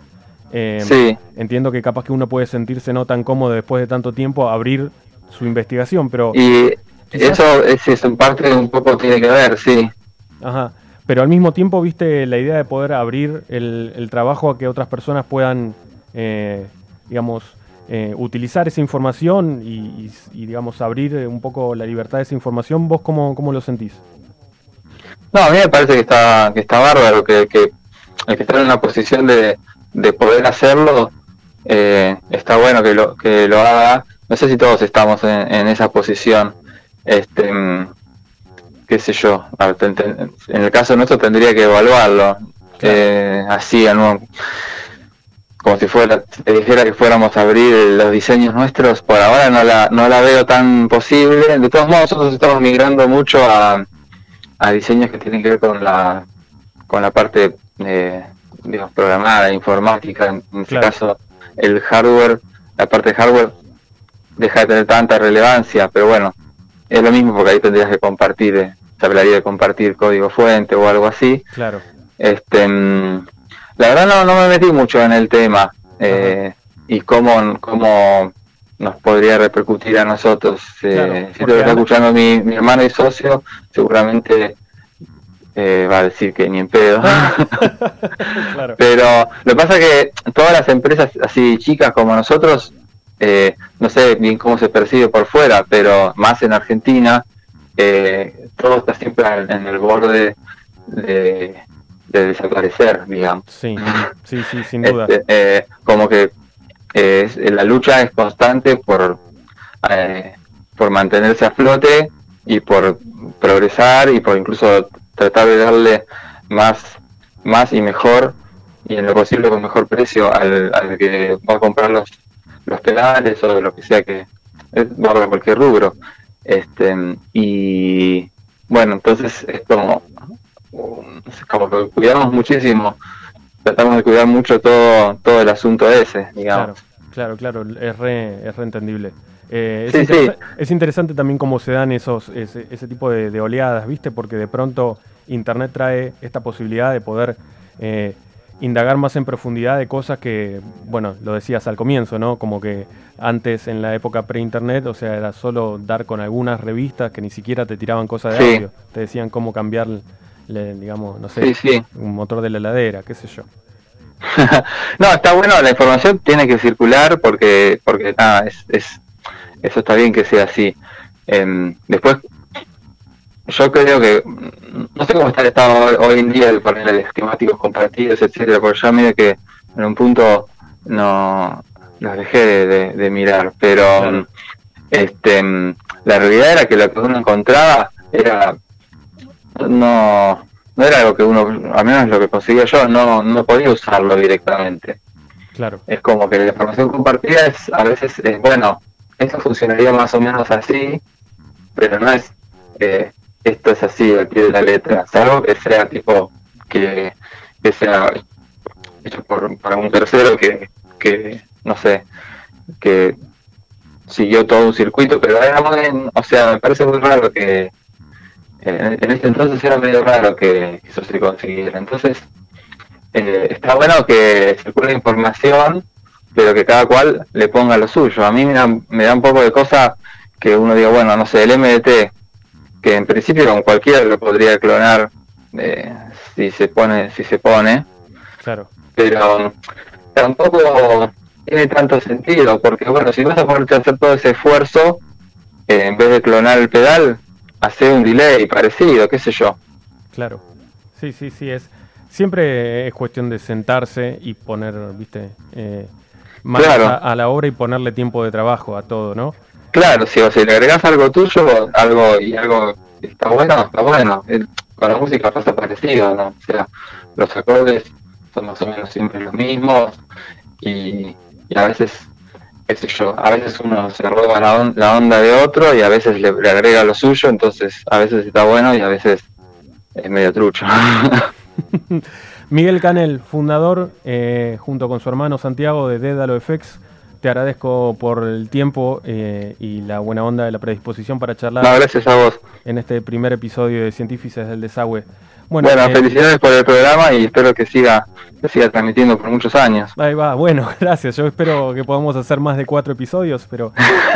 entiendo que capaz que uno puede sentirse no tan cómodo después de tanto tiempo a abrir su investigación, pero... Y eso en parte un poco tiene que ver, sí. Ajá, pero al mismo tiempo, viste, la idea de poder abrir el trabajo a que otras personas puedan, digamos... utilizar esa información y digamos, abrir un poco la libertad de esa información, ¿vos cómo lo sentís? No, a mí me parece que está bárbaro, que el que está en una posición de poder hacerlo, está bueno que lo haga. No sé si todos estamos en esa posición, qué sé yo, en el caso nuestro tendría que evaluarlo, así, como si te dijera que fuéramos a abrir los diseños nuestros. Por ahora no la veo tan posible. De todos modos, nosotros estamos migrando mucho a diseños que tienen que ver con la parte digamos, programada, informática. En este caso, el hardware, la parte de hardware deja de tener tanta relevancia, pero bueno, es lo mismo porque ahí tendrías que compartir, se hablaría de compartir código fuente o algo así. Claro. La verdad no me metí mucho en el tema y cómo nos podría repercutir a nosotros. Si lo está escuchando mi hermano y socio, seguramente va a decir que ni en pedo. Claro. Pero lo que pasa es que todas las empresas así chicas como nosotros, no sé bien cómo se percibe por fuera, pero más en Argentina, todo está siempre en el borde de desaparecer, digamos. Sí, sin duda. Como que la lucha es constante por mantenerse a flote y por progresar y por incluso tratar de darle más y mejor y en lo posible con mejor precio al que va a comprar los pedales o lo que sea que va a cualquier rubro. Y bueno, entonces es como que cuidamos muchísimo, tratamos de cuidar mucho todo el asunto ese, digamos. Claro, es re entendible. Sí. Es interesante también cómo se dan ese tipo de oleadas, ¿viste? Porque de pronto Internet trae esta posibilidad de poder indagar más en profundidad de cosas que, bueno, lo decías al comienzo, ¿no? Como que antes, en la época pre-internet, o sea, era solo dar con algunas revistas que ni siquiera te tiraban cosas de audio. Te decían cómo cambiar, digamos, no sé, un motor de la heladera, qué sé yo. No, está bueno, la información tiene que circular porque nada, eso está bien que sea así. Después, yo creo que no sé cómo está el estado hoy en día de poner esquemáticos compartidos, etcétera, porque ya medio que en un punto no los dejé de mirar, pero la realidad era que lo que uno encontraba era no era algo que uno, al menos lo que conseguía yo, no podía usarlo directamente. Claro. Es como que la información compartida a veces bueno, esto funcionaría más o menos así, pero no es esto es así al pie de la letra, salvo que sea tipo que sea hecho por un tercero que no sé, que siguió todo un circuito, pero era o sea, me parece muy raro que en ese entonces era medio raro que eso se consiguiera. Entonces está bueno que circule información, pero que cada cual le ponga lo suyo. A mí me da un poco de cosa que uno diga, bueno, no sé, el MDT, que en principio con cualquiera lo podría clonar si se pone, Claro. pero tampoco tiene tanto sentido, porque bueno, si vas a ponerte a hacer todo ese esfuerzo, en vez de clonar el pedal, hacer un delay parecido, qué sé yo. Claro. Sí, siempre es cuestión de sentarse y poner, viste, manos Claro. a la obra y ponerle tiempo de trabajo a todo, ¿no? Claro, si le agregás algo tuyo, algo está bueno, con la música pasa parecido, ¿no? O sea, los acordes son más o menos siempre los mismos y a veces, qué sé yo, a veces uno se roba la onda de otro y a veces le agrega lo suyo, entonces a veces está bueno y a veces es medio trucho. Miguel Canel, fundador, junto con su hermano Santiago de Dédalo FX, te agradezco por el tiempo y la buena onda de la predisposición para charlar. No, gracias a vos. En este primer episodio de Científices del Desagüe. Bueno, felicidades por el programa y espero que siga transmitiendo por muchos años. Ahí va, bueno, gracias. Yo espero que podamos hacer más de 4 episodios, pero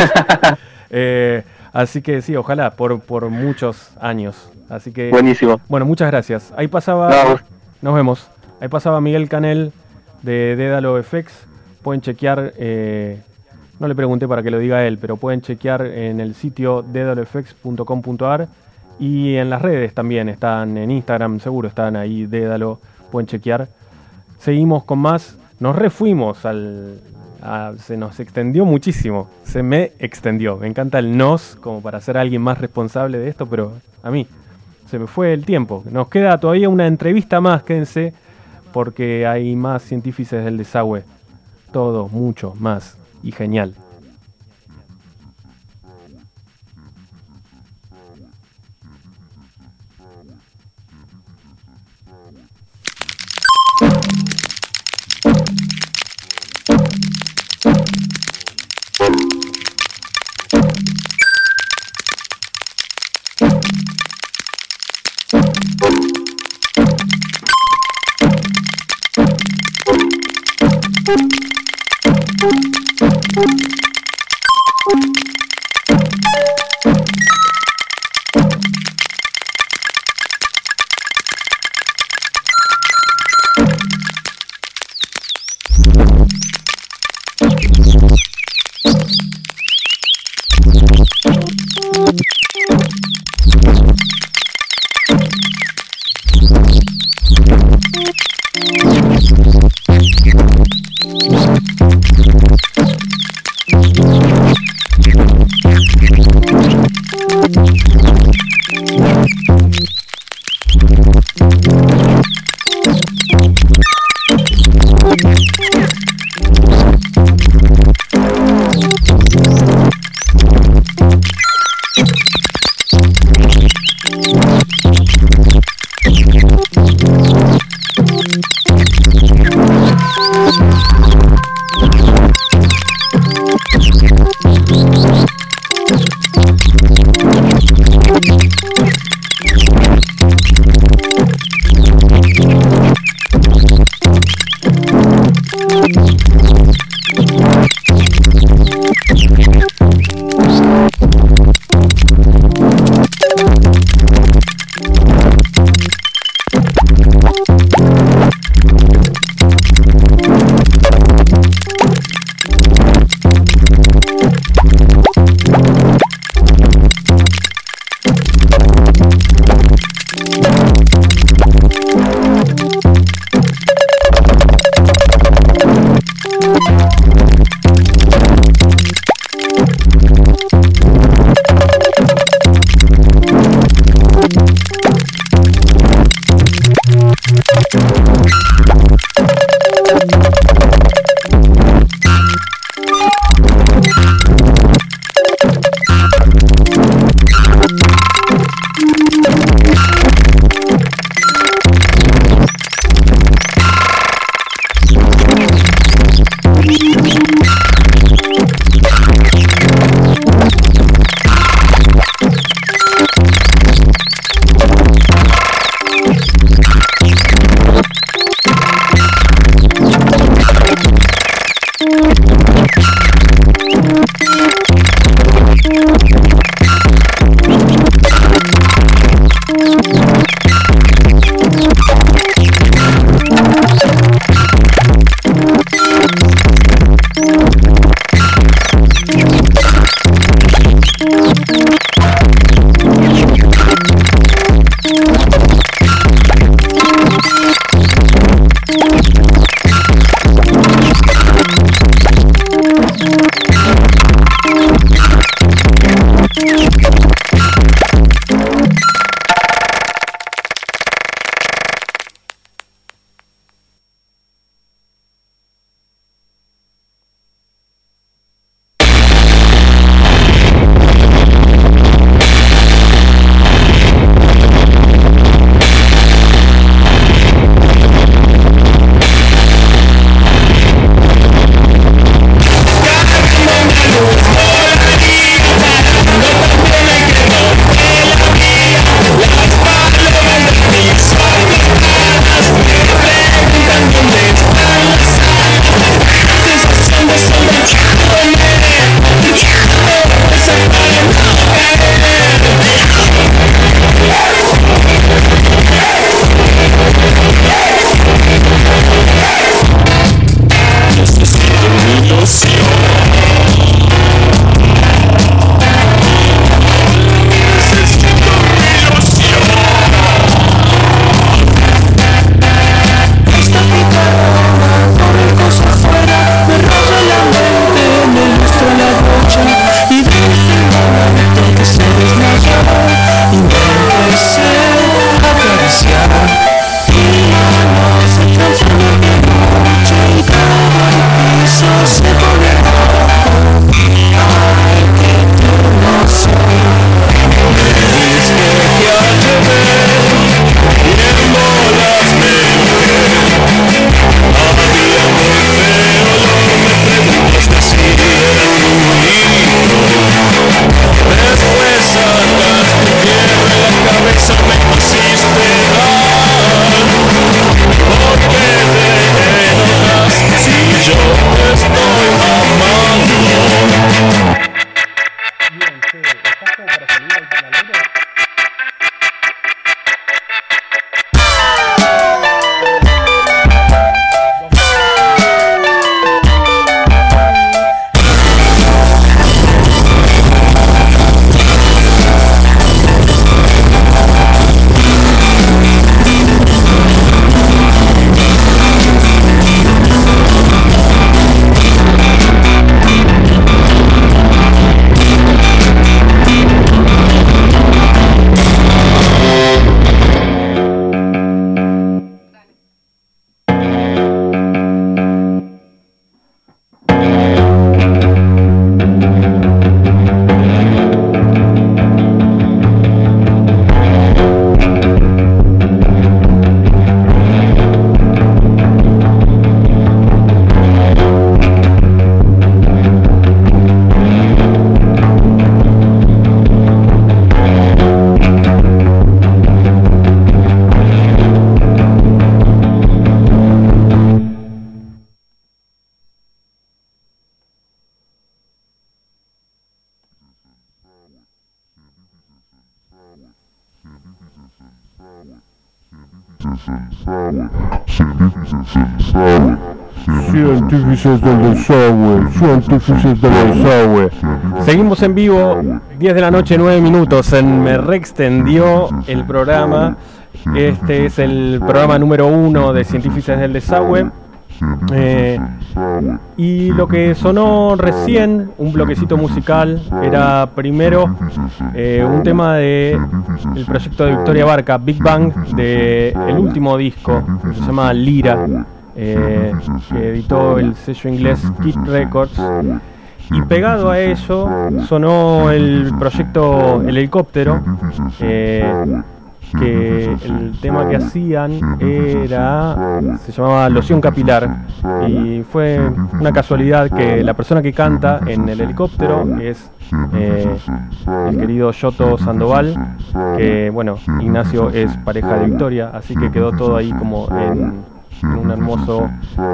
así que sí, ojalá por muchos años. Así que buenísimo. Bueno, muchas gracias. Ahí pasaba, nos vemos. Ahí pasaba Miguel Canel de Dédalo FX. Pueden chequear, no le pregunté para que lo diga él, pero pueden chequear en el sitio dedalofx.com.ar y en las redes también, están en Instagram, seguro están ahí, Dédalo, pueden chequear. Seguimos con más, nos refuimos, se nos extendió muchísimo, se me extendió, me encanta el nos, como para ser alguien más responsable de esto, pero a mí se me fue el tiempo. Nos queda todavía una entrevista más, quédense, porque hay más Científices del Desagüe. Todo, mucho más y genial. Científicos del desagüe, científicos del desagüe. Seguimos en vivo, 10 de la noche, 9 minutos. Me reextendió el programa. Este es el programa número 1 de Científicos del desagüe. Y lo que sonó recién, un bloquecito musical, era primero un tema de el proyecto de Victoria Barca, Big Bang, de el último disco, que se llama Lira, que editó el sello inglés Kid Records. Y pegado a ello sonó el proyecto El Helicóptero, que el tema que hacían se llamaba Loción Capilar, y fue una casualidad que la persona que canta en El Helicóptero es el querido Yoto Sandoval, que bueno, Ignacio es pareja de Victoria, así que quedó todo ahí como en un hermoso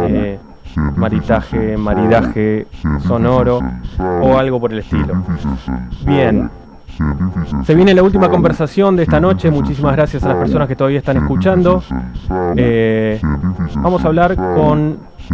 maridaje sonoro o algo por el estilo. Bien. Se viene la última conversación de esta noche. Muchísimas gracias a las personas que todavía están escuchando. Vamos a hablar con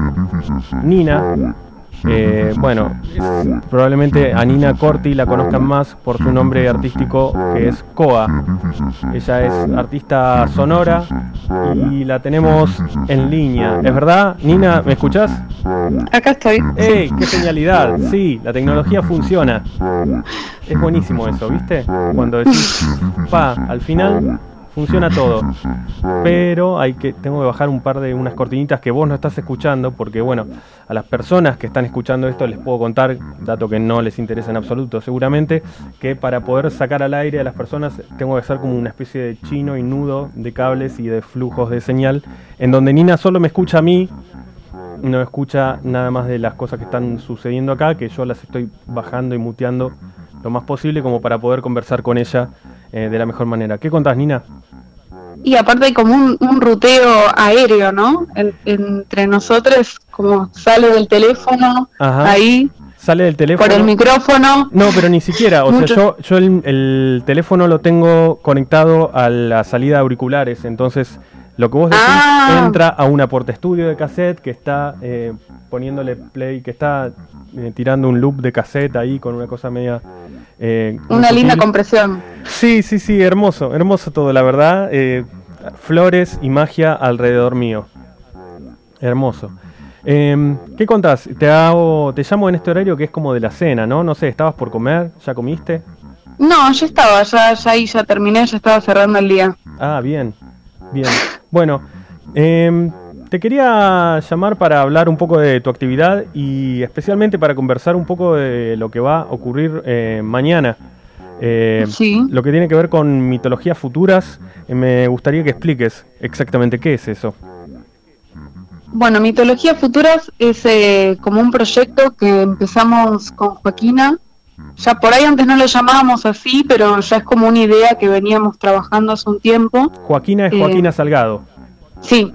Nina. Bueno, probablemente a Nina Corti la conozcan más por su nombre artístico, que es Koa. Ella es artista sonora y la tenemos en línea. ¿Es verdad? Nina, ¿me escuchás? Acá estoy. ¡Ey! ¡Qué genialidad! Sí, la tecnología funciona. Es buenísimo eso, ¿viste? Cuando decís, al final funciona todo. Pero tengo que bajar unas cortinitas que vos no estás escuchando, porque bueno, a las personas que están escuchando esto les puedo contar, dato que no les interesa en absoluto seguramente, que para poder sacar al aire a las personas tengo que hacer como una especie de chino y nudo de cables y de flujos de señal, en donde Nina solo me escucha a mí, no escucha nada más de las cosas que están sucediendo acá, que yo las estoy bajando y muteando lo más posible como para poder conversar con ella de la mejor manera. ¿Qué contás, Nina? Y aparte hay como un ruteo aéreo, ¿no? Entre nosotros, como sale del teléfono. Ajá. Ahí. Sale del teléfono. Por el micrófono. No, pero ni siquiera. O sea, yo el teléfono lo tengo conectado a la salida de auriculares. Entonces, lo que vos decís entra a un aporte estudio de cassette que está poniéndole play, que está tirando un loop de cassette ahí con una cosa media... una linda compresión. Sí, hermoso todo, la verdad. Flores y magia alrededor mío. Hermoso. ¿Qué contás? Te llamo en este horario que es como de la cena, ¿no? No sé, ¿estabas por comer? ¿Ya comiste? No, ya estaba, ya terminé, ya estaba cerrando el día. Ah, bien. Bueno, te quería llamar para hablar un poco de tu actividad y especialmente para conversar un poco de lo que va a ocurrir mañana. Sí. Lo que tiene que ver con mitologías futuras. Me gustaría que expliques exactamente qué es eso. Bueno, Mitologías Futuras es como un proyecto que empezamos con Joaquina. Ya por ahí antes no lo llamábamos así, pero ya es como una idea que veníamos trabajando hace un tiempo. Joaquina es Joaquina Salgado. Sí.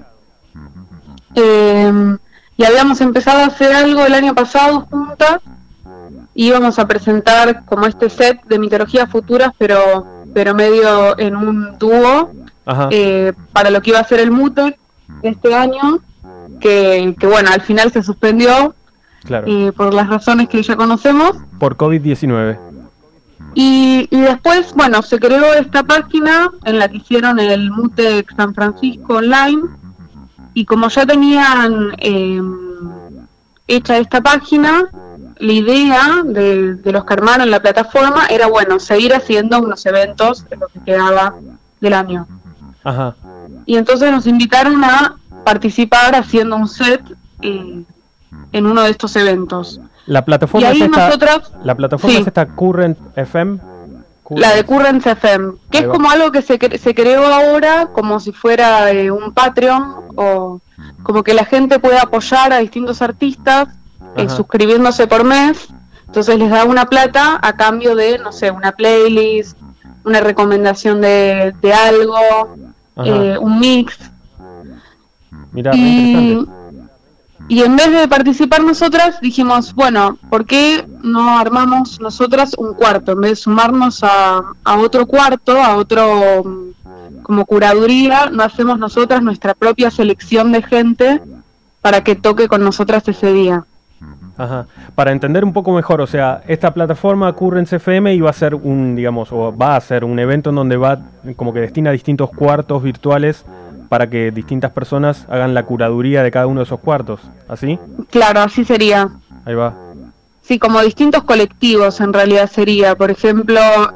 Y habíamos empezado a hacer algo el año pasado juntas. Íbamos a presentar como este set de Mitologías Futuras, pero medio en un dúo, para lo que iba a ser el MUTEC este año, que bueno, al final se suspendió. Claro. Por las razones que ya conocemos. Por COVID-19. Y después, bueno, se creó esta página en la que hicieron el MUTEC San Francisco online. Y como ya tenían hecha esta página, la idea de los que armaron la plataforma era, bueno, seguir haciendo unos eventos en lo que quedaba del año. Ajá. Y entonces nos invitaron a participar haciendo un set en uno de estos eventos. La plataforma es es esta Current FM. La de Current FM, que es como algo que se creó ahora como si fuera un Patreon, o como que la gente puede apoyar a distintos artistas suscribiéndose por mes. Entonces les da una plata a cambio de, no sé, una playlist, una recomendación de algo, un mix. Mirá, interesante. Y en vez de participar nosotras, dijimos, bueno, ¿por qué no armamos nosotras un cuarto? En vez de sumarnos a otro cuarto, a otro como curaduría, no hacemos nosotras nuestra propia selección de gente para que toque con nosotras ese día. Ajá. Para entender un poco mejor, o sea, esta plataforma Currents FM iba a ser va a ser un evento en donde va como que destina distintos cuartos virtuales para que distintas personas hagan la curaduría de cada uno de esos cuartos, ¿así? Claro, así sería. Ahí va. Sí, como distintos colectivos en realidad sería. Por ejemplo, a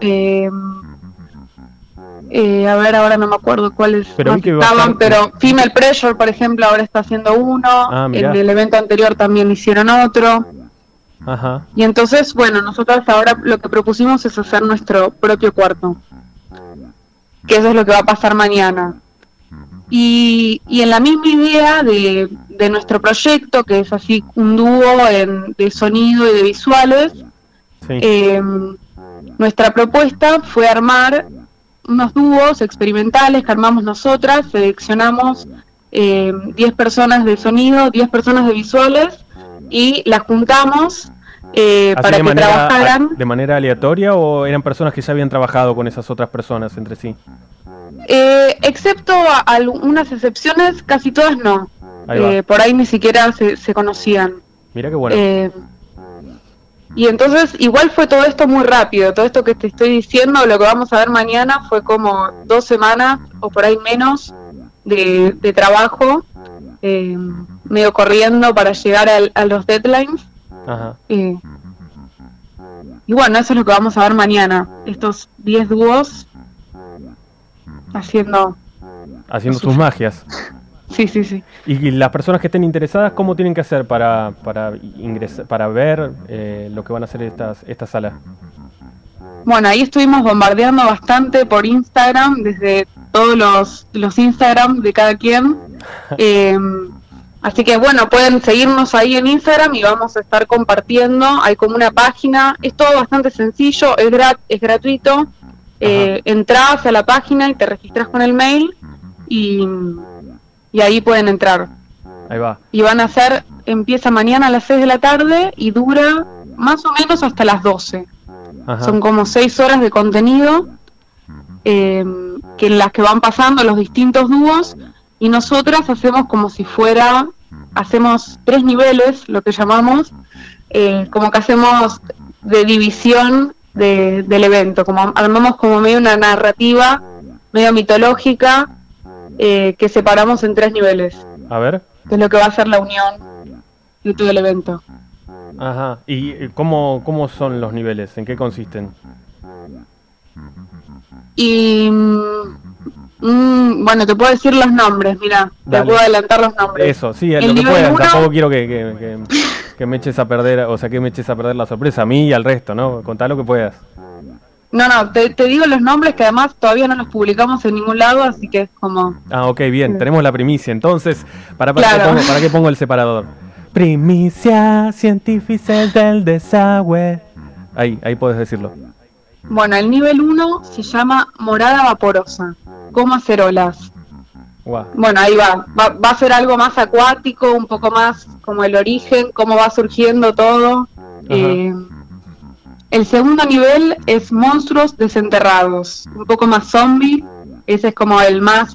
ver, ahora no me acuerdo cuáles estaban, pero Female Pressure, por ejemplo, ahora está haciendo uno. En el evento anterior también hicieron otro. Ajá. Y entonces, bueno, nosotros ahora lo que propusimos es hacer nuestro propio cuarto, que eso es lo que va a pasar mañana. Y en la misma idea de nuestro proyecto, que es así un dúo de sonido y de visuales, sí. Nuestra propuesta fue armar unos dúos experimentales que armamos nosotras, seleccionamos 10 personas de sonido, 10 personas de visuales, y las juntamos para que trabajaran. ¿De manera aleatoria o eran personas que ya habían trabajado con esas otras personas entre sí? Excepto algunas excepciones, casi todas no. Por ahí ni siquiera se conocían. Mira qué bueno. Y entonces igual fue todo esto muy rápido. Todo esto que te estoy diciendo, lo que vamos a ver mañana, fue como 2 semanas o por ahí menos de trabajo, medio corriendo para llegar a los deadlines. Ajá. Y bueno, eso es lo que vamos a ver mañana. Estos 10 dúos haciendo sus magias. Sí, sí, sí. Y las personas que estén interesadas, ¿cómo tienen que hacer para ingresar, para ver lo que van a hacer esta sala? Bueno, ahí estuvimos bombardeando bastante por Instagram, desde todos los Instagram de cada quien. Así que bueno, pueden seguirnos ahí en Instagram y vamos a estar compartiendo. Hay como una página, es todo bastante sencillo, es gratuito. Entras a la página y te registras con el mail y ahí pueden entrar. Ahí va. Y empieza mañana a las 6 de la tarde y dura más o menos hasta las 12. Ajá. Son como 6 horas de contenido que en las que van pasando los distintos dúos, y nosotras hacemos como si hacemos 3 niveles, lo que llamamos, como que hacemos de división del evento, como armamos como medio una narrativa medio mitológica que separamos en 3 niveles. A ver. Que es lo que va a ser la unión de todo el evento. Ajá. ¿Y cómo son los niveles? ¿En qué consisten? Y bueno, te puedo decir los nombres, mira, te puedo adelantar los nombres. Eso, sí, lo que puedas. Tampoco quiero que me eches a perder, o sea, que me eches a perder la sorpresa a mí y al resto, ¿no? Contá lo que puedas. No, te digo los nombres que además todavía no los publicamos en ningún lado, así que es como... Ah, ok, bien, tenemos la primicia. Entonces, ¿para qué pongo el separador? Primicia científica del desagüe. Ahí puedes decirlo. Bueno, el nivel 1 se llama Morada Vaporosa. ¿Cómo hacer olas? Wow. Bueno, ahí va a ser algo más acuático, un poco más como el origen, cómo va surgiendo todo. El segundo nivel es Monstruos Desenterrados, un poco más zombie. Ese es como el más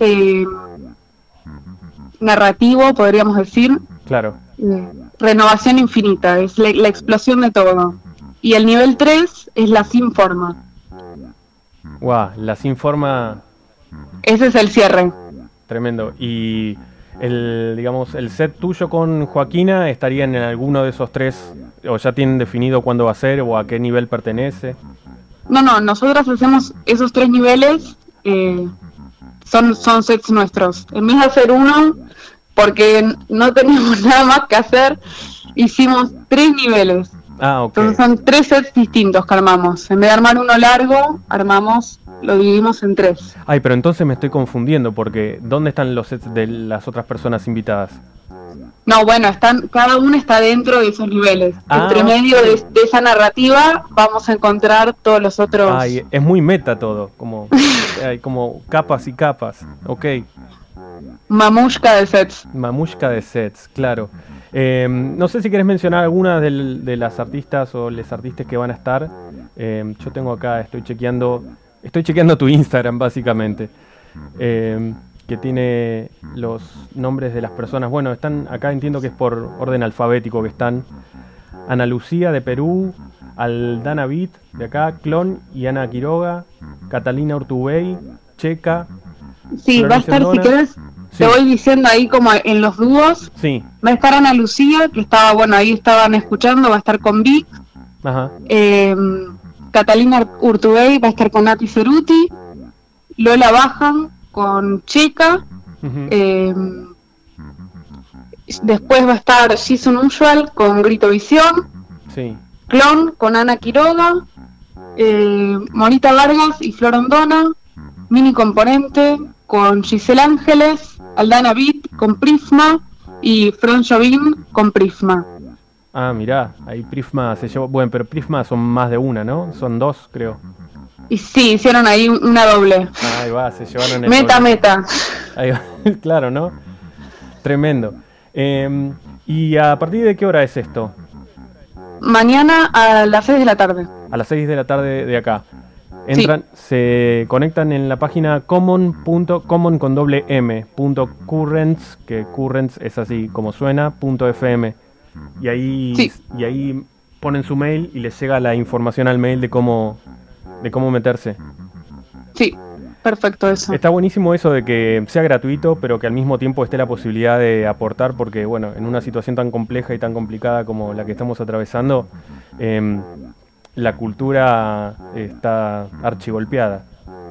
narrativo, podríamos decir. Claro. Renovación infinita, es la explosión de todo. Y el nivel 3 es la sin forma. La sin forma. Ese es el cierre. Tremendo. Y el set tuyo con Joaquina estaría en alguno de esos 3, o ya tienen definido cuándo va a ser o a qué nivel pertenece. No, nosotras hacemos esos 3 niveles, son sets nuestros. En vez de hacer uno, porque no teníamos nada más que hacer, hicimos 3 niveles. Ah, ok. Entonces son 3 sets distintos que armamos. En vez de armar uno largo, lo dividimos en 3. Ay, pero entonces me estoy confundiendo, porque ¿dónde están los sets de las otras personas invitadas? No, bueno, cada uno está dentro de esos niveles. Entre medio de esa narrativa vamos a encontrar todos los otros. Ay, es muy meta todo, hay como capas y capas. Ok. Mamushka de sets. Mamushka de sets, claro. No sé si querés mencionar algunas de las artistas o les artistas que van a estar. Yo tengo acá, estoy chequeando tu Instagram básicamente. que tiene los nombres de las personas. Bueno, están acá, entiendo que es por orden alfabético que están. Ana Lucía de Perú, Aldana Bit de acá, Clon y Ana Quiroga, Catalina Urtubey, Checa. Sí, va a estar, Florencia si Nora. querés, Sí. te voy diciendo ahí como en los dúos. Sí, Va a estar Ana Lucía, que estaba, bueno, ahí estaban escuchando, va a estar con Vic. ajá. Catalina Urtubey va a estar con Nati Ceruti. Lola Bajan con Checa. Ujú. Después va a estar She's Unusual con Grito Visión. Sí. Clon con Ana Quiroga. Monita Vargas y Flor Ondona. Mini Componente con Giselle Ángeles. Aldana Bit con Prisma. Y Fran Jovín con Prisma. Ah, mirá, ahí Prisma se llevó. Bueno, pero Prisma son más de una, ¿no? Son dos, creo. Y sí, hicieron ahí una doble. Ah, ahí va, se llevaron el Meta, doble. meta. Ahí va, claro, ¿no? Tremendo. ¿Y a partir de qué hora es esto? Mañana a las 6 de la tarde. A las 6 de la tarde de acá. Entran, se conectan en la página common con doble m, .currents, que currents es así como suena, .fm. Y ahí, Sí. y ahí ponen su mail y les llega la información al mail de cómo meterse. Sí, perfecto eso. Está buenísimo eso de que sea gratuito, pero que al mismo tiempo esté la posibilidad de aportar, porque bueno, en una situación tan compleja y tan complicada como la que estamos atravesando, la cultura está archigolpeada.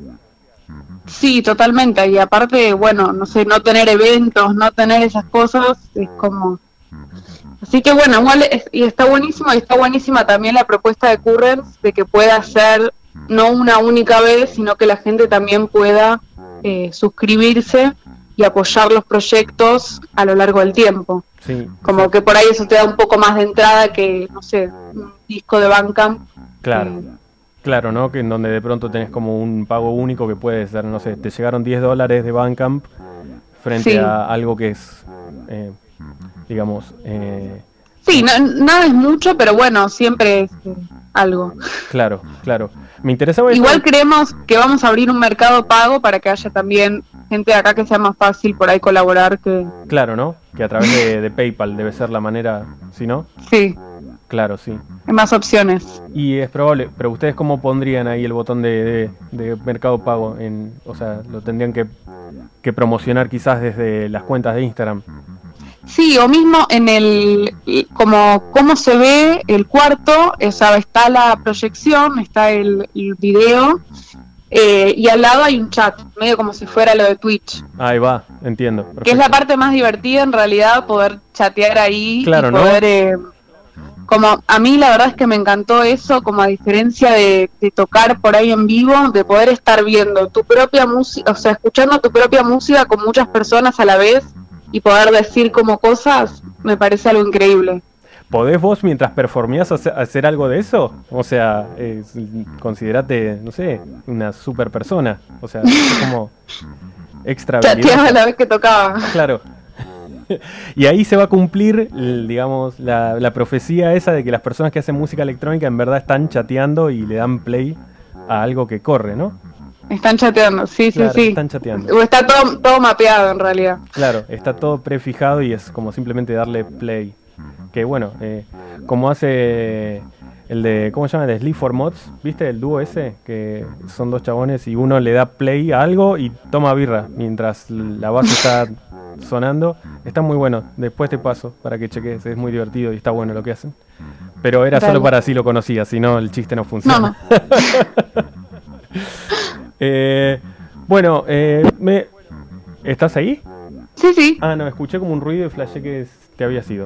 Sí, totalmente. Y aparte, bueno, no sé, no tener eventos, no tener esas cosas, es como... Así que bueno, igual y está buenísimo, y está buenísima también la propuesta de Currents de que pueda ser no una única vez, sino que la gente también pueda suscribirse y apoyar los proyectos a lo largo del tiempo. Sí, Como que por ahí eso te da un poco más de entrada que, no sé, un disco de Bandcamp. claro. Claro, ¿no? Que en donde de pronto tenés como un pago único que puede ser, no sé, te llegaron $10 de Bandcamp frente Sí. a algo que es, digamos, Sí, nada es mucho, pero bueno, siempre es algo. claro, claro. Me interesaba eso. Igual creemos que vamos a abrir un mercado pago para que haya también gente de acá que sea más fácil por ahí colaborar que... Claro, ¿no? Que a través de PayPal debe ser la manera, ¿sí, no? Sí, Claro, sí. hay más opciones. Y es probable, pero ¿ustedes cómo pondrían ahí el botón de Mercado Pago? O sea, lo tendrían que promocionar quizás desde las cuentas de Instagram. Sí, o mismo en el... como cómo se ve el cuarto, o sea, está la proyección, está el video, y al lado hay un chat, medio como si fuera lo de Twitch. Ahí va, entiendo. Perfecto. Que es la parte más divertida en realidad, poder chatear ahí Claro, y ¿no? poder... como a mí la verdad es que me encantó eso, como a diferencia de tocar por ahí en vivo, de poder estar viendo tu propia música, o sea, escuchando tu propia música con muchas personas a la vez y poder decir como cosas, me parece algo increíble. ¿Podés vos mientras performías hacer algo de eso? O sea, considerate, no sé, una super persona. O sea, es como extra habilidad. Chateaba a la vez que tocaba. Claro. Y ahí se va a cumplir, digamos, la profecía esa de que las personas que hacen música electrónica en verdad están chateando y le dan play a algo que corre, ¿no? Están chateando, sí, Claro, sí, sí. están chateando. O está todo mapeado en realidad. Claro, está todo prefijado y es como simplemente darle play. Que bueno, como hace el de, ¿cómo se llama? El de Sleep for Mods, ¿viste? El dúo ese, que son dos chabones y uno le da play a algo y toma birra mientras la base está sonando. Está muy bueno, después te paso para que cheques, es muy divertido y está bueno lo que hacen. Pero era Dale. solo para así lo conocía, si no el chiste no funciona. Bueno, ¿estás ahí? Sí, sí. Ah, no, escuché como un ruido y flashé que te había sido.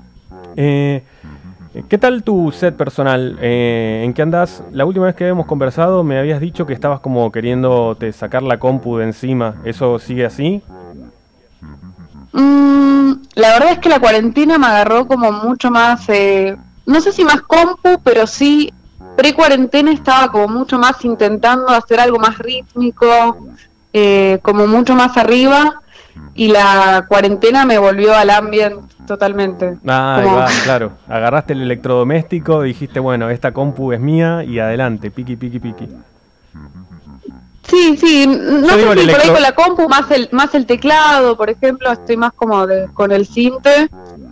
¿Qué tal tu set personal? ¿En qué andás? La última vez que habíamos conversado me habías dicho que estabas como queriéndote sacar la compu de encima. ¿Eso sigue así? La verdad es que la cuarentena me agarró como mucho más, no sé si más compu, pero sí pre-cuarentena estaba como mucho más intentando hacer algo más rítmico, como mucho más arriba, y la cuarentena me volvió al ambient totalmente. Ah, ahí Como- va, claro. Agarraste el electrodoméstico, dijiste, bueno, esta compu es mía y adelante, piqui, piqui, piqui. Sí, no digo sé si el por ahí electro- con la compu, más el teclado, por ejemplo, estoy más como con el sinte,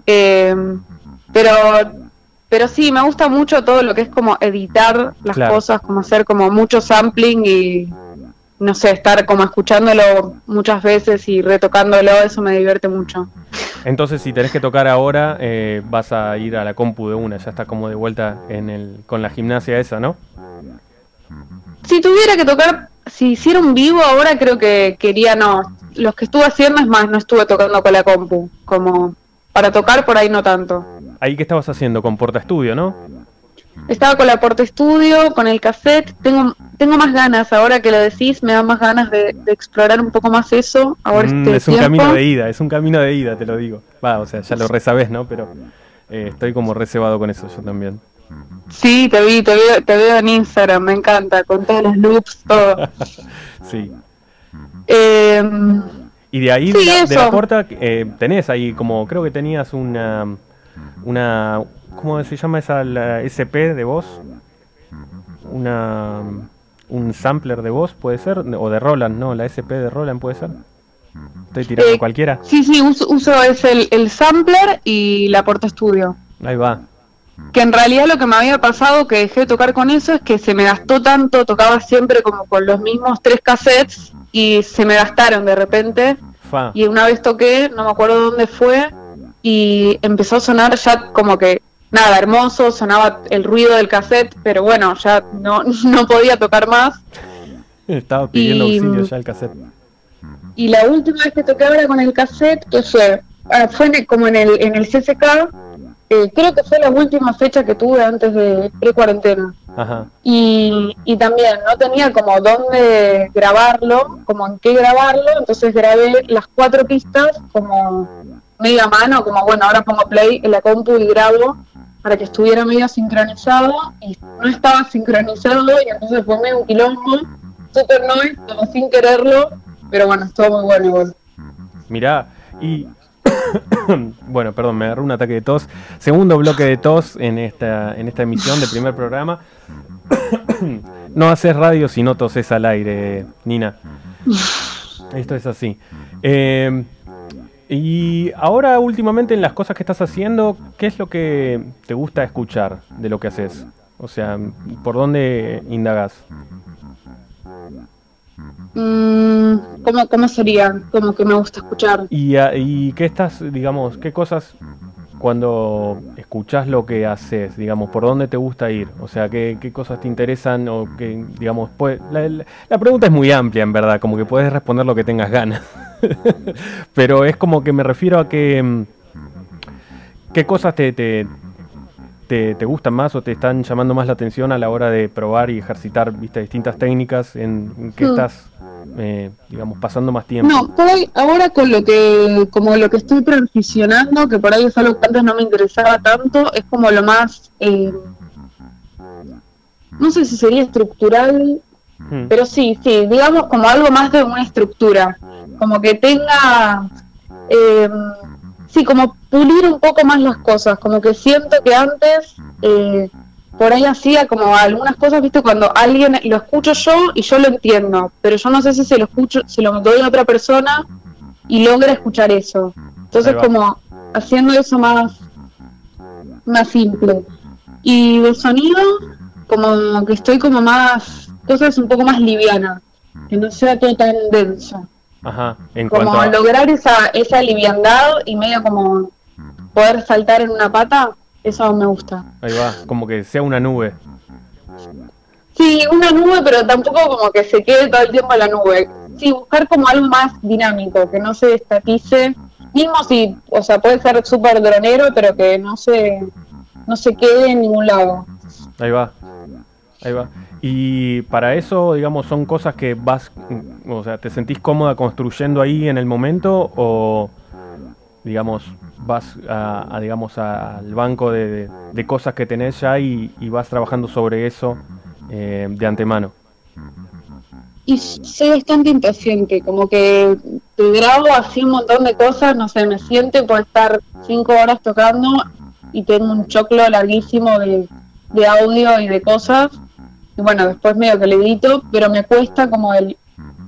pero sí, me gusta mucho todo lo que es como editar las Claro. cosas, como hacer como mucho sampling y, no sé, estar como escuchándolo muchas veces y retocándolo, eso me divierte mucho. Entonces, si tenés que tocar ahora, vas a ir a la compu de una, ya está como de vuelta con la gimnasia esa, ¿no? Si tuviera que tocar, si hiciera un vivo ahora, creo que quería no. Los que estuve haciendo, es más, no estuve tocando con la compu, como para tocar por ahí no tanto. Ahí que estabas haciendo con Porta Estudio, ¿no? Estaba con la Porta Studio, con el cassette, tengo más ganas, ahora que lo decís, me da más ganas de explorar un poco más eso, ahora Es un tiempo. camino de ida, te lo digo. Va, o sea, ya lo resabés, ¿no? Pero estoy como reservado con eso yo también. Sí, te veo en Instagram, me encanta, con todos los loops, todo. Sí. Eh, Y de ahí, Sí, de la eso. Porta, tenés ahí como, creo que tenías una ¿cómo se llama esa, la SP de voz? Un sampler de voz, ¿puede ser? O de Roland, ¿no? La SP de Roland, ¿puede ser? Estoy tirando cualquiera. sí, uso es el sampler y la Porta Studio. Ahí va. Que en realidad lo que me había pasado que dejé de tocar con eso es que se me gastó tanto, tocaba siempre como con los mismos 3 cassettes y se me gastaron de repente. Fa. Y una vez toqué, no me acuerdo dónde fue, y empezó a sonar ya como que, nada, hermoso, sonaba el ruido del cassette, pero bueno, ya no podía tocar más. Estaba pidiendo Y- auxilio ya el cassette. Y la última vez que toqué ahora con el cassette, que fue como en el CCK, creo que fue la última fecha que tuve antes de pre-cuarentena. Ajá. Y también no tenía como dónde grabarlo, como en qué grabarlo, entonces grabé las 4 pistas como media mano, como bueno, ahora pongo play en la compu y grabo para que estuviera medio sincronizado, y no estaba sincronizado y entonces fue medio un quilombo, super noise, como sin quererlo, pero bueno, estuvo muy bueno igual. Mirá, y bueno, perdón, me agarró un ataque de tos. Segundo bloque de tos en esta emisión de primer programa. No haces radio si no toses al aire, Nina. Esto es así. Y ahora últimamente en las cosas que estás haciendo, ¿qué es lo que te gusta escuchar de lo que haces? O sea, ¿por dónde indagás? ¿Cómo sería? Como que me gusta escuchar. ¿Y qué estás, digamos, qué cosas cuando escuchás lo que haces, digamos, por dónde te gusta ir? O sea, ¿qué cosas te interesan? O que, digamos, la pregunta es muy amplia, en verdad, como que puedes responder lo que tengas ganas. Pero es como que me refiero a que ¿qué cosas te gustan más o te están llamando más la atención a la hora de probar y ejercitar, viste, distintas técnicas en que estás, digamos, pasando más tiempo? No, por ahí, ahora con lo que estoy transicionando, que por ahí es algo que antes no me interesaba tanto, es como lo más, no sé si sería estructural, pero sí, digamos como algo más de una estructura, como que tenga, como pulir un poco más las cosas, como que siento que antes por ahí hacía como algunas cosas, viste, cuando alguien lo escucho yo y yo lo entiendo, pero yo no sé si se lo doy a otra persona y logra escuchar eso. Entonces como haciendo eso más simple. Y de sonido, como que estoy como más, cosas un poco más livianas, que no sea todo tan denso. Ajá, en Como cuanto a... lograr esa liviandad y medio como poder saltar en una pata, eso me gusta. Ahí va, como que sea una nube. Sí, una nube, pero tampoco como que se quede todo el tiempo en la nube. Sí, buscar como algo más dinámico, que no se estatice. Mismo si, o sea, puede ser súper dronero, pero que no se quede en ningún lado. Ahí va. Y para eso, digamos, son cosas que vas, o sea, ¿te sentís cómoda construyendo ahí en el momento o, digamos, vas digamos, al banco de cosas que tenés ya y vas trabajando sobre eso de antemano? Y soy bastante impaciente, como que te grabo así un montón de cosas, no sé, me siento y puedo estar 5 horas tocando y tengo un choclo larguísimo de audio y de cosas, y bueno, después medio que le edito, pero me cuesta como el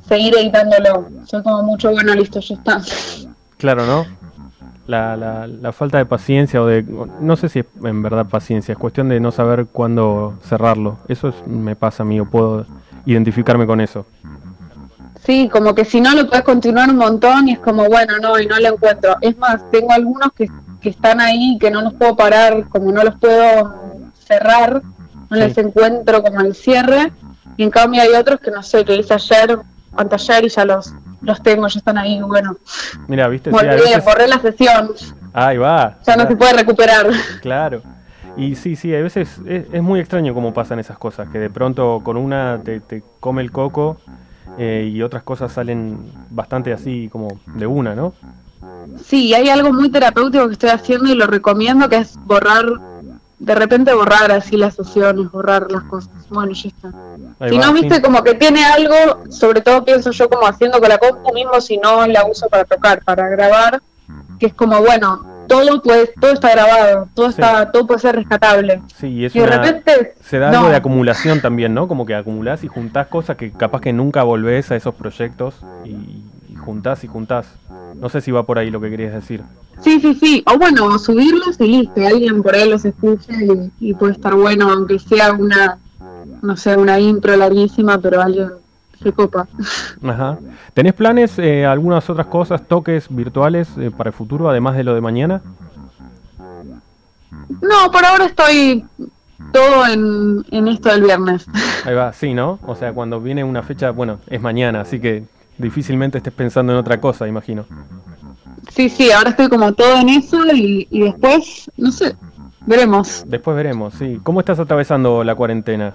seguir editándolo. Soy como mucho, bueno, listo, ya está. Claro, ¿no? La falta de paciencia no sé si es en verdad paciencia, es cuestión de no saber cuándo cerrarlo. Eso me pasa a mí, o puedo identificarme con eso. Sí, como que si no lo puedes continuar un montón y es como, bueno, no, y no lo encuentro. Es más, tengo algunos que están ahí, que no los puedo parar, como no los puedo cerrar, no les encuentro como el cierre, y en cambio hay otros que no sé, que hice ayer, anteayer y ya los tengo, ya están ahí, bueno. Mira, viste, borré la sesión. Ahí va. Ya no se puede recuperar. Claro. Y sí, a veces es muy extraño cómo pasan esas cosas, que de pronto con una te come el coco y otras cosas salen bastante así como de una, ¿no? Sí, hay algo muy terapéutico que estoy haciendo y lo recomiendo, que es de repente borrar así las sesiones, borrar las cosas. Bueno, ya está. Si no, viste, como que tiene algo, sobre todo pienso yo como haciendo con la compu mismo, si no la uso para tocar, para grabar, que es como, bueno, todo está grabado, todo puede ser rescatable. Sí, y de repente se da algo de acumulación también, ¿no? Como que acumulás y juntás cosas que capaz que nunca volvés a esos proyectos y juntás y juntás. No sé si va por ahí lo que querías decir. Sí. O bueno, subirlos y listo. Alguien por ahí los escucha y puede estar bueno, aunque sea una impro larguísima, pero alguien se copa. Ajá. ¿Tenés planes, algunas otras cosas, toques virtuales para el futuro, además de lo de mañana? No, por ahora estoy todo en esto del viernes. Ahí va, sí, ¿no? O sea, cuando viene una fecha, bueno, es mañana, así que difícilmente estés pensando en otra cosa, imagino. Sí, ahora estoy como todo en eso y después, no sé, veremos. Después veremos, sí. ¿Cómo estás atravesando la cuarentena?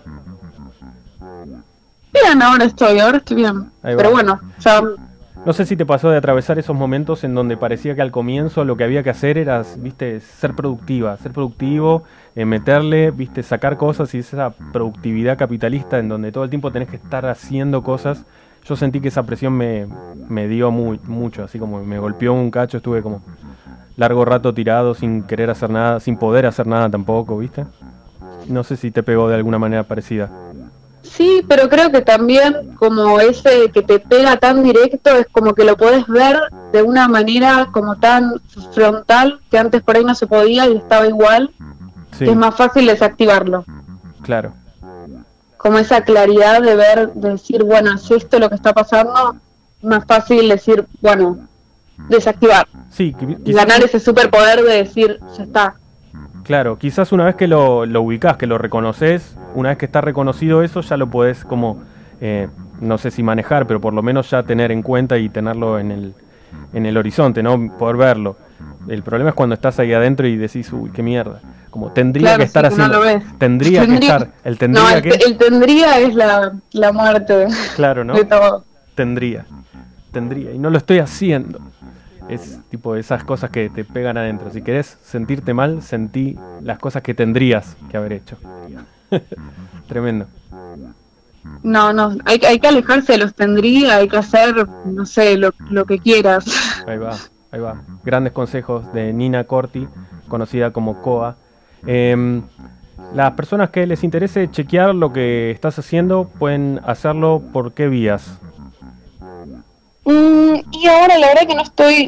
Bien, ahora estoy bien. Pero bueno, ya... No sé si te pasó de atravesar esos momentos en donde parecía que al comienzo lo que había que hacer era, viste, ser productivo, meterle, viste, sacar cosas, y esa productividad capitalista en donde todo el tiempo tenés que estar haciendo cosas. Yo sentí que esa presión me dio mucho, así como me golpeó un cacho, estuve como largo rato tirado sin querer hacer nada, sin poder hacer nada tampoco, ¿viste? No sé si te pegó de alguna manera parecida. Sí, pero creo que también como ese que te pega tan directo es como que lo podés ver de una manera como tan frontal que antes por ahí no se podía y estaba igual, que es más fácil desactivarlo. Claro. Como esa claridad de ver, de decir, bueno, es esto lo que está pasando, más fácil decir, bueno, desactivar. Sí, y ganar ese superpoder de decir, ya está. Claro, quizás una vez que lo ubicás, que lo reconoces, una vez que está reconocido eso, ya lo podés como, no sé si manejar, pero por lo menos ya tener en cuenta y tenerlo en el horizonte, ¿no? Poder verlo. El problema es cuando estás ahí adentro y decís, uy, qué mierda. Como tendría que estar haciendo. No lo ves. Tendría que estar. El tendría es la muerte. Claro, ¿no? De todo. Tendría. Y no lo estoy haciendo. Es tipo de esas cosas que te pegan adentro. Si querés sentirte mal, sentí las cosas que tendrías que haber hecho. Tremendo. No, hay que alejarse de los tendría, hay que hacer, no sé, lo que quieras. Ahí va. Grandes consejos de Nina Corti, conocida como Koa. Las personas que les interese chequear lo que estás haciendo, pueden hacerlo por qué vías. Y ahora la verdad que estoy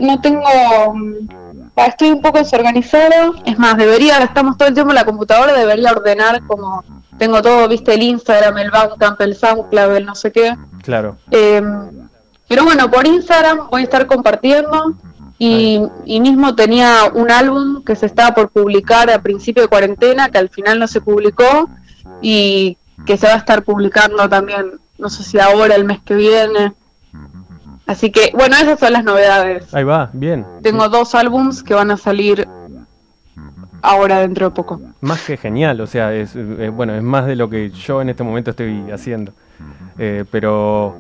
un poco desorganizado. Es más, estamos todo el tiempo en la computadora, debería ordenar como tengo todo, viste, el Instagram, el Bandcamp, el SoundCloud, el no sé qué. Claro. Pero bueno, por Instagram voy a estar compartiendo y mismo tenía un álbum que se estaba por publicar a principio de cuarentena, que al final no se publicó y que se va a estar publicando también, no sé si ahora, el mes que viene. Así que, bueno, esas son las novedades. Ahí va, bien. Tengo 2 álbums que van a salir ahora dentro de poco. Más que genial, o sea, es más de lo que yo en este momento estoy haciendo. Pero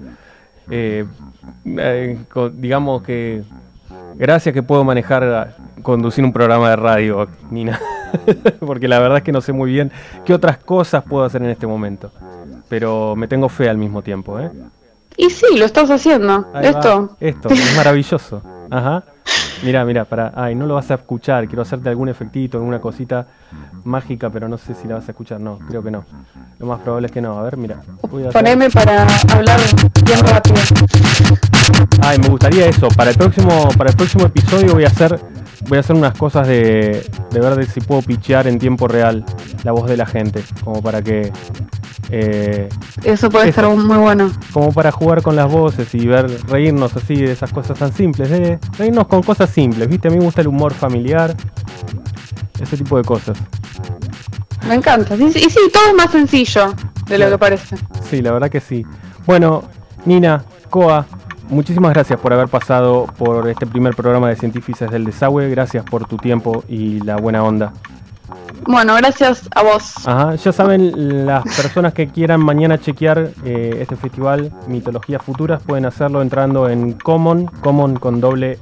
digamos que gracias que puedo conducir un programa de radio, Nina. Porque la verdad es que no sé muy bien qué otras cosas puedo hacer en este momento. Pero me tengo fe al mismo tiempo, Y sí, lo estás haciendo. Esto es maravilloso. Ajá. Mira, para. Ay, no lo vas a escuchar. Quiero hacerte algún efectito, alguna cosita mágica, pero no sé si la vas a escuchar. No, creo que no. Lo más probable es que no. A ver, mira. Poneme para hablar bien rápido. Ay, me gustaría eso. Para el próximo episodio voy a hacer unas cosas de ver si puedo pitchear en tiempo real la voz de la gente, como para que eso puede estar muy bueno. Como para jugar con las voces y reírnos así de esas cosas tan simples, reírnos con cosas simples, ¿viste? A mí me gusta el humor familiar, ese tipo de cosas. Me encanta. Y sí, todo es más sencillo de lo que parece. Sí, la verdad que sí. Bueno, Nina, Coa, muchísimas gracias por haber pasado por este primer programa de Científicos del Desagüe. Gracias por tu tiempo y la buena onda. Bueno, gracias a vos. Ajá, ya saben, las personas que quieran mañana chequear este festival Mitologías Futuras pueden hacerlo entrando en common con doble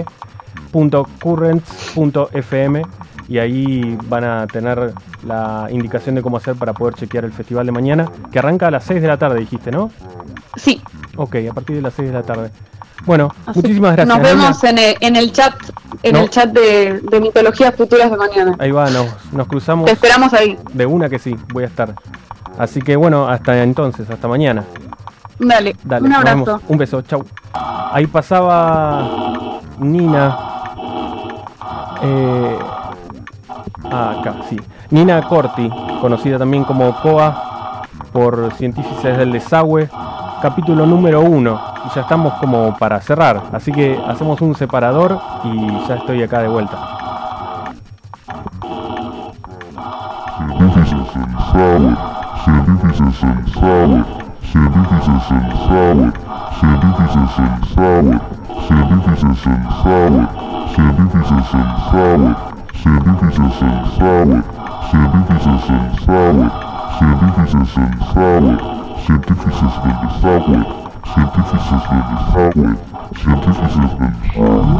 m.currents.fm y ahí van a tener la indicación de cómo hacer para poder chequear el festival de mañana, que arranca a las 6 de la tarde, dijiste, ¿no? Sí. Ok, a partir de las 6 de la tarde. Bueno, muchísimas gracias. Nos vemos en el chat, el chat de Mitologías Futuras de mañana. Ahí va, nos cruzamos. Te esperamos ahí. De una que sí, voy a estar. Así que bueno, hasta entonces, hasta mañana. Dale, un abrazo. Un beso, chau. Ahí pasaba Nina. Acá, sí. Nina Corti, conocida también como Coa por Científicos del Desagüe. Capítulo número 1 y ya estamos como para cerrar, así que hacemos un separador y ya estoy acá de vuelta. Científicos del Desagüe, Científicos del Desagüe, Científicos del Desagüe.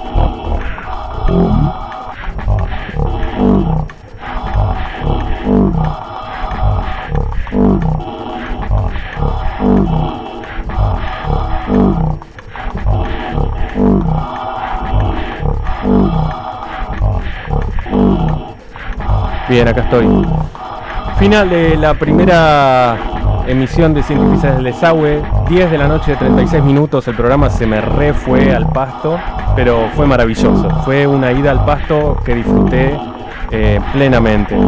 Bien, acá estoy. Final de la primera emisión de Científicos del Desagüe, 10 de la noche de 36 minutos, el programa se me fue al pasto, pero fue maravilloso, fue una ida al pasto que disfruté plenamente.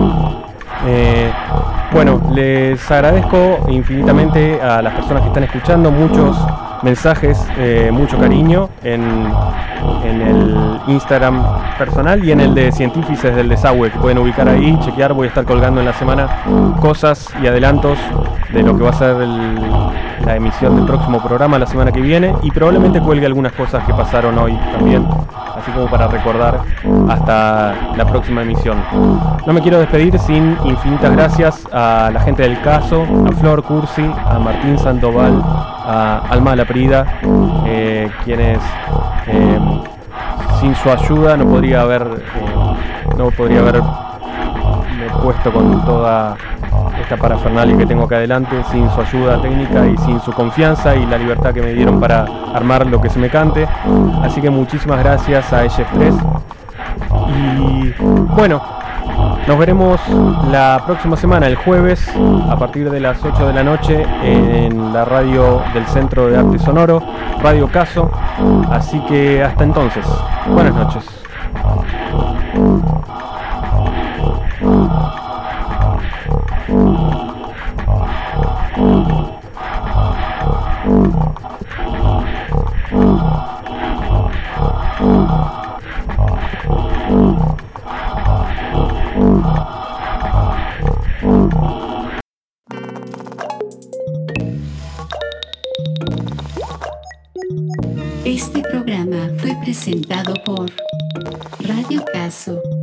Bueno, les agradezco infinitamente a las personas que están escuchando, muchos mensajes, mucho cariño en el Instagram personal y en el de Científicos del Desagüe, que pueden ubicar ahí, chequear. Voy a estar colgando en la semana cosas y adelantos de lo que va a ser la emisión del próximo programa la semana que viene, y probablemente cuelgue algunas cosas que pasaron hoy también, así como para recordar hasta la próxima emisión. No me quiero despedir sin infinitas gracias a la gente del caso, a Flor Cursi, a Martín Sandoval, a Alma Laprida, quienes sin su ayuda no podría haberme puesto con toda esta parafernalia que tengo acá adelante, sin su ayuda técnica y sin su confianza y la libertad que me dieron para armar lo que se me cante. Así que muchísimas gracias a ellos tres. Y bueno, nos veremos la próxima semana, el jueves, a partir de las 8 de la noche, en la radio del Centro de Arte Sonoro, Radio Caso. Así que hasta entonces, buenas noches. Este programa fue presentado por Radio Caso.